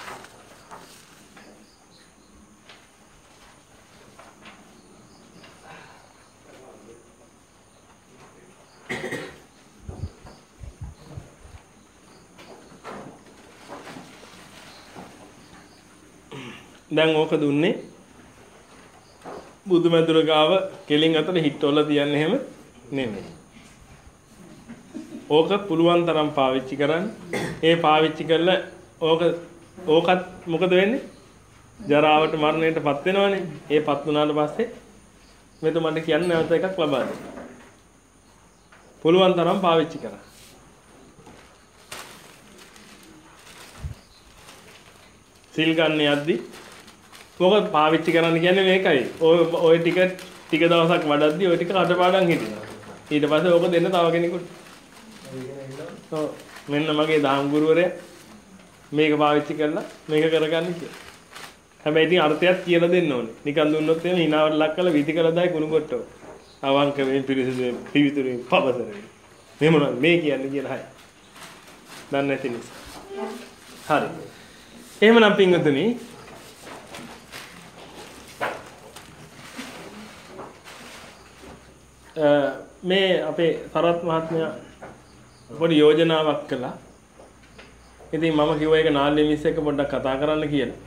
දැන් ඕක දුන්නේ බුදුමැදුර ගාව කෙලින් අතර හිටවල තියන්නේ එහෙම නෙමෙයි. ඕක පුළුවන් තරම් පාවිච්චි කරන්න. ඒ පාවිච්චි කරලා ඕක ඕකත් මොකද වෙන්නේ? ජරාවට මරණයටපත් වෙනවනේ. ඒපත් වුණාට පස්සේ මෙතුමන්ට කියන්න නැවත එකක් ලබා දෙන්න. පුළුවන් තරම් පාවිච්චි කරන්න. සිල් ගන්න යද්දි මොකද පාවිච්චි කරන්න කියන්නේ මේකයි. ඔය ඔය ටික ටික දවසක් වඩද්දි ඔය ටික අටපාඩම් හිටිනවා. ඊට පස්සේ ඕක දෙන්න තව කෙනෙකුට. ඔව් මෙන්න මගේ දහම් ගුරුවරයා මේක පාවිච්චි කරලා මේක කරගන්න කියලා. හැබැයි ඉතින් අර්ථයක් කියලා දෙන්න ඕනේ. නිකන් දුන්නොත් එහෙම hinaවට ලක් කරලා විදි කළා දායි කුණු කොට්ටෝ. අවංක මේ පිරිසිදු පිවිතුරු පවසර. මේ මොනවද මේ කියන්නේ කියලා හරි. දන්නේ නැති නිසා. හරි. එහෙමනම් පින්වතුනි මේ අපේ සරත් මහත්මයා පොඩි යෝජනාවක් කළා. ඉතින් මම කිව්වා ඒක නාල්ලි මිස් එක්ක පොඩ්ඩක් කතා කරන්න කියලා.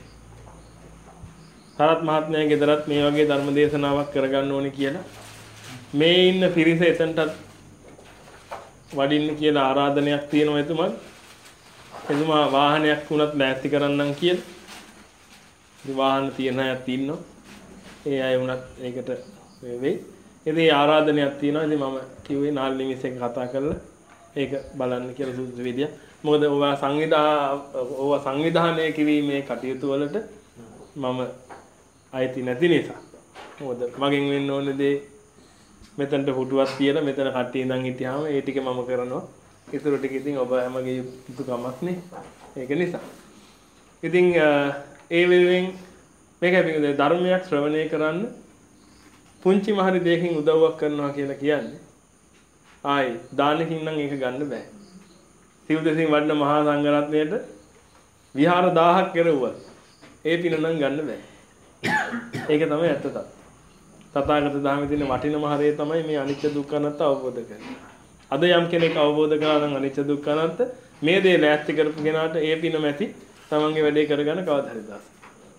සරත් මහත්මයාගේ ගෙදරත් මේ වගේ ධර්ම දේශනාවක් කරගන්න ඕනේ කියලා. මේ ඉන්න පිරිස එතනටත් වඩින්න කියලා ආරාධනයක් තියෙනවා එතුමා. එතුමා වාහනයක් වුණත් ලෑස්ති කරන්නම් කියලා. ඉතින් වාහන තියෙන අයත් ඉන්නවා. ඒ අය වුණත් ඒකට වෙයි. ඉතින් ආරාධනයක් තියෙනවා. ඉතින් මම කිව්වේ නාල්ලි මිස් එක කතා කරලා ඒක බලන්න කියලා සුදුසු විදිය. මොකද ඔවා සංවිධා ඔවා සංවිධානය කිරීමේ කටයුතු වලට මම අයිති නැති නිසා. මොකද මගෙන් වෙන්න ඕනේ දේ මෙතනට හුටුවක් තියලා මෙතන කට්ටිය ඉඳන් හිටියාම ඒ ටික මම කරනවා. ඊටු ටික ඉතින් ඔබ හැමගේ යුතුකමක් නේ. ඒක නිසා. ඉතින් ඒ වෙනුවෙන් මේකයි ධර්මයක් ශ්‍රවණය කරන්න පුංචි මහරි දෙයකින් උදව්වක් කරනවා කියලා කියන්නේ ආයි දානකින් නම් ඒක ගන්න බෑ. සිව් දෙසින් වඩන මහා සංඝරත්නයට විහාර දහයක් කෙරුවා. ඒ පින නම් ගන්න බෑ. ඒක තමයි ඇත්ත තත්ත්වය. තථාගත ධර්මයේ තියෙන වටිනම හරය තමයි මේ අනිත්‍ය දුක්ඛ අනාත්ම අවබෝධ කරගන්න. අද යම් කෙනෙක් අවබෝධ කරලා නම් අනිත්‍ය දුක්ඛ අනාත්ම මේ දේ ලෑස්ති කරපු කෙනාට ඒ පිනම ඇති තමන්ගේ වැඩේ කරගන්න කවදා හරි දාස.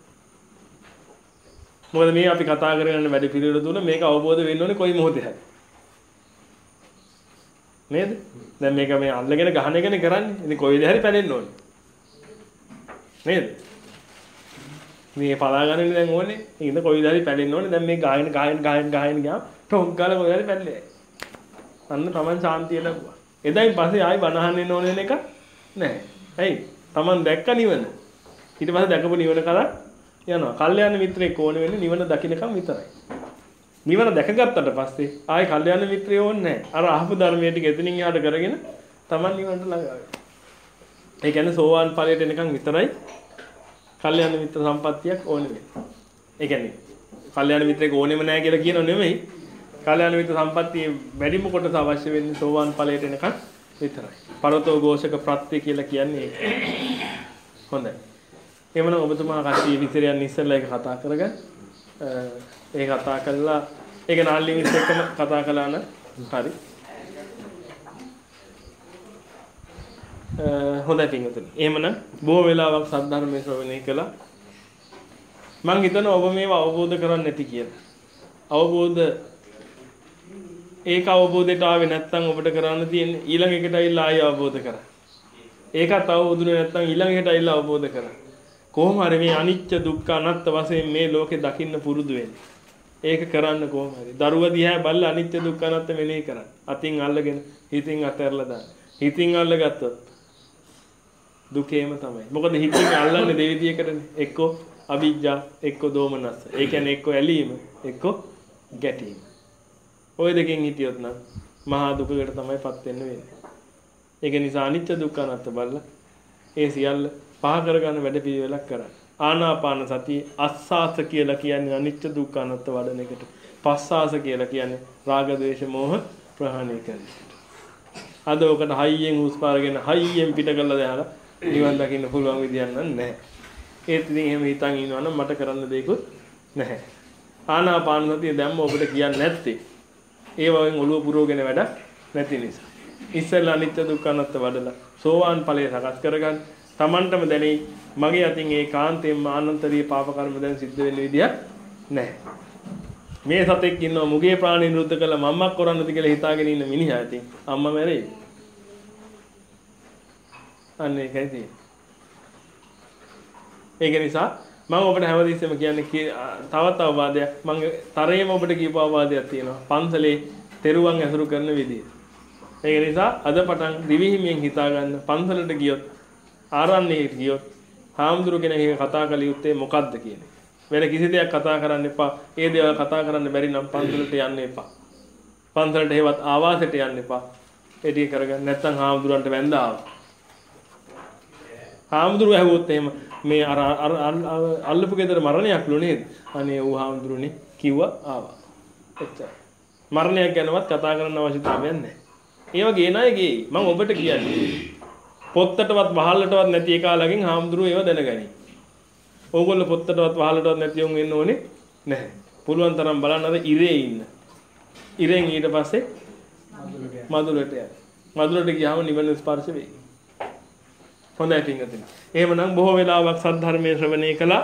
මොකද මේ අපි කතා කරගෙන වැඩ පිළිවෙල තුන මේක අවබෝධ වෙන්න ඕනේ කොයි මොහොතේ හරි. නේද? දැන් මේක මේ අල්ලගෙන ගහන එකනේ කරන්නේ. ඉතින් කොයි විදිහට හරි පැලෙන්න ඕනේ. නේද? මේ පලා ගන්න දැන් ඕනේ. ඉතින් කොයි විදිහට හරි පැලෙන්න ඕනේ. දැන් මේ ගායන ගායන ගායන ගායන ගියාම ටොක් ගාලා කොයි හරි පැල්ලේ. අන්න Taman ශාන්තිය ලැබුවා. එදායින් පස්සේ ආයි බනහන්න එන්න ඕනේ එක නැහැ. ඇයි? Taman දැක්ක නිවන. ඊට පස්සේ දැකපු නිවන කරා යනවා. කල්යාණ මිත්‍රයෙක් ඕනේ වෙන්නේ නිවන දකින්නකම් විතරයි. නිවන දැකගත්තට පස්සේ ආයි කල්යාණ මිත්‍රය ඕනේ නැහැ. අර අහපු ධර්මයේ ටික එතනින් එහාට කරගෙන Taman නිවනට ළඟා වෙනවා. ඒ කියන්නේ සෝවාන් ඵලයට එනකම් විතරයි කල්යාණ මිත්‍ර සම්පත්තියක් ඕනේ වෙන්නේ. ඒ කියන්නේ කල්යාණ මිත්‍රයෙක් ඕනෙම නැහැ කියලා කියනව නෙමෙයි. කල්යාණ මිත්‍ර සම්පත්තිය වැඩිම කොටස අවශ්‍ය වෙන්නේ සෝවාන් ඵලයට එනකම් විතරයි. පරතෝ ഘോഷක ප්‍රත්‍ය කියලා කියන්නේ ඒක. හොඳයි. එවනම් ඔබතුමා කට්ටිය විතරයන් ඉස්සෙල්ලා ඒක කතා කරගන්න. ඒ කතා කළා ඒක නාල්ලි මිස් එක්කම කතා කළා නම් හරි. හොඳයි පින්වතුනි. එහෙමනම් බොහෝ වෙලාවක් සද්ධර්මයේ ශ්‍රවණය කළා. මං හිතනවා ඔබ මේවා අවබෝධ කරගන්න නැති කියලා. අවබෝධ ඒක අවබෝධයට ආවේ නැත්නම් ඔබට කරන්න තියෙන්නේ ඊළඟ එකට ඇවිල්ලා ආයෙ අවබෝධ කරගන්න. ඒකත් අවබෝධුනේ නැත්නම් ඊළඟ එකට ඇවිල්ලා අවබෝධ කරගන්න. කොහොම හරි මේ අනිත්‍ය දුක්ඛ අනාත්ම වශයෙන් මේ ලෝකේ දකින්න පුරුදු වෙන්න. ඒක කරන්න කොහොම හරි. දරුවා දිහා බලලා අනිත්‍ය දුක්ඛ අනාත්ම මෙනෙහි කරන්න. අතින් අල්ලගෙන හිතින් අතහැරලා දාන්න. හිතින් අල්ලගත්තොත් දුකේම තමයි. මොකද හිතින් අල්ලන්නේ දෙවිදියකටනේ. එක්කෝ අවිජ්ජා, එක්කෝ දෝමනස්ස. ඒ කියන්නේ එක්කෝ ඇලීම, එක්කෝ ගැටීම. ওই දෙකෙන් හිටියොත් නම් මහා දුකකට තමයිපත් වෙන්න වෙන්නේ. ඒක නිසා අනිත්‍ය දුක්ඛ අනාත්ම බලලා ඒ සියල්ල පහ කරගන්න වැඩ පිළිවෙලක් කරන්න. ආනාපාන සතිය අස්සාස කියලා කියන්නේ අනිත්‍ය දුක්ඛ අනාත්ම වඩන එකට. පස්සාස කියලා කියන්නේ රාග ද්වේෂ මෝහ ප්‍රහාණය කරන එකට. අද ඔකට හයියෙන් උස්පාරගෙන හයියෙන් පිට කළා දාලා නිවන් දකින්න පුළුවන් විදියක් නැහැ. ඒත් ඉතින් එහෙම හිතන් ඉන්නවනම් මට කරන්න දෙයක්වත් නැහැ. ආනාපාන සතිය දැම්ම ඔබට කියන්නේ නැත්තේ ඒ වගේ ඔළුව පුරවගෙන වැඩ නැති නිසා. ඉස්සෙල්ලා අනිත්‍ය දුක්ඛ අනාත්ම වඩලා සෝවාන් ඵලය සකස් කරගන්න. Tamanටම දැනේ මගේ අතින් ඒ කාන්තේම ආනන්තරීය පාප කර්ම දැන් සිද්ධ වෙන්න විදියක් නැහැ. මේ සතෙක් ඉන්නවා මුගේ ප්‍රාණය නිරුද්ධ කළා මම්මක් කරන්නද කියලා හිතාගෙන ඉන්න මිනිහා ඉතින් අම්මා මැරෙයි. අන්න ඒකයි තියෙන්නේ. ඒක නිසා මම ඔබට හැමදෙස්සෙම කියන්නේ තවත් අවවාදයක් මම තරයේම ඔබට කියපු අවවාදයක් තියෙනවා. පන්සලේ තෙරුවන් ඇසුරු කරන විදිය. ඒක නිසා අද පටන් දිවිහිමියෙන් හිතා ගන්න පන්සලට ගියොත් ආරණ්‍යයට ගියොත් හාමුදුරු කෙනෙක් කතා කළ යුත්තේ මොකද්ද කියන එක. වෙන කිසි දෙයක් කතා කරන්න එපා. ඒ දේවල් කතා කරන්න බැරි නම් පන්සලට යන්න එපා. පන්සලට හේවත් ආවාසයට යන්න එපා. ඒ ටික කරගන්න නැත්නම් හාමුදුරන්ට වැඳ ආවා. හාමුදුරුවෝ ඇහුවොත් එහෙම මේ අර අල්ලපු ගෙදර මරණයක්ලු නේද? අනේ ඌ හාමුදුරුවනේ කිව්වා ආවා. එච්චරයි. මරණයක් ගැනවත් කතා කරන්න අවශ්‍යතාවයක් නැහැ. ඒ වගේ නයගේ මම ඔබට කියන්නේ පොත්තටවත් වහල්ලටවත් නැති එකාලගෙන් හාමුදුරුවෝ ඒව දැනගනි. ඕගොල්ලෝ පොත්තටවත් වහල්ලටවත් නැති උන් එන්න ඕනේ නැහැ. පුළුවන් තරම් බලන්න අර ඉරේ ඉන්න. ඉරෙන් ඊට පස්සේ මදුලට යන්න. මදුලට ගියාම නිවන ස්පර්ශ වෙයි. හොඳයි පින්වතුනි. එහෙමනම් බොහෝ වෙලාවක් සද්ධර්මයේ ශ්‍රවණය කළා.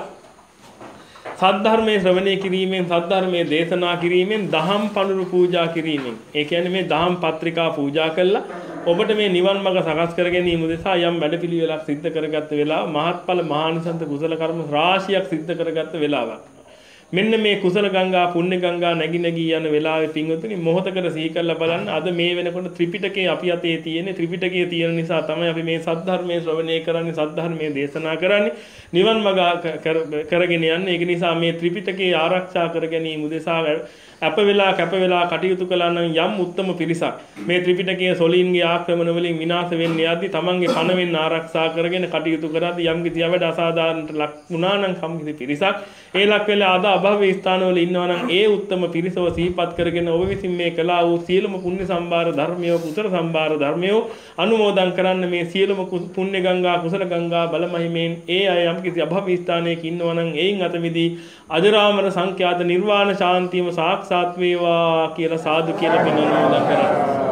සද්ධර්මයේ ශ්‍රවණය කිරීමෙන් සද්ධර්මයේ දේශනා කිරීමෙන් දහම් පනුරු පූජා කිරීමෙන් ඒ කියන්නේ මේ දහම් පත්‍රිකා පූජා කළා ඔබට මේ නිවන් මඟ සකස් කර ගැනීම උදෙසා යම් වැඩපිළිවෙලක් සිද්ධ කරගත්ත වෙලාව මහත්ඵල මහානිසංස කුසල කර්ම රාශියක් සිද්ධ කරගත්ත වෙලාවක්. මෙන්න මේ කුසල ගංගා පුණ්‍ය ගංගා නැగి නැగి යන වෙලාවේ පින්වතුනි මොහොතකට සිහි කරලා බලන්න අද මේ වෙනකොට ත්‍රිපිටකේ අපි අතේ තියෙන ත්‍රිපිටකයේ තියෙන නිසා තමයි අපි මේ සද්ධර්මයේ ශ්‍රවණය කරන්නේ සද්ධර්මයේ දේශනා කරන්නේ නිවන් මඟ කරගෙන යන්නේ. ඒක නිසා මේ ත්‍රිපිටකේ ආරක්ෂා කර ගැනීම උදෙසා අප වෙලා කැප වෙලා කටයුතු කළා නම් යම් උත්තම පිරිසක් මේ ත්‍රිපිටකයේ සොලින්ගේ ආක්‍රමණ වලින් විනාශ වෙන්නේ යද්දි තමන්ගේ පණ වෙන්න ආරක්ෂා කරගෙන කටයුතු කරද්දී යම් කිසි අවඩ අසාධාරණට ලක් වුණා නම් කම් කිසි පිරිසක් ඒ ලක් වෙලා අද අභව්‍ය ස්ථානවල ඉන්නවා නම් ඒ උත්තම පිරිසව සිහිපත් කරගෙන ඔබ විසින් මේ කළා වූ සියලුම පුණ්‍ය සම්භාර ධර්මය කුසල සම්භාර ධර්මය අනුමෝදන් කරන්න මේ සියලුම පුණ්‍ය ගංගා කුසල ගංගා බලමහිමෙන් ඒ අය යම් කිසි අභව්‍ය ස්ථානයක ඉන්නවා නම් ඒන් අත මිදී අජරාමර සංඛ්‍යාත නිර්වාණ ශාන්තියම සාක්ෂාත් වේවා කියලා සාදු කියලා පින් අනුමෝදන් කරා.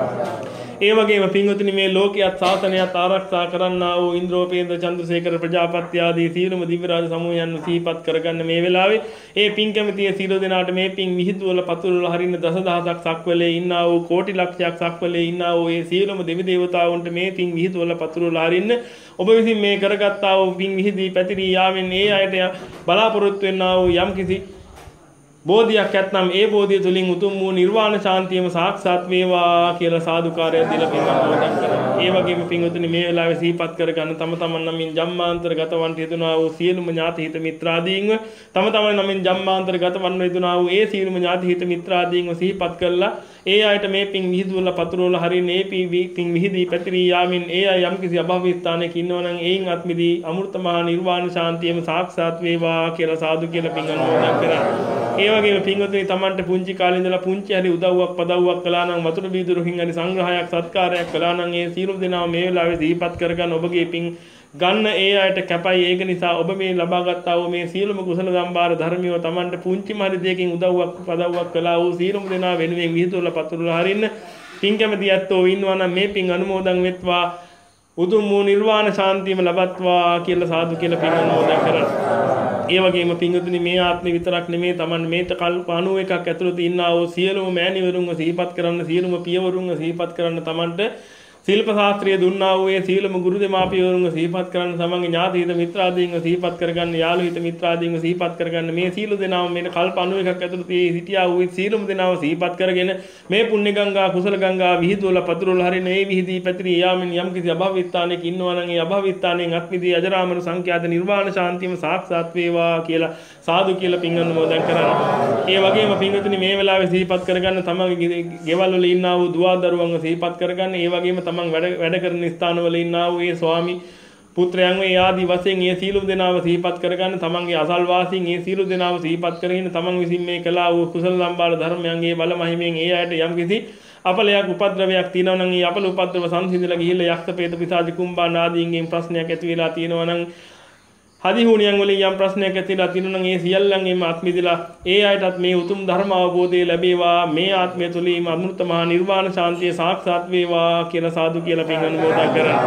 ඒ වගේම පින්වතුනි මේ ලෝකියත් ශාසනයත් ආරක්ෂා කරන්නා වූ ඉන්ද්‍රෝපේන්ද්‍ර චන්ද්‍රසේකර ප්‍රජාපති ආදී සීලම දිව්‍ය රාජ සමූහයන් සිහිපත් කරගන්න මේ වෙලාවේ ඒ පින් කැමතිය සීල දෙනාට මේ පින් විහිදුවල පතුරවල හරින්න දසදහසක් සක්වලේ ඉන්නා වූ කෝටි ලක්ෂයක් සක්වලේ ඉන්නා වූ ඒ සීලම දෙවි දේවතාවුන්ට මේ පින් විහිදුවල පතුරවල හරින්න ඔබ විසින් මේ කරගත්තා වූ පින් විහිදී පැතිරී යාමෙන් ඒ අයට බලාපොරොත්තු වෙන්නා වූ යම්කිසි බෝධියක් ඇත්නම් ඒ බෝධිය තුලින් උතුම් වූ නිර්වාණ ශාන්තියම සාක්ෂාත් වේවා කියලා සාදුකාරයක් දීලා පින් අනුමෝදන් කරනවා. ඒ වගේම පින්වතුනි මේ වෙලාවේ සිහිපත් කරගන්න තම තමන් නමින් ජම්මාන්තර ගතවන්ට යෙදුනා වූ සියලුම ඥාති හිත මිත්‍රාදීන්ව තම තමන් නමින් ජම්මාන්තර ගතවන්ට යෙදුනා වූ ඒ සියලුම ඥාති හිත මිත්‍රාදීන්ව සිහිපත් කළා. ඒ අයට මේ පින් විහිදුවල පතුරවල හරින ඒ පින් විහිදී පැතිරී යාමින් ඒ අය යම්කිසි අභව්‍ය ස්ථානයක ඉන්නවා නම් ඒයින් අත්මිදී අමෘත මහා නිර්වාණ ශාන්තියම සාක්ෂාත් වේවා කියලා සාදු කියලා පින් අනුමෝදන් කරා. ඒ වගේම පින්වතුනි තමන්ට පුංචි කාලේ ඉඳලා පුංචි හරි උදව්වක් පදව්වක් කළා නම් වතුර බීදුරකින් හරි සංග්‍රහයක් සත්කාරයක් කළා නම් ඒ සියලු දෙනා මේ වෙලාවේ සිහිපත් කරගන්න ඔබගේ පින් ගන්න ඒ අයට කැපයි. ඒක නිසා ඔබ මේ ලබාගත්තා වූ මේ සියලුම කුසල සම්භාර ධර්මියෝ තමන්ට පුංචිම හරි දෙයකින් උදව්වක් පදව්වක් කළා වූ සියලුම දෙනා වෙනුවෙන් විහිදුවලා පතුරලා හරින්න පින් කැමති ඇත්තෝ ඉන්නවා නම් මේ පින් අනුමෝදන් වෙත්වා. උතුම් වූ නිර්වාණ ශාන්තියම ලබත්වා කියලා සාදු කියලා පින් අනුමෝදන් කරනවා. ඒ වගේම පින්වතුනි මේ ආත්මෙ විතරක් නෙමේ Taman මේත කල්ප අනූ එකක් ඇතුළත ඉන්නා වූ සියලුම මෑණිවරුන්ව සිහිපත් කරන්න, සියලුම පියවරුන්ව සිහිපත් කරන්න, Tamanට ශිල්ප ශාස්ත්‍රයේ දුන්නා වූ ඒ සීලම ගුරු දෙමාපියවරුන්ව සිහිපත් කරන්න, තමන්ගේ ඥාති හිත මිත්‍රාදීන්ව සිහිපත් කරගන්න, යාළු හිත මිත්‍රාදීන්ව සිහිපත් කරගන්න. මේ සීල දෙනාම මේ කල්ප අනූ එකක් ඇතුළත මේ සිටියා වූ සීලම දෙනාව සිහිපත් කරගෙන මේ පුණ්‍ය ගංගා කුසල ගංගා විහිදුවල පතුරවල හරින ඒ විහිදී පැතිරී යාමින් යම් කිසි අභවවිස්ථානයක ඉන්නවා නම් ඒ අභවවිස්ථානයෙන් අත්මිදී අජරාමර සංඛ්‍යාත නිර්වාණ ශාන්තියම සාක්ෂාත් වේවා කියලා සාදු කියලා පින් අනුමෝදන් කරනවා. ඒ වගේම පින්වතුනි මේ වෙලාවේ සිහිපත් කරගන්න තමන්ගේ ගෙවල් වල ඉන්නා වූ දුවා දරුවන්ව සිහිපත් කරගන්න. ඒ වගේම තමන් වැඩ වැඩ කරන ස්ථානවල ඉන්නා වූ ඒ ස්වාමි පුත්‍රයන් මේ ආදි වශයෙන් ඒ සීලුම් දෙනාව සිහිපත් කරගන්න. තමන්ගේ අසල්වාසීන් ඒ සීලු දෙනාව සිහිපත් කරගෙන තමන් විසින් මේ කළා වූ කුසල සම්බාර ධර්මයන්ගේ බල මහිමෙන් ඒ අයට යම්කිසි අපලයක් උපද්‍රවයක් තියෙනවා නම් ඒ අපල උපද්‍රව සංසිඳලා ගිහිල්ලා යක්ෂ පේත පිසාච කුම්භාන ආදීන්ගෙන් ප්‍රශ්නයක් ඇති වෙලා තියෙනවා නම් හදිහුණියන් වලින් යම් ප්‍රශ්නයක් ඇතිලා තියෙනවා නම් ඒ සියල්ලන්ගෙම අත්මිදලා ඒ අයටත් මේ උතුම් ධර්ම අවබෝධය ලැබේවා, මේ ආත්මය තුලින් අමෘත මහා නිර්වාණ ශාන්තිය සාක්ෂාත් වේවා කියලා සාදු කියලා පින් අනුමෝදන් කරනවා.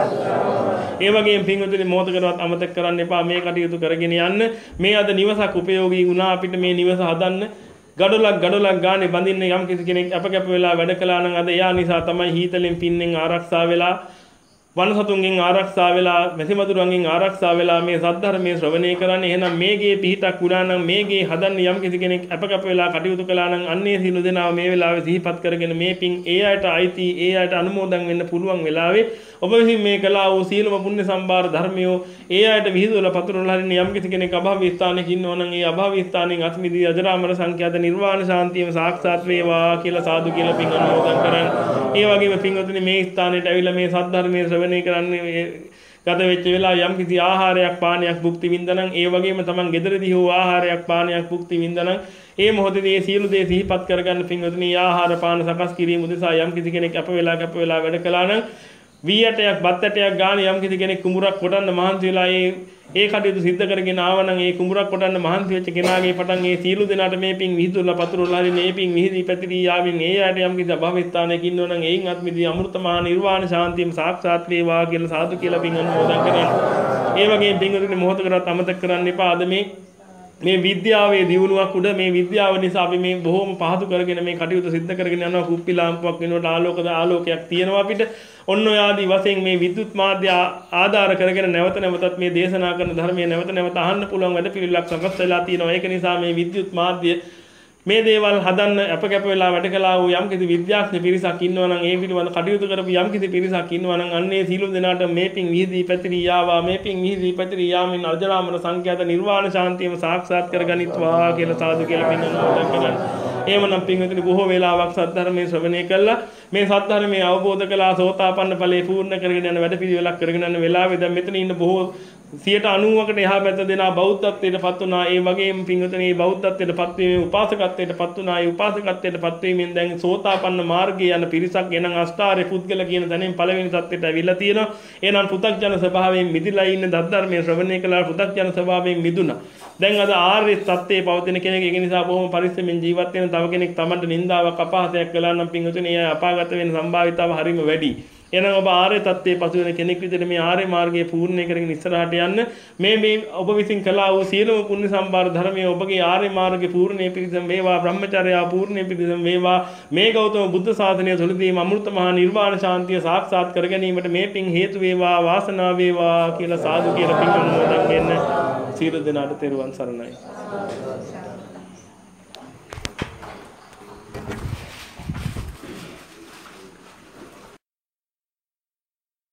ඒ වගේම පින්වතුනි මොහොතකවත් අමතක කරන්න එපා මේ කටයුතු කරගෙන යන්න. මේ අද නිවසක් උපයෝගී වුණා අපිට මේ නිවස හදන්න. ගඩොලක් ගඩොලක් ගානේ බඳින්න යම් කිසි කෙනෙක් අපකැප වෙලා වැඩ කළා නම් අද එයා නිසා තමයි හීතලෙන් පින්නෙන් ආරක්ෂා වෙලා, වනසතුන්ගෙන් ආරක්ෂා වෙලා, මෙසිමතුරුන්ගෙන් ආරක්ෂා වෙලා මේ සද්ධර්මයේ ශ්‍රවණය කරන්නේ. එහෙනම් මේගේ පිහිටක් වුණා නම් මේගේ හදන්න යම් කිසි කෙනෙක් අපකැප වෙලා කටයුතු කළා නම් අන්නේ සීල දෙනාව මේ වෙලාවේ සිහිපත් කරගෙන මේ පින් ඒ අයට අයිති, ඒ අයට අනුමෝදන් වෙන්න පුළුවන් වෙලාවේ ඔබ විසින් මේ කළා වූ සීලම පුණ්‍ය සම්භාර ධර්මියෝ ඒ අයට විහිදුවලා පතුරවලා හරින යම් කිසි කෙනෙක් අභාවී ස්ථානයක ඉන්නවා නම් ඒ අභාවී ස්ථානයෙන් අත්මිදී අජරාමර සංඛ්‍යාත නිර්වාණ ශාන්තියම සාක්ෂාත් වේවා කියලා සාදු කියලා පින් අනුමෝදන් කරන්. ඒ වගේම පින්වතුනි මේ ස්ථානයට ඇවිල්ලා මේ සද්ධර්මයේ ශ්‍රවණය කරන්නේ ගත වෙච්ච වෙලාව යම් කිසි ආහාරයක් පානයක් භුක්ති විඳනනම්, ඒ වගේම තමන් ගෙදරදී හෝ ආහාරයක් පානයක් භුක්ති විඳනනම් ඒ මොහොතේදී මේ සියලු දේ සිහිපත් කරගන්න පින්වතුනි. ආහාර පාන සකස් කිරීම උදෙසා යම් කිසි කෙනෙක් අප වෙලා කැප වෙලා වැඩ කළා නම් වී ඇටයක් බත් ඇටයක් ගාන යම් කිසි කෙනෙක් කුඹුරක් කොටන්න මහන්සි වෙලා ඒ ඒ කටයුතු සිද්ධ කරගෙන ආවනම් ඒ කුඹුරක් කොටන්න මහන්සි වෙච්ච කෙනාගේ පටන් ඒ සීලු දෙනාට මේ පින් විහිදුවලා පතුරවලා හරි මේ පින් විහිදී පැතිරී යාමින් ඒ ආයත යම් කිසි අභව ස්ථානයක ඉන්නවා නම් එයින් අත්මිදී අමෘත මහා නිර්වාණ ශාන්තියම සාක්ෂාත් වේවා කියලා සාදු කියලා පින් අනුමෝදන් කරනවා. ඒ වගේම පින්වතුනි මොහොතකටවත් අමතක කරන්න එපා අද මේ මේ විද්‍යාවේ දියුණුවක් උඩ මේ විද්‍යාව නිසා අපි මේ බොහොම පහසු කරගෙන මේ කටයුතු සිද්ධ කරගෙන යනවා. කුප්පි ලාම්පුවක් වෙනකොට ආලෝකද ආලෝකයක් තියෙනවා අපිට. ඔන්න ඔය ආදී වශයෙන් මේ විද්‍යුත් මාධ්‍ය ආධාර කරගෙන නැවත නැවතත් මේ දේශනා කරන ධර්මයේ නැවත නැවත අහන්න පුළුවන් වැඩ පිළිවෙලක් සකස් වෙලා තියෙනවා. ඒක නිසා මේ විද්‍යුත් මාධ්‍ය මේ දේවල් හදන්න අපකැප වෙලා වැඩ කළා වූ යම් කිසි විද්‍යාඥ පිරිසක් ඉන්නවා නම් ඒ පිළිබඳ කටයුතු කරපු යම් කිසි පිරිසක් ඉන්නවා නම් අන්නේ සීලු දෙනාට මේ පින් විහිදී පැතිරී යාවා, මේ පින් විහිදී පැතිරී යාමින් අජරාමර සංඛ්‍යාත නිර්වාණ ශාන්තියම සාක්ෂාත් කරගනිත්වා කියලා සාදු කියලා පින් අනුමෝදන් කරනවා. එහෙමනම් පින්වතුනි බොහෝ වේලාවක් සද්ධර්මයේ ශ්‍රවණය කළා. මේ සද්ධර්මයේ අවබෝධ කළා සෝතාපන්න ඵලයේ පූර්ණ කරගෙන යන වැඩ පිළිවෙලක් කරගෙන යන වෙලාවේ දැන් මෙතන ඉන්න බොහෝ සියයට අනූවකට එහා පැත්ත දෙනා බෞද්ධත්වයට පත් වුණා. ඒ වගේම පින්වතුනි බෞද්ධත්වයට පත් වීමේ උපාසකත්වයට පත් වුණා. ඒ උපාසකත්වයට පත් වීමෙන් දැන් සෝතාපන්න මාර්ගයේ යන පිරිසක් එනං අෂ්ටාර්ය පුද්ගල කියන තැනින් පළවෙනි තත්ත්වයට ඇවිල්ලා තියෙනවා. එහෙනම් පෘථග්ජන ස්වභාවයෙන් මිදිලා ඉන්න ධර්මයේ ශ්‍රවණය කළා පෘථග්ජන ස්වභාවයෙන් මිදුණා. දැන් අද ආර්ය තත්ත්වයේ පවතින කෙනෙක්. ඒක නිසා බොහොම පරිස්සමෙන් ජීවත් වෙන තව කෙනෙක් Tamanට නින්දාවක් අපහාසයක් කළා නම් පින්වතුනි එයා අපාගත වෙන සම්භාවිතාව හරිම වැඩි. එහෙනම් ඔබ ආර්ය තත්ත්වයේ පසු වෙන කෙනෙක් විදිහට මේ ආර්ය මාර්ගයේ පූර්ණේ කරගෙන ඉස්සරහට යන්න මේ මේ ඔබ විසින් කළා වූ සියලුම පුණ්‍ය සම්භාර ධර්මයේ ඔබගේ ආර්ය මාර්ගයේ පූර්ණේ පිරිසම් වේවා, බ්‍රහ්මචර්යා පූර්ණේ පිරිසම් වේවා. මේ ගෞතම බුද්ධ ශාසනය තුළදීම අමෘත මහා නිර්වාණ ශාන්තිය සාක්ෂාත් කර ගැනීමට මේ පින් හේතු වේවා, වාසනාව වේවා කියලා සාදු කියලා පින් අනුමෝදන් වෙන්න. සියලු දෙනාට තෙරුවන් සරණයි.